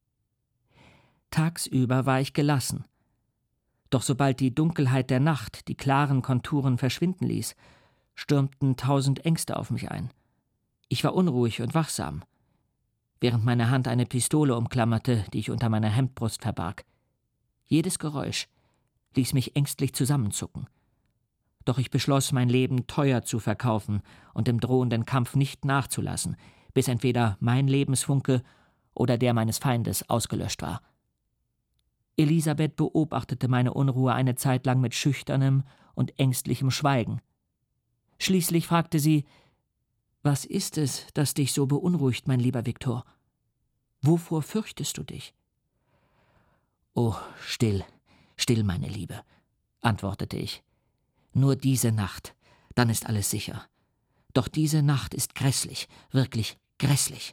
Tagsüber war ich gelassen. Doch sobald die Dunkelheit der Nacht die klaren Konturen verschwinden ließ, stürmten 1000 Ängste auf mich ein. Ich war unruhig und wachsam, während meine Hand eine Pistole umklammerte, die ich unter meiner Hemdbrust verbarg. Jedes Geräusch ließ mich ängstlich zusammenzucken. Doch ich beschloss, mein Leben teuer zu verkaufen und im drohenden Kampf nicht nachzulassen, bis entweder mein Lebensfunke oder der meines Feindes ausgelöscht war. Elisabeth beobachtete meine Unruhe eine Zeit lang mit schüchternem und ängstlichem Schweigen. Schließlich fragte sie: »Was ist es, das dich so beunruhigt, mein lieber Viktor? Wovor fürchtest du dich?« »Oh, still, still, meine Liebe«, antwortete ich. »Nur diese Nacht, dann ist alles sicher. Doch diese Nacht ist grässlich, wirklich grässlich.«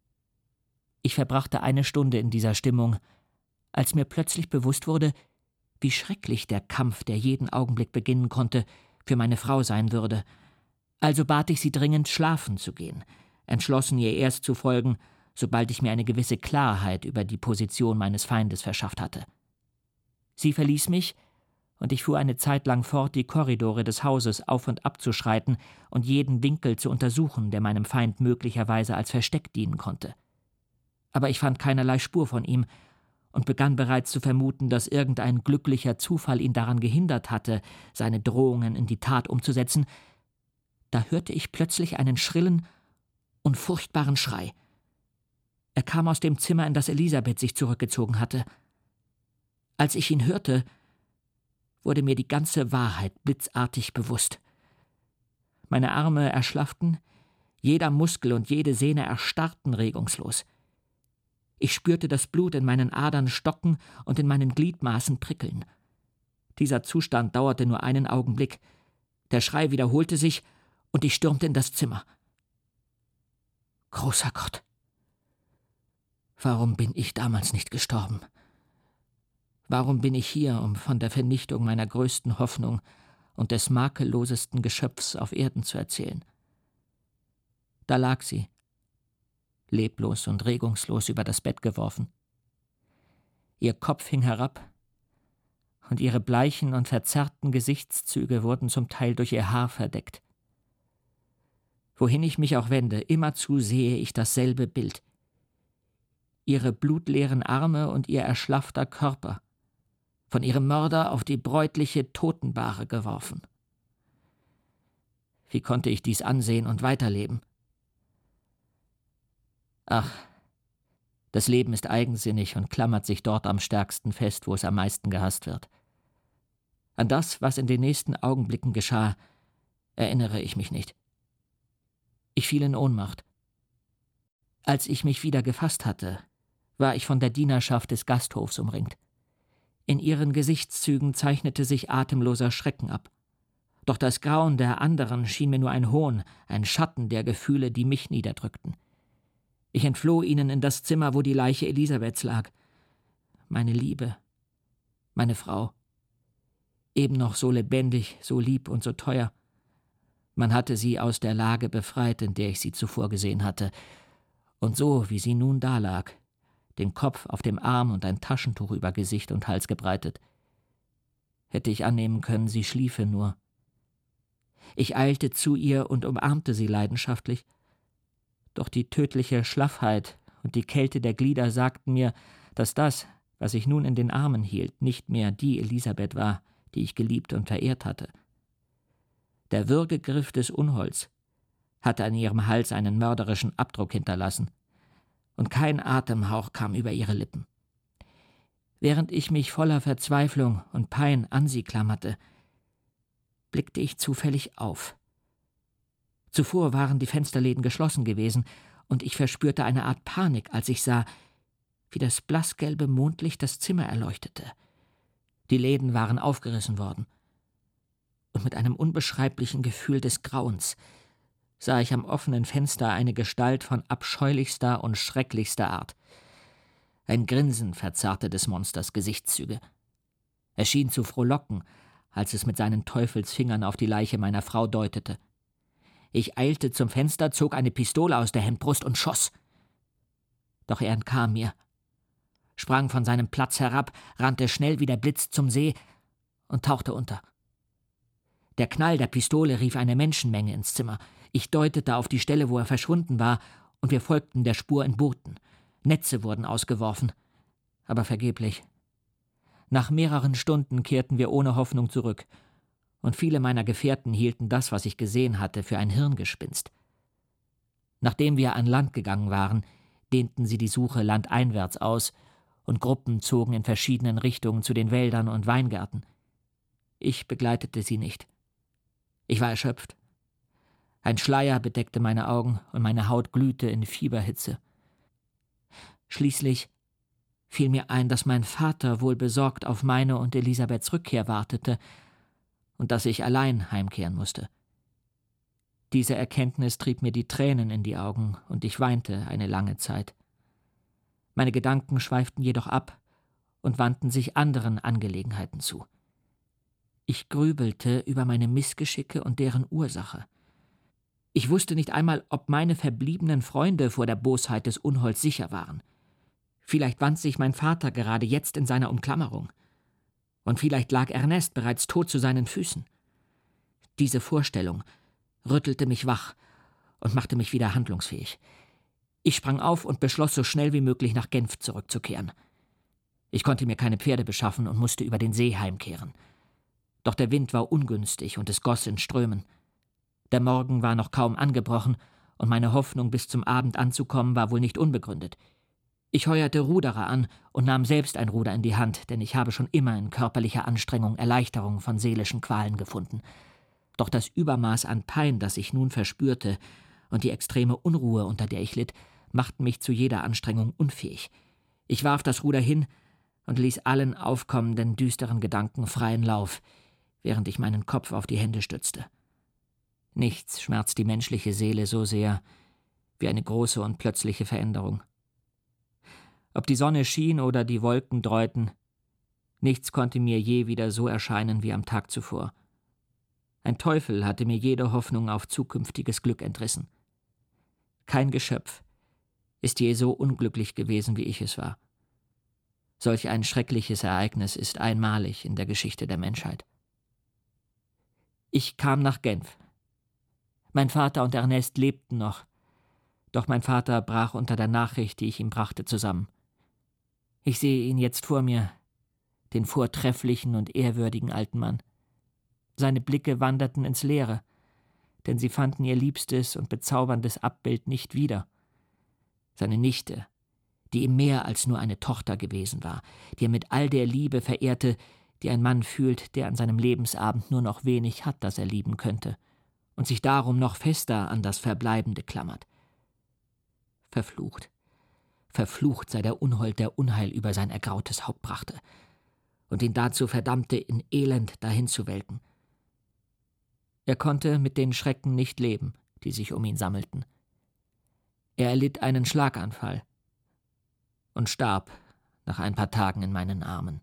Ich verbrachte eine Stunde in dieser Stimmung, als mir plötzlich bewusst wurde, wie schrecklich der Kampf, der jeden Augenblick beginnen konnte, für meine Frau sein würde. Also bat ich sie dringend, schlafen zu gehen, entschlossen, ihr erst zu folgen, sobald ich mir eine gewisse Klarheit über die Position meines Feindes verschafft hatte. Sie verließ mich, und ich fuhr eine Zeit lang fort, die Korridore des Hauses auf und ab zu schreiten und jeden Winkel zu untersuchen, der meinem Feind möglicherweise als Versteck dienen konnte. Aber ich fand keinerlei Spur von ihm und begann bereits zu vermuten, dass irgendein glücklicher Zufall ihn daran gehindert hatte, seine Drohungen in die Tat umzusetzen. Da hörte ich plötzlich einen schrillen und furchtbaren Schrei. Er kam aus dem Zimmer, in das Elisabeth sich zurückgezogen hatte. Als ich ihn hörte, wurde mir die ganze Wahrheit blitzartig bewusst. Meine Arme erschlafften, jeder Muskel und jede Sehne erstarrten regungslos. Ich spürte das Blut in meinen Adern stocken und in meinen Gliedmaßen prickeln. Dieser Zustand dauerte nur einen Augenblick. Der Schrei wiederholte sich, und ich stürmte in das Zimmer. Großer Gott! Warum bin ich damals nicht gestorben? Warum bin ich hier, um von der Vernichtung meiner größten Hoffnung und des makellosesten Geschöpfs auf Erden zu erzählen? Da lag sie, leblos und regungslos über das Bett geworfen. Ihr Kopf hing herab, und ihre bleichen und verzerrten Gesichtszüge wurden zum Teil durch ihr Haar verdeckt. Wohin ich mich auch wende, immerzu sehe ich dasselbe Bild. Ihre blutleeren Arme und ihr erschlaffter Körper, von ihrem Mörder auf die bräutliche Totenbahre geworfen. Wie konnte ich dies ansehen und weiterleben? Ach, das Leben ist eigensinnig und klammert sich dort am stärksten fest, wo es am meisten gehasst wird. An das, was in den nächsten Augenblicken geschah, erinnere ich mich nicht. Ich fiel in Ohnmacht. Als ich mich wieder gefasst hatte, war ich von der Dienerschaft des Gasthofs umringt. In ihren Gesichtszügen zeichnete sich atemloser Schrecken ab. Doch das Grauen der anderen schien mir nur ein Hohn, ein Schatten der Gefühle, die mich niederdrückten. Ich entfloh ihnen in das Zimmer, wo die Leiche Elisabeths lag. Meine Liebe, meine Frau. Eben noch so lebendig, so lieb und so teuer. Man hatte sie aus der Lage befreit, in der ich sie zuvor gesehen hatte. Und so, wie sie nun dalag, den Kopf auf dem Arm und ein Taschentuch über Gesicht und Hals gebreitet, hätte ich annehmen können, sie schliefe nur. Ich eilte zu ihr und umarmte sie leidenschaftlich. Doch die tödliche Schlaffheit und die Kälte der Glieder sagten mir, dass das, was ich nun in den Armen hielt, nicht mehr die Elisabeth war, die ich geliebt und verehrt hatte. Der Würgegriff des Unholds hatte an ihrem Hals einen mörderischen Abdruck hinterlassen, und kein Atemhauch kam über ihre Lippen. Während ich mich voller Verzweiflung und Pein an sie klammerte, blickte ich zufällig auf. Zuvor waren die Fensterläden geschlossen gewesen, und ich verspürte eine Art Panik, als ich sah, wie das blassgelbe Mondlicht das Zimmer erleuchtete. Die Läden waren aufgerissen worden. Und mit einem unbeschreiblichen Gefühl des Grauens sah ich am offenen Fenster eine Gestalt von abscheulichster und schrecklichster Art. Ein Grinsen verzerrte des Monsters Gesichtszüge. Er schien zu frohlocken, als es mit seinen Teufelsfingern auf die Leiche meiner Frau deutete. Ich eilte zum Fenster, zog eine Pistole aus der Hemdbrust und schoss. Doch er entkam mir, sprang von seinem Platz herab, rannte schnell wie der Blitz zum See und tauchte unter. Der Knall der Pistole rief eine Menschenmenge ins Zimmer. Ich deutete auf die Stelle, wo er verschwunden war, und wir folgten der Spur in Booten. Netze wurden ausgeworfen, aber vergeblich. Nach mehreren Stunden kehrten wir ohne Hoffnung zurück, und viele meiner Gefährten hielten das, was ich gesehen hatte, für ein Hirngespinst. Nachdem wir an Land gegangen waren, dehnten sie die Suche landeinwärts aus, und Gruppen zogen in verschiedenen Richtungen zu den Wäldern und Weingärten. Ich begleitete sie nicht. Ich war erschöpft. Ein Schleier bedeckte meine Augen und meine Haut glühte in Fieberhitze. Schließlich fiel mir ein, dass mein Vater wohl besorgt auf meine und Elisabeths Rückkehr wartete und dass ich allein heimkehren musste. Diese Erkenntnis trieb mir die Tränen in die Augen und ich weinte eine lange Zeit. Meine Gedanken schweiften jedoch ab und wandten sich anderen Angelegenheiten zu. Ich grübelte über meine Missgeschicke und deren Ursache. Ich wusste nicht einmal, ob meine verbliebenen Freunde vor der Bosheit des Unholds sicher waren. Vielleicht wand sich mein Vater gerade jetzt in seiner Umklammerung. Und vielleicht lag Ernest bereits tot zu seinen Füßen. Diese Vorstellung rüttelte mich wach und machte mich wieder handlungsfähig. Ich sprang auf und beschloss, so schnell wie möglich nach Genf zurückzukehren. Ich konnte mir keine Pferde beschaffen und musste über den See heimkehren. Doch der Wind war ungünstig und es goss in Strömen. Der Morgen war noch kaum angebrochen und meine Hoffnung, bis zum Abend anzukommen, war wohl nicht unbegründet. Ich heuerte Ruderer an und nahm selbst ein Ruder in die Hand, denn ich habe schon immer in körperlicher Anstrengung Erleichterung von seelischen Qualen gefunden. Doch das Übermaß an Pein, das ich nun verspürte, und die extreme Unruhe, unter der ich litt, machten mich zu jeder Anstrengung unfähig. Ich warf das Ruder hin und ließ allen aufkommenden, düsteren Gedanken freien Lauf, während ich meinen Kopf auf die Hände stützte. Nichts schmerzt die menschliche Seele so sehr wie eine große und plötzliche Veränderung. Ob die Sonne schien oder die Wolken dräuten, nichts konnte mir je wieder so erscheinen wie am Tag zuvor. Ein Teufel hatte mir jede Hoffnung auf zukünftiges Glück entrissen. Kein Geschöpf ist je so unglücklich gewesen, wie ich es war. Solch ein schreckliches Ereignis ist einmalig in der Geschichte der Menschheit. Ich kam nach Genf. Mein Vater und Ernest lebten noch, doch mein Vater brach unter der Nachricht, die ich ihm brachte, zusammen. Ich sehe ihn jetzt vor mir, den vortrefflichen und ehrwürdigen alten Mann. Seine Blicke wanderten ins Leere, denn sie fanden ihr liebstes und bezauberndes Abbild nicht wieder. Seine Nichte, die ihm mehr als nur eine Tochter gewesen war, die er mit all der Liebe verehrte, die ein Mann fühlt, der an seinem Lebensabend nur noch wenig hat, das er lieben könnte, und sich darum noch fester an das Verbleibende klammert. Verflucht, verflucht sei der Unhold, der Unheil über sein ergrautes Haupt brachte und ihn dazu verdammte, in Elend dahinzuwelken. Er konnte mit den Schrecken nicht leben, die sich um ihn sammelten. Er erlitt einen Schlaganfall und starb nach ein paar Tagen in meinen Armen.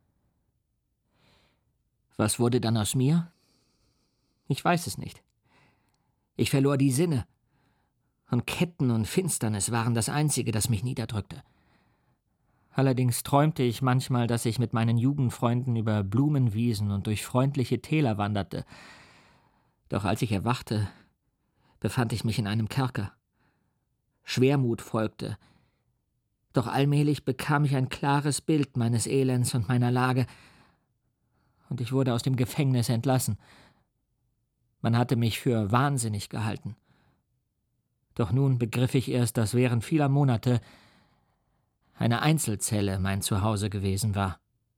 Was wurde dann aus mir? Ich weiß es nicht. Ich verlor die Sinne, und Ketten und Finsternis waren das Einzige, das mich niederdrückte. Allerdings träumte ich manchmal, dass ich mit meinen Jugendfreunden über Blumenwiesen und durch freundliche Täler wanderte. Doch als ich erwachte, befand ich mich in einem Kerker. Schwermut folgte, doch allmählich bekam ich ein klares Bild meines Elends und meiner Lage, und ich wurde aus dem Gefängnis entlassen. Man hatte mich für wahnsinnig gehalten. Doch nun begriff ich erst, dass während vieler Monate eine Einzelzelle mein Zuhause gewesen war.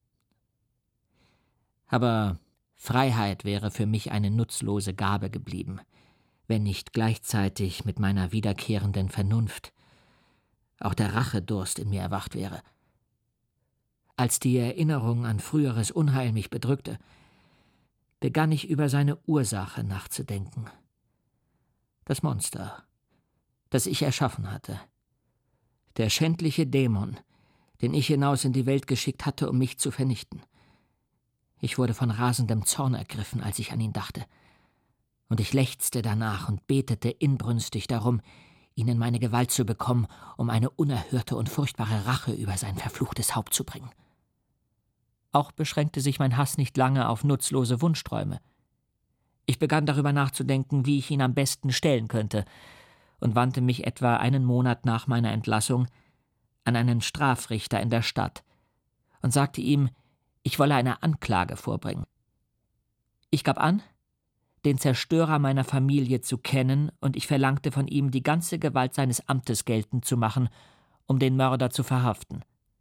Aber Freiheit wäre für mich eine nutzlose Gabe geblieben, wenn nicht gleichzeitig mit meiner wiederkehrenden Vernunft auch der Rachedurst in mir erwacht wäre. Als die Erinnerung an früheres Unheil mich bedrückte, begann ich über seine Ursache nachzudenken. Das Monster, das ich erschaffen hatte. Der schändliche Dämon, den ich hinaus in die Welt geschickt hatte, um mich zu vernichten. Ich wurde von rasendem Zorn ergriffen, als ich an ihn dachte. Und ich lechzte danach und betete inbrünstig darum, ihn in meine Gewalt zu bekommen, um eine unerhörte und furchtbare Rache über sein verfluchtes Haupt zu bringen. Auch beschränkte sich mein Hass nicht lange auf nutzlose Wunschträume. Ich begann darüber nachzudenken, wie ich ihn am besten stellen könnte, und wandte mich etwa einen Monat nach meiner Entlassung an einen Strafrichter in der Stadt und sagte ihm, ich wolle eine Anklage vorbringen. Ich gab an, den Zerstörer meiner Familie zu kennen, und ich verlangte von ihm, die ganze Gewalt seines Amtes geltend zu machen, um den Mörder zu verhaften.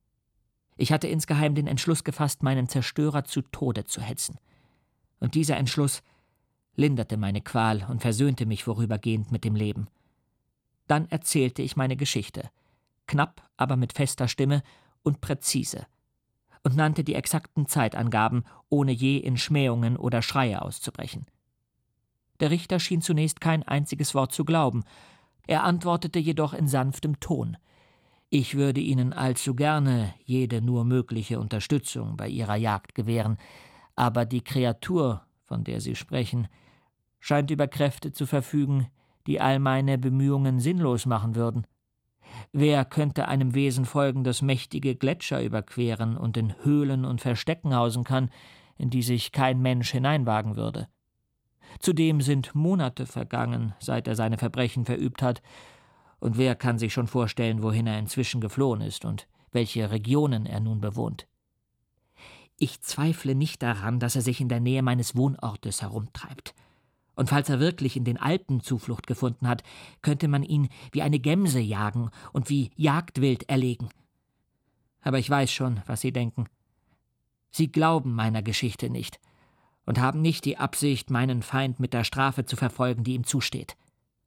Ich hatte insgeheim den Entschluss gefasst, meinen Zerstörer zu Tode zu hetzen. Und dieser Entschluss linderte meine Qual und versöhnte mich vorübergehend mit dem Leben. Dann erzählte ich meine Geschichte, knapp, aber mit fester Stimme und präzise, und nannte die exakten Zeitangaben, ohne je in Schmähungen oder Schreie auszubrechen. Der Richter schien zunächst kein einziges Wort zu glauben. Er antwortete jedoch in sanftem Ton: Ich würde Ihnen allzu gerne jede nur mögliche Unterstützung bei Ihrer Jagd gewähren, aber die Kreatur, von der Sie sprechen, scheint über Kräfte zu verfügen, die all meine Bemühungen sinnlos machen würden. Wer könnte einem Wesen folgen, das mächtige Gletscher überqueren und in Höhlen und Verstecken hausen kann, in die sich kein Mensch hineinwagen würde? Zudem sind Monate vergangen, seit er seine Verbrechen verübt hat, und wer kann sich schon vorstellen, wohin er inzwischen geflohen ist und welche Regionen er nun bewohnt? Ich zweifle nicht daran, dass er sich in der Nähe meines Wohnortes herumtreibt. Und falls er wirklich in den Alpen Zuflucht gefunden hat, könnte man ihn wie eine Gemse jagen und wie Jagdwild erlegen. Aber ich weiß schon, was Sie denken. Sie glauben meiner Geschichte nicht und haben nicht die Absicht, meinen Feind mit der Strafe zu verfolgen, die ihm zusteht.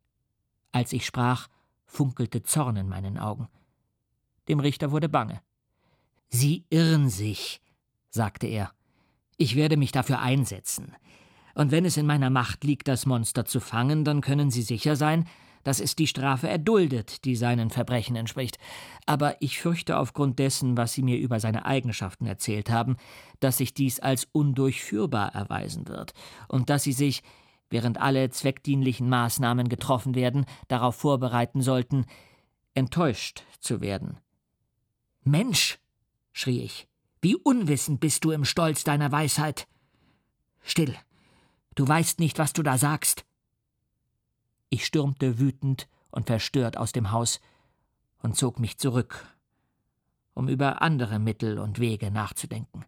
Als ich sprach, funkelte Zorn in meinen Augen. Dem Richter wurde bange. »Sie irren sich«, sagte er. »Ich werde mich dafür einsetzen. Und wenn es in meiner Macht liegt, das Monster zu fangen, dann können Sie sicher sein, dass es die Strafe erduldet, die seinen Verbrechen entspricht. Aber ich fürchte aufgrund dessen, was Sie mir über seine Eigenschaften erzählt haben, dass sich dies als undurchführbar erweisen wird und dass Sie sich, während alle zweckdienlichen Maßnahmen getroffen werden, darauf vorbereiten sollten, enttäuscht zu werden.« »Mensch«, schrie ich, »wie unwissend bist du im Stolz deiner Weisheit! Still! Du weißt nicht, was du da sagst.« Ich stürmte wütend und verstört aus dem Haus und zog mich zurück, um über andere Mittel und Wege nachzudenken.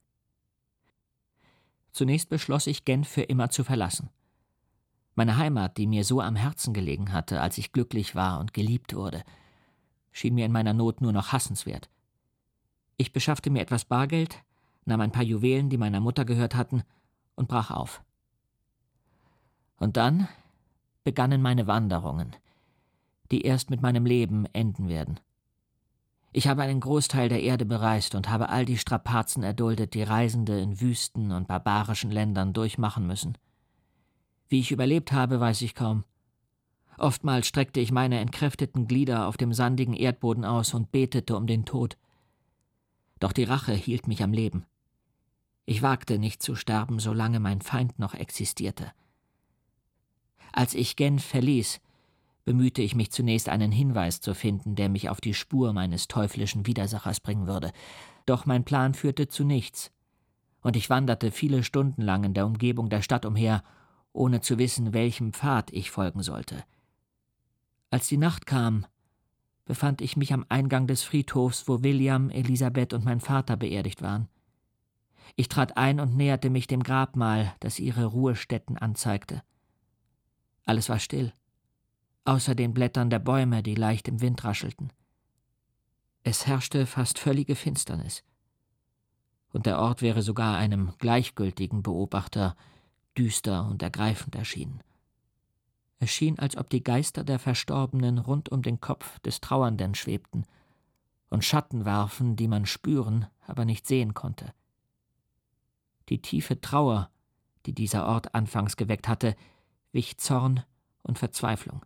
Zunächst beschloss ich, Genf für immer zu verlassen. Meine Heimat, die mir so am Herzen gelegen hatte, als ich glücklich war und geliebt wurde, schien mir in meiner Not nur noch hassenswert. Ich beschaffte mir etwas Bargeld, nahm ein paar Juwelen, die meiner Mutter gehört hatten, und brach auf. Und dann begannen meine Wanderungen, die erst mit meinem Leben enden werden. Ich habe einen Großteil der Erde bereist und habe all die Strapazen erduldet, die Reisende in Wüsten und barbarischen Ländern durchmachen müssen. Wie ich überlebt habe, weiß ich kaum. Oftmals streckte ich meine entkräfteten Glieder auf dem sandigen Erdboden aus und betete um den Tod. Doch die Rache hielt mich am Leben. Ich wagte nicht zu sterben, solange mein Feind noch existierte. Als ich Genf verließ, bemühte ich mich zunächst, einen Hinweis zu finden, der mich auf die Spur meines teuflischen Widersachers bringen würde. Doch mein Plan führte zu nichts, und ich wanderte viele Stunden lang in der Umgebung der Stadt umher, ohne zu wissen, welchem Pfad ich folgen sollte. Als die Nacht kam, befand ich mich am Eingang des Friedhofs, wo William, Elisabeth und mein Vater beerdigt waren. Ich trat ein und näherte mich dem Grabmal, das ihre Ruhestätten anzeigte. Alles war still, außer den Blättern der Bäume, die leicht im Wind raschelten. Es herrschte fast völlige Finsternis, und der Ort wäre sogar einem gleichgültigen Beobachter düster und ergreifend erschienen. Es schien, als ob die Geister der Verstorbenen rund um den Kopf des Trauernden schwebten und Schatten warfen, die man spüren, aber nicht sehen konnte. Die tiefe Trauer, die dieser Ort anfangs geweckt hatte, wich Zorn und Verzweiflung.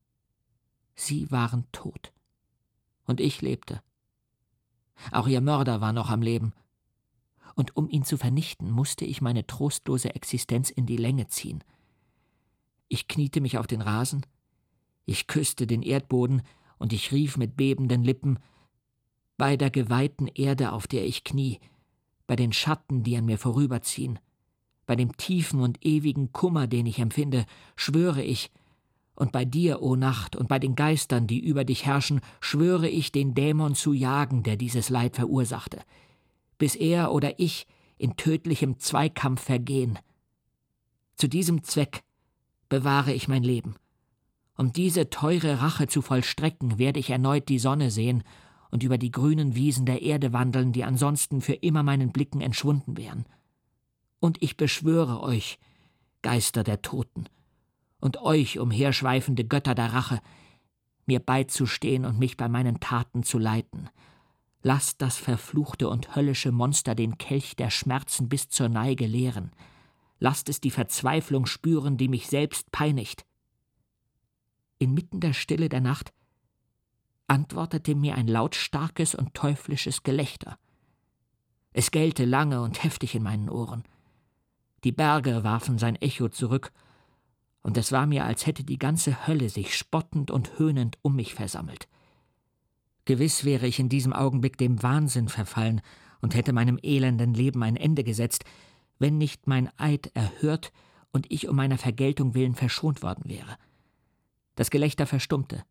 Sie waren tot, und ich lebte. Auch ihr Mörder war noch am Leben, und um ihn zu vernichten, musste ich meine trostlose Existenz in die Länge ziehen. Ich kniete mich auf den Rasen, ich küsste den Erdboden, und ich rief mit bebenden Lippen: »Bei der geweihten Erde, auf der ich knie, bei den Schatten, die an mir vorüberziehen, bei dem tiefen und ewigen Kummer, den ich empfinde, schwöre ich, und bei dir, o Nacht, und bei den Geistern, die über dich herrschen, schwöre ich, den Dämon zu jagen, der dieses Leid verursachte, bis er oder ich in tödlichem Zweikampf vergehen. Zu diesem Zweck bewahre ich mein Leben. Um diese teure Rache zu vollstrecken, werde ich erneut die Sonne sehen und über die grünen Wiesen der Erde wandeln, die ansonsten für immer meinen Blicken entschwunden wären. Und ich beschwöre euch, Geister der Toten, und euch, umherschweifende Götter der Rache, mir beizustehen und mich bei meinen Taten zu leiten. Lasst das verfluchte und höllische Monster den Kelch der Schmerzen bis zur Neige leeren. Lasst es die Verzweiflung spüren, die mich selbst peinigt. Inmitten der Stille der Nacht antwortete mir ein lautstarkes und teuflisches Gelächter. Es gellte lange und heftig in meinen Ohren. Die Berge warfen sein Echo zurück, und es war mir, als hätte die ganze Hölle sich spottend und höhnend um mich versammelt. Gewiss wäre ich in diesem Augenblick dem Wahnsinn verfallen und hätte meinem elenden Leben ein Ende gesetzt, wenn nicht mein Eid erhört und ich um meiner Vergeltung willen verschont worden wäre. Das Gelächter verstummte.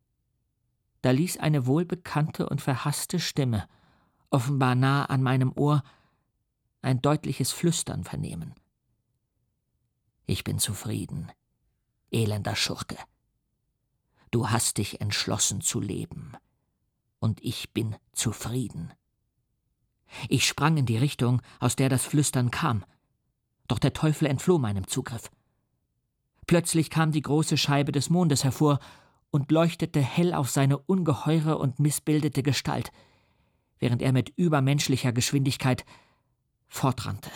Da ließ eine wohlbekannte und verhasste Stimme, offenbar nah an meinem Ohr, ein deutliches Flüstern vernehmen. Ich bin zufrieden, elender Schurke. Du hast dich entschlossen zu leben, und ich bin zufrieden. Ich sprang in die Richtung, aus der das Flüstern kam, doch der Teufel entfloh meinem Zugriff. Plötzlich kam die große Scheibe des Mondes hervor und leuchtete hell auf seine ungeheure und missbildete Gestalt, während er mit übermenschlicher Geschwindigkeit fortrannte.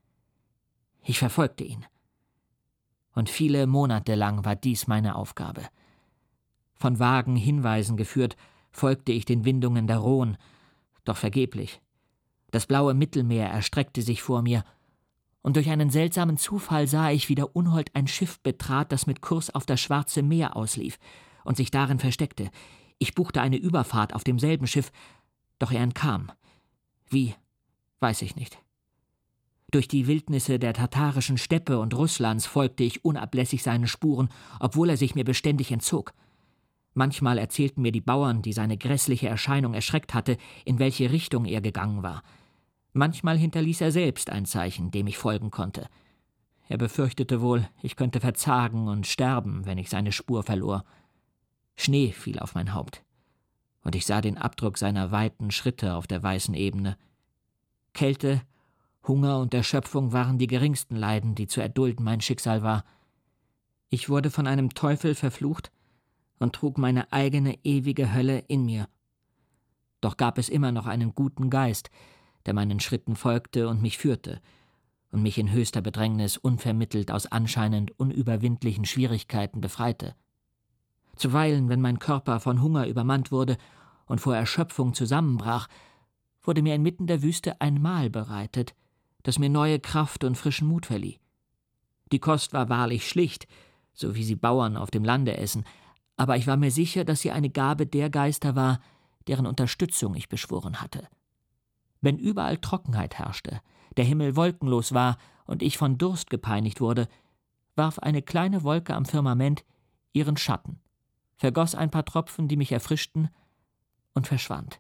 Ich verfolgte ihn. Und viele Monate lang war dies meine Aufgabe. Von vagen Hinweisen geführt, folgte ich den Windungen der Rhone, doch vergeblich. Das blaue Mittelmeer erstreckte sich vor mir, und durch einen seltsamen Zufall sah ich, wie der Unhold ein Schiff betrat, das mit Kurs auf das Schwarze Meer auslief und sich darin versteckte. Ich buchte eine Überfahrt auf demselben Schiff, doch er entkam. Wie, weiß ich nicht. Durch die Wildnisse der tatarischen Steppe und Russlands folgte ich unablässig seinen Spuren, obwohl er sich mir beständig entzog. Manchmal erzählten mir die Bauern, die seine grässliche Erscheinung erschreckt hatte, in welche Richtung er gegangen war. Manchmal hinterließ er selbst ein Zeichen, dem ich folgen konnte. Er befürchtete wohl, ich könnte verzagen und sterben, wenn ich seine Spur verlor. Schnee fiel auf mein Haupt, und ich sah den Abdruck seiner weiten Schritte auf der weißen Ebene. Kälte, Hunger und Erschöpfung waren die geringsten Leiden, die zu erdulden mein Schicksal war. Ich wurde von einem Teufel verflucht und trug meine eigene ewige Hölle in mir. Doch gab es immer noch einen guten Geist, der meinen Schritten folgte und mich führte und mich in höchster Bedrängnis unvermittelt aus anscheinend unüberwindlichen Schwierigkeiten befreite. Zuweilen, wenn mein Körper von Hunger übermannt wurde und vor Erschöpfung zusammenbrach, wurde mir inmitten der Wüste ein Mahl bereitet, das mir neue Kraft und frischen Mut verlieh. Die Kost war wahrlich schlicht, so wie sie Bauern auf dem Lande essen, aber ich war mir sicher, dass sie eine Gabe der Geister war, deren Unterstützung ich beschworen hatte. Wenn überall Trockenheit herrschte, der Himmel wolkenlos war und ich von Durst gepeinigt wurde, warf eine kleine Wolke am Firmament ihren Schatten, vergoss ein paar Tropfen, die mich erfrischten, und verschwand.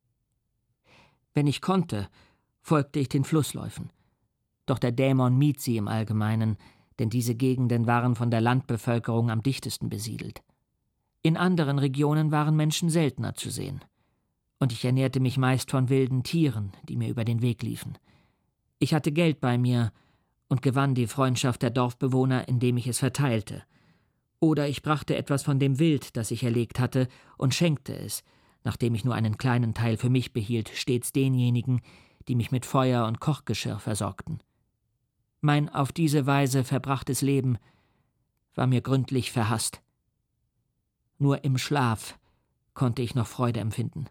Wenn ich konnte, folgte ich den Flussläufen. Doch der Dämon mied sie im Allgemeinen, denn diese Gegenden waren von der Landbevölkerung am dichtesten besiedelt. In anderen Regionen waren Menschen seltener zu sehen. Und ich ernährte mich meist von wilden Tieren, die mir über den Weg liefen. Ich hatte Geld bei mir und gewann die Freundschaft der Dorfbewohner, indem ich es verteilte. Oder ich brachte etwas von dem Wild, das ich erlegt hatte, und schenkte es, nachdem ich nur einen kleinen Teil für mich behielt, stets denjenigen, die mich mit Feuer und Kochgeschirr versorgten. Mein auf diese Weise verbrachtes Leben war mir gründlich verhasst. Nur im Schlaf konnte ich noch Freude empfinden.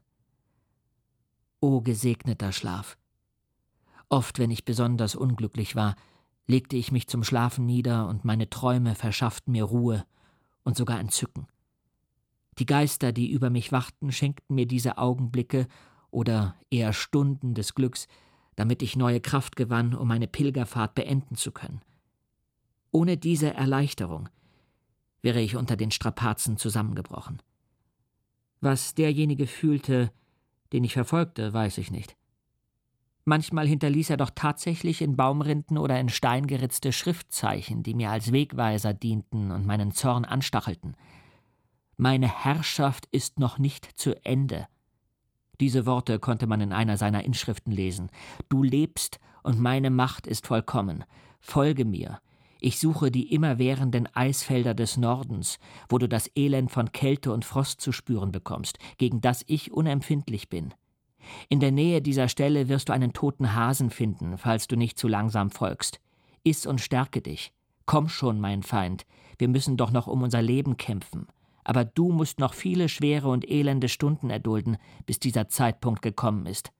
O gesegneter Schlaf! Oft, wenn ich besonders unglücklich war, legte ich mich zum Schlafen nieder und meine Träume verschafften mir Ruhe und sogar Entzücken. Die Geister, die über mich wachten, schenkten mir diese Augenblicke oder eher Stunden des Glücks, damit ich neue Kraft gewann, um meine Pilgerfahrt beenden zu können. Ohne diese Erleichterung wäre ich unter den Strapazen zusammengebrochen. Was derjenige fühlte, den ich verfolgte, weiß ich nicht. Manchmal hinterließ er doch tatsächlich in Baumrinden oder in Stein geritzte Schriftzeichen, die mir als Wegweiser dienten und meinen Zorn anstachelten. »Meine Herrschaft ist noch nicht zu Ende.« Diese Worte konnte man in einer seiner Inschriften lesen. »Du lebst und meine Macht ist vollkommen. Folge mir. Ich suche die immerwährenden Eisfelder des Nordens, wo du das Elend von Kälte und Frost zu spüren bekommst, gegen das ich unempfindlich bin. In der Nähe dieser Stelle wirst du einen toten Hasen finden, falls du nicht zu langsam folgst. Iss und stärke dich. Komm schon, mein Feind, wir müssen doch noch um unser Leben kämpfen. Aber du musst noch viele schwere und elende Stunden erdulden, bis dieser Zeitpunkt gekommen ist.«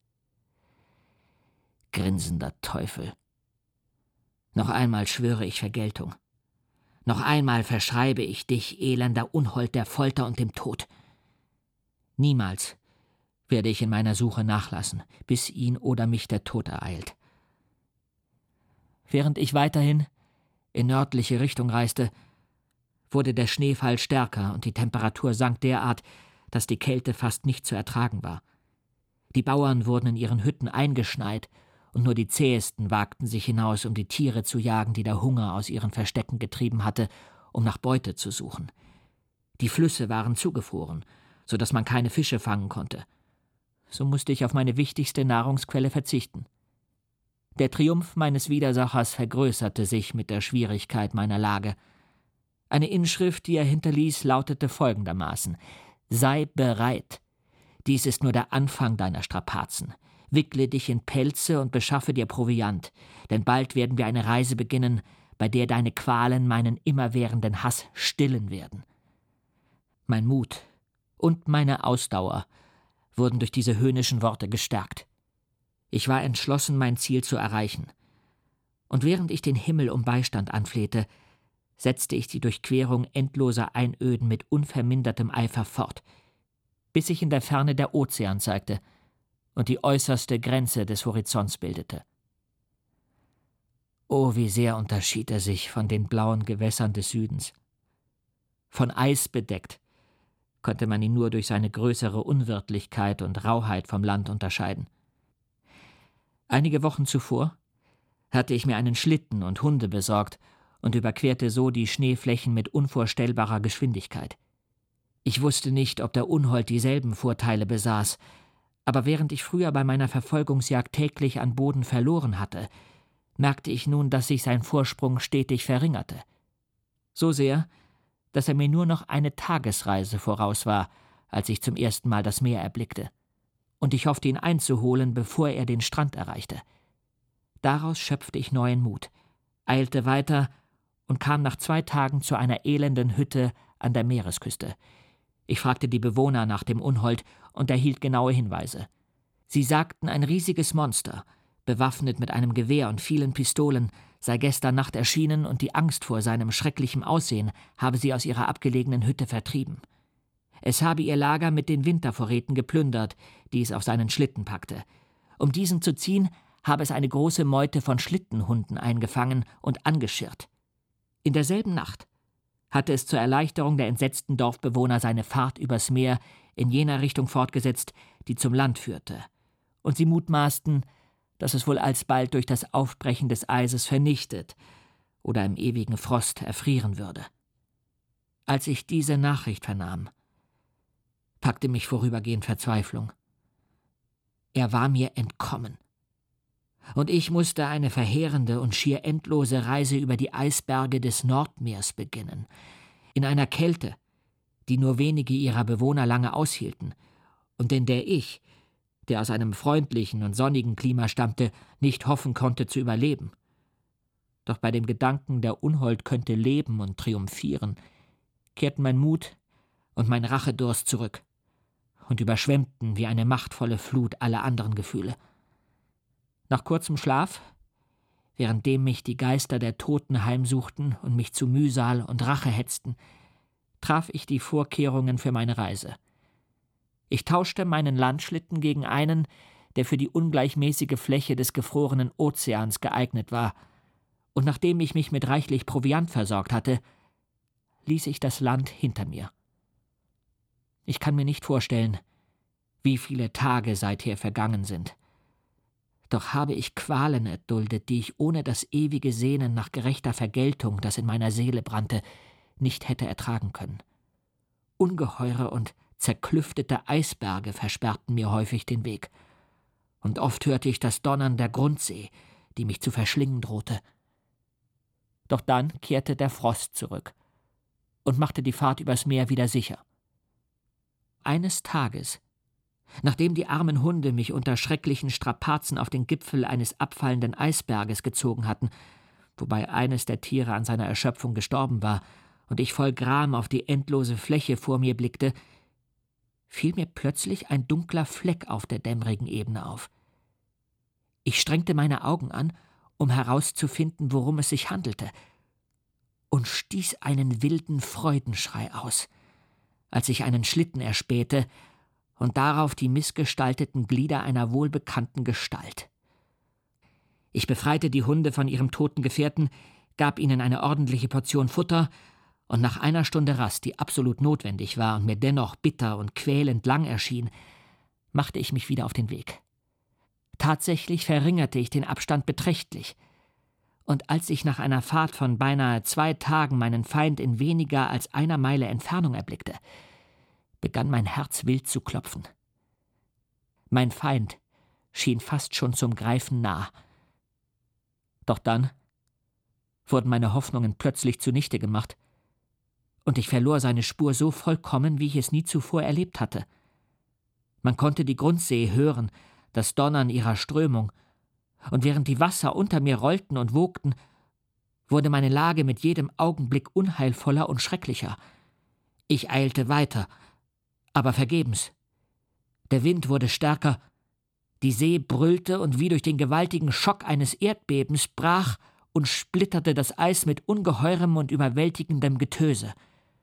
Grinsender Teufel. Noch einmal schwöre ich Vergeltung. Noch einmal verschreibe ich dich, elender Unhold der Folter und dem Tod. Niemals werde ich in meiner Suche nachlassen, bis ihn oder mich der Tod ereilt. Während ich weiterhin in nördliche Richtung reiste, wurde der Schneefall stärker und die Temperatur sank derart, dass die Kälte fast nicht zu ertragen war. Die Bauern wurden in ihren Hütten eingeschneit, und nur die Zähesten wagten sich hinaus, um die Tiere zu jagen, die der Hunger aus ihren Verstecken getrieben hatte, um nach Beute zu suchen. Die Flüsse waren zugefroren, so dass man keine Fische fangen konnte. So musste ich auf meine wichtigste Nahrungsquelle verzichten. Der Triumph meines Widersachers vergrößerte sich mit der Schwierigkeit meiner Lage. Eine Inschrift, die er hinterließ, lautete folgendermaßen: »Sei bereit. Dies ist nur der Anfang deiner Strapazen. Wickle dich in Pelze und beschaffe dir Proviant, denn bald werden wir eine Reise beginnen, bei der deine Qualen meinen immerwährenden Hass stillen werden.« Mein Mut und meine Ausdauer wurden durch diese höhnischen Worte gestärkt. Ich war entschlossen, mein Ziel zu erreichen. Und während ich den Himmel um Beistand anflehte, setzte ich die Durchquerung endloser Einöden mit unvermindertem Eifer fort, bis sich in der Ferne der Ozean zeigte und die äußerste Grenze des Horizonts bildete. Oh, wie sehr unterschied er sich von den blauen Gewässern des Südens. Von Eis bedeckt konnte man ihn nur durch seine größere Unwirtlichkeit und Rauheit vom Land unterscheiden. Einige Wochen zuvor hatte ich mir einen Schlitten und Hunde besorgt und überquerte so die Schneeflächen mit unvorstellbarer Geschwindigkeit. Ich wusste nicht, ob der Unhold dieselben Vorteile besaß, aber während ich früher bei meiner Verfolgungsjagd täglich an Boden verloren hatte, merkte ich nun, dass sich sein Vorsprung stetig verringerte. So sehr, dass er mir nur noch eine Tagesreise voraus war, als ich zum ersten Mal das Meer erblickte. Und ich hoffte, ihn einzuholen, bevor er den Strand erreichte. Daraus schöpfte ich neuen Mut, eilte weiter und kam nach 2 Tagen zu einer elenden Hütte an der Meeresküste. Ich fragte die Bewohner nach dem Unhold und erhielt genaue Hinweise. Sie sagten, ein riesiges Monster, bewaffnet mit einem Gewehr und vielen Pistolen, sei gestern Nacht erschienen und die Angst vor seinem schrecklichen Aussehen habe sie aus ihrer abgelegenen Hütte vertrieben. Es habe ihr Lager mit den Wintervorräten geplündert, die es auf seinen Schlitten packte. Um diesen zu ziehen, habe es eine große Meute von Schlittenhunden eingefangen und angeschirrt. In derselben Nacht hatte es zur Erleichterung der entsetzten Dorfbewohner seine Fahrt übers Meer in jener Richtung fortgesetzt, die zum Land führte, und sie mutmaßten, dass es wohl alsbald durch das Aufbrechen des Eises vernichtet oder im ewigen Frost erfrieren würde. Als ich diese Nachricht vernahm, packte mich vorübergehend Verzweiflung. Er war mir entkommen. Und ich musste eine verheerende und schier endlose Reise über die Eisberge des Nordmeers beginnen, in einer Kälte, die nur wenige ihrer Bewohner lange aushielten und in der ich, der aus einem freundlichen und sonnigen Klima stammte, nicht hoffen konnte zu überleben. Doch bei dem Gedanken, der Unhold könnte leben und triumphieren, kehrten mein Mut und mein Rachedurst zurück und überschwemmten wie eine machtvolle Flut alle anderen Gefühle. Nach kurzem Schlaf, währenddem mich die Geister der Toten heimsuchten und mich zu Mühsal und Rache hetzten, traf ich die Vorkehrungen für meine Reise. Ich tauschte meinen Landschlitten gegen einen, der für die ungleichmäßige Fläche des gefrorenen Ozeans geeignet war, und nachdem ich mich mit reichlich Proviant versorgt hatte, ließ ich das Land hinter mir. Ich kann mir nicht vorstellen, wie viele Tage seither vergangen sind. Doch habe ich Qualen erduldet, die ich ohne das ewige Sehnen nach gerechter Vergeltung, das in meiner Seele brannte, nicht hätte ertragen können. Ungeheure und zerklüftete Eisberge versperrten mir häufig den Weg, und oft hörte ich das Donnern der Grundsee, die mich zu verschlingen drohte. Doch dann kehrte der Frost zurück und machte die Fahrt übers Meer wieder sicher. Eines Tages, nachdem die armen Hunde mich unter schrecklichen Strapazen auf den Gipfel eines abfallenden Eisberges gezogen hatten, wobei eines der Tiere an seiner Erschöpfung gestorben war, und ich voll Gram auf die endlose Fläche vor mir blickte, fiel mir plötzlich ein dunkler Fleck auf der dämmerigen Ebene auf. Ich strengte meine Augen an, um herauszufinden, worum es sich handelte, und stieß einen wilden Freudenschrei aus, als ich einen Schlitten erspähte und darauf die missgestalteten Glieder einer wohlbekannten Gestalt. Ich befreite die Hunde von ihrem toten Gefährten, gab ihnen eine ordentliche Portion Futter, und nach einer Stunde Rast, die absolut notwendig war und mir dennoch bitter und quälend lang erschien, machte ich mich wieder auf den Weg. Tatsächlich verringerte ich den Abstand beträchtlich, und als ich nach einer Fahrt von beinahe 2 Tagen meinen Feind in weniger als 1 Meile Entfernung erblickte, begann mein Herz wild zu klopfen. Mein Feind schien fast schon zum Greifen nah. Doch dann wurden meine Hoffnungen plötzlich zunichte gemacht, und ich verlor seine Spur so vollkommen, wie ich es nie zuvor erlebt hatte. Man konnte die Grundsee hören, das Donnern ihrer Strömung, und während die Wasser unter mir rollten und wogten, wurde meine Lage mit jedem Augenblick unheilvoller und schrecklicher. Ich eilte weiter, aber vergebens. Der Wind wurde stärker, die See brüllte, und wie durch den gewaltigen Schock eines Erdbebens brach und splitterte das Eis mit ungeheurem und überwältigendem Getöse.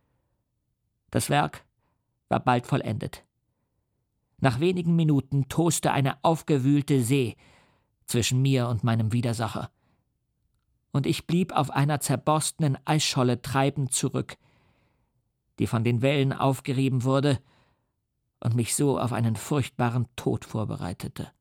Das Werk war bald vollendet. Nach wenigen Minuten toste eine aufgewühlte See zwischen mir und meinem Widersacher, und ich blieb auf einer zerborstenen Eisscholle treibend zurück, die von den Wellen aufgerieben wurde und mich so auf einen furchtbaren Tod vorbereitete.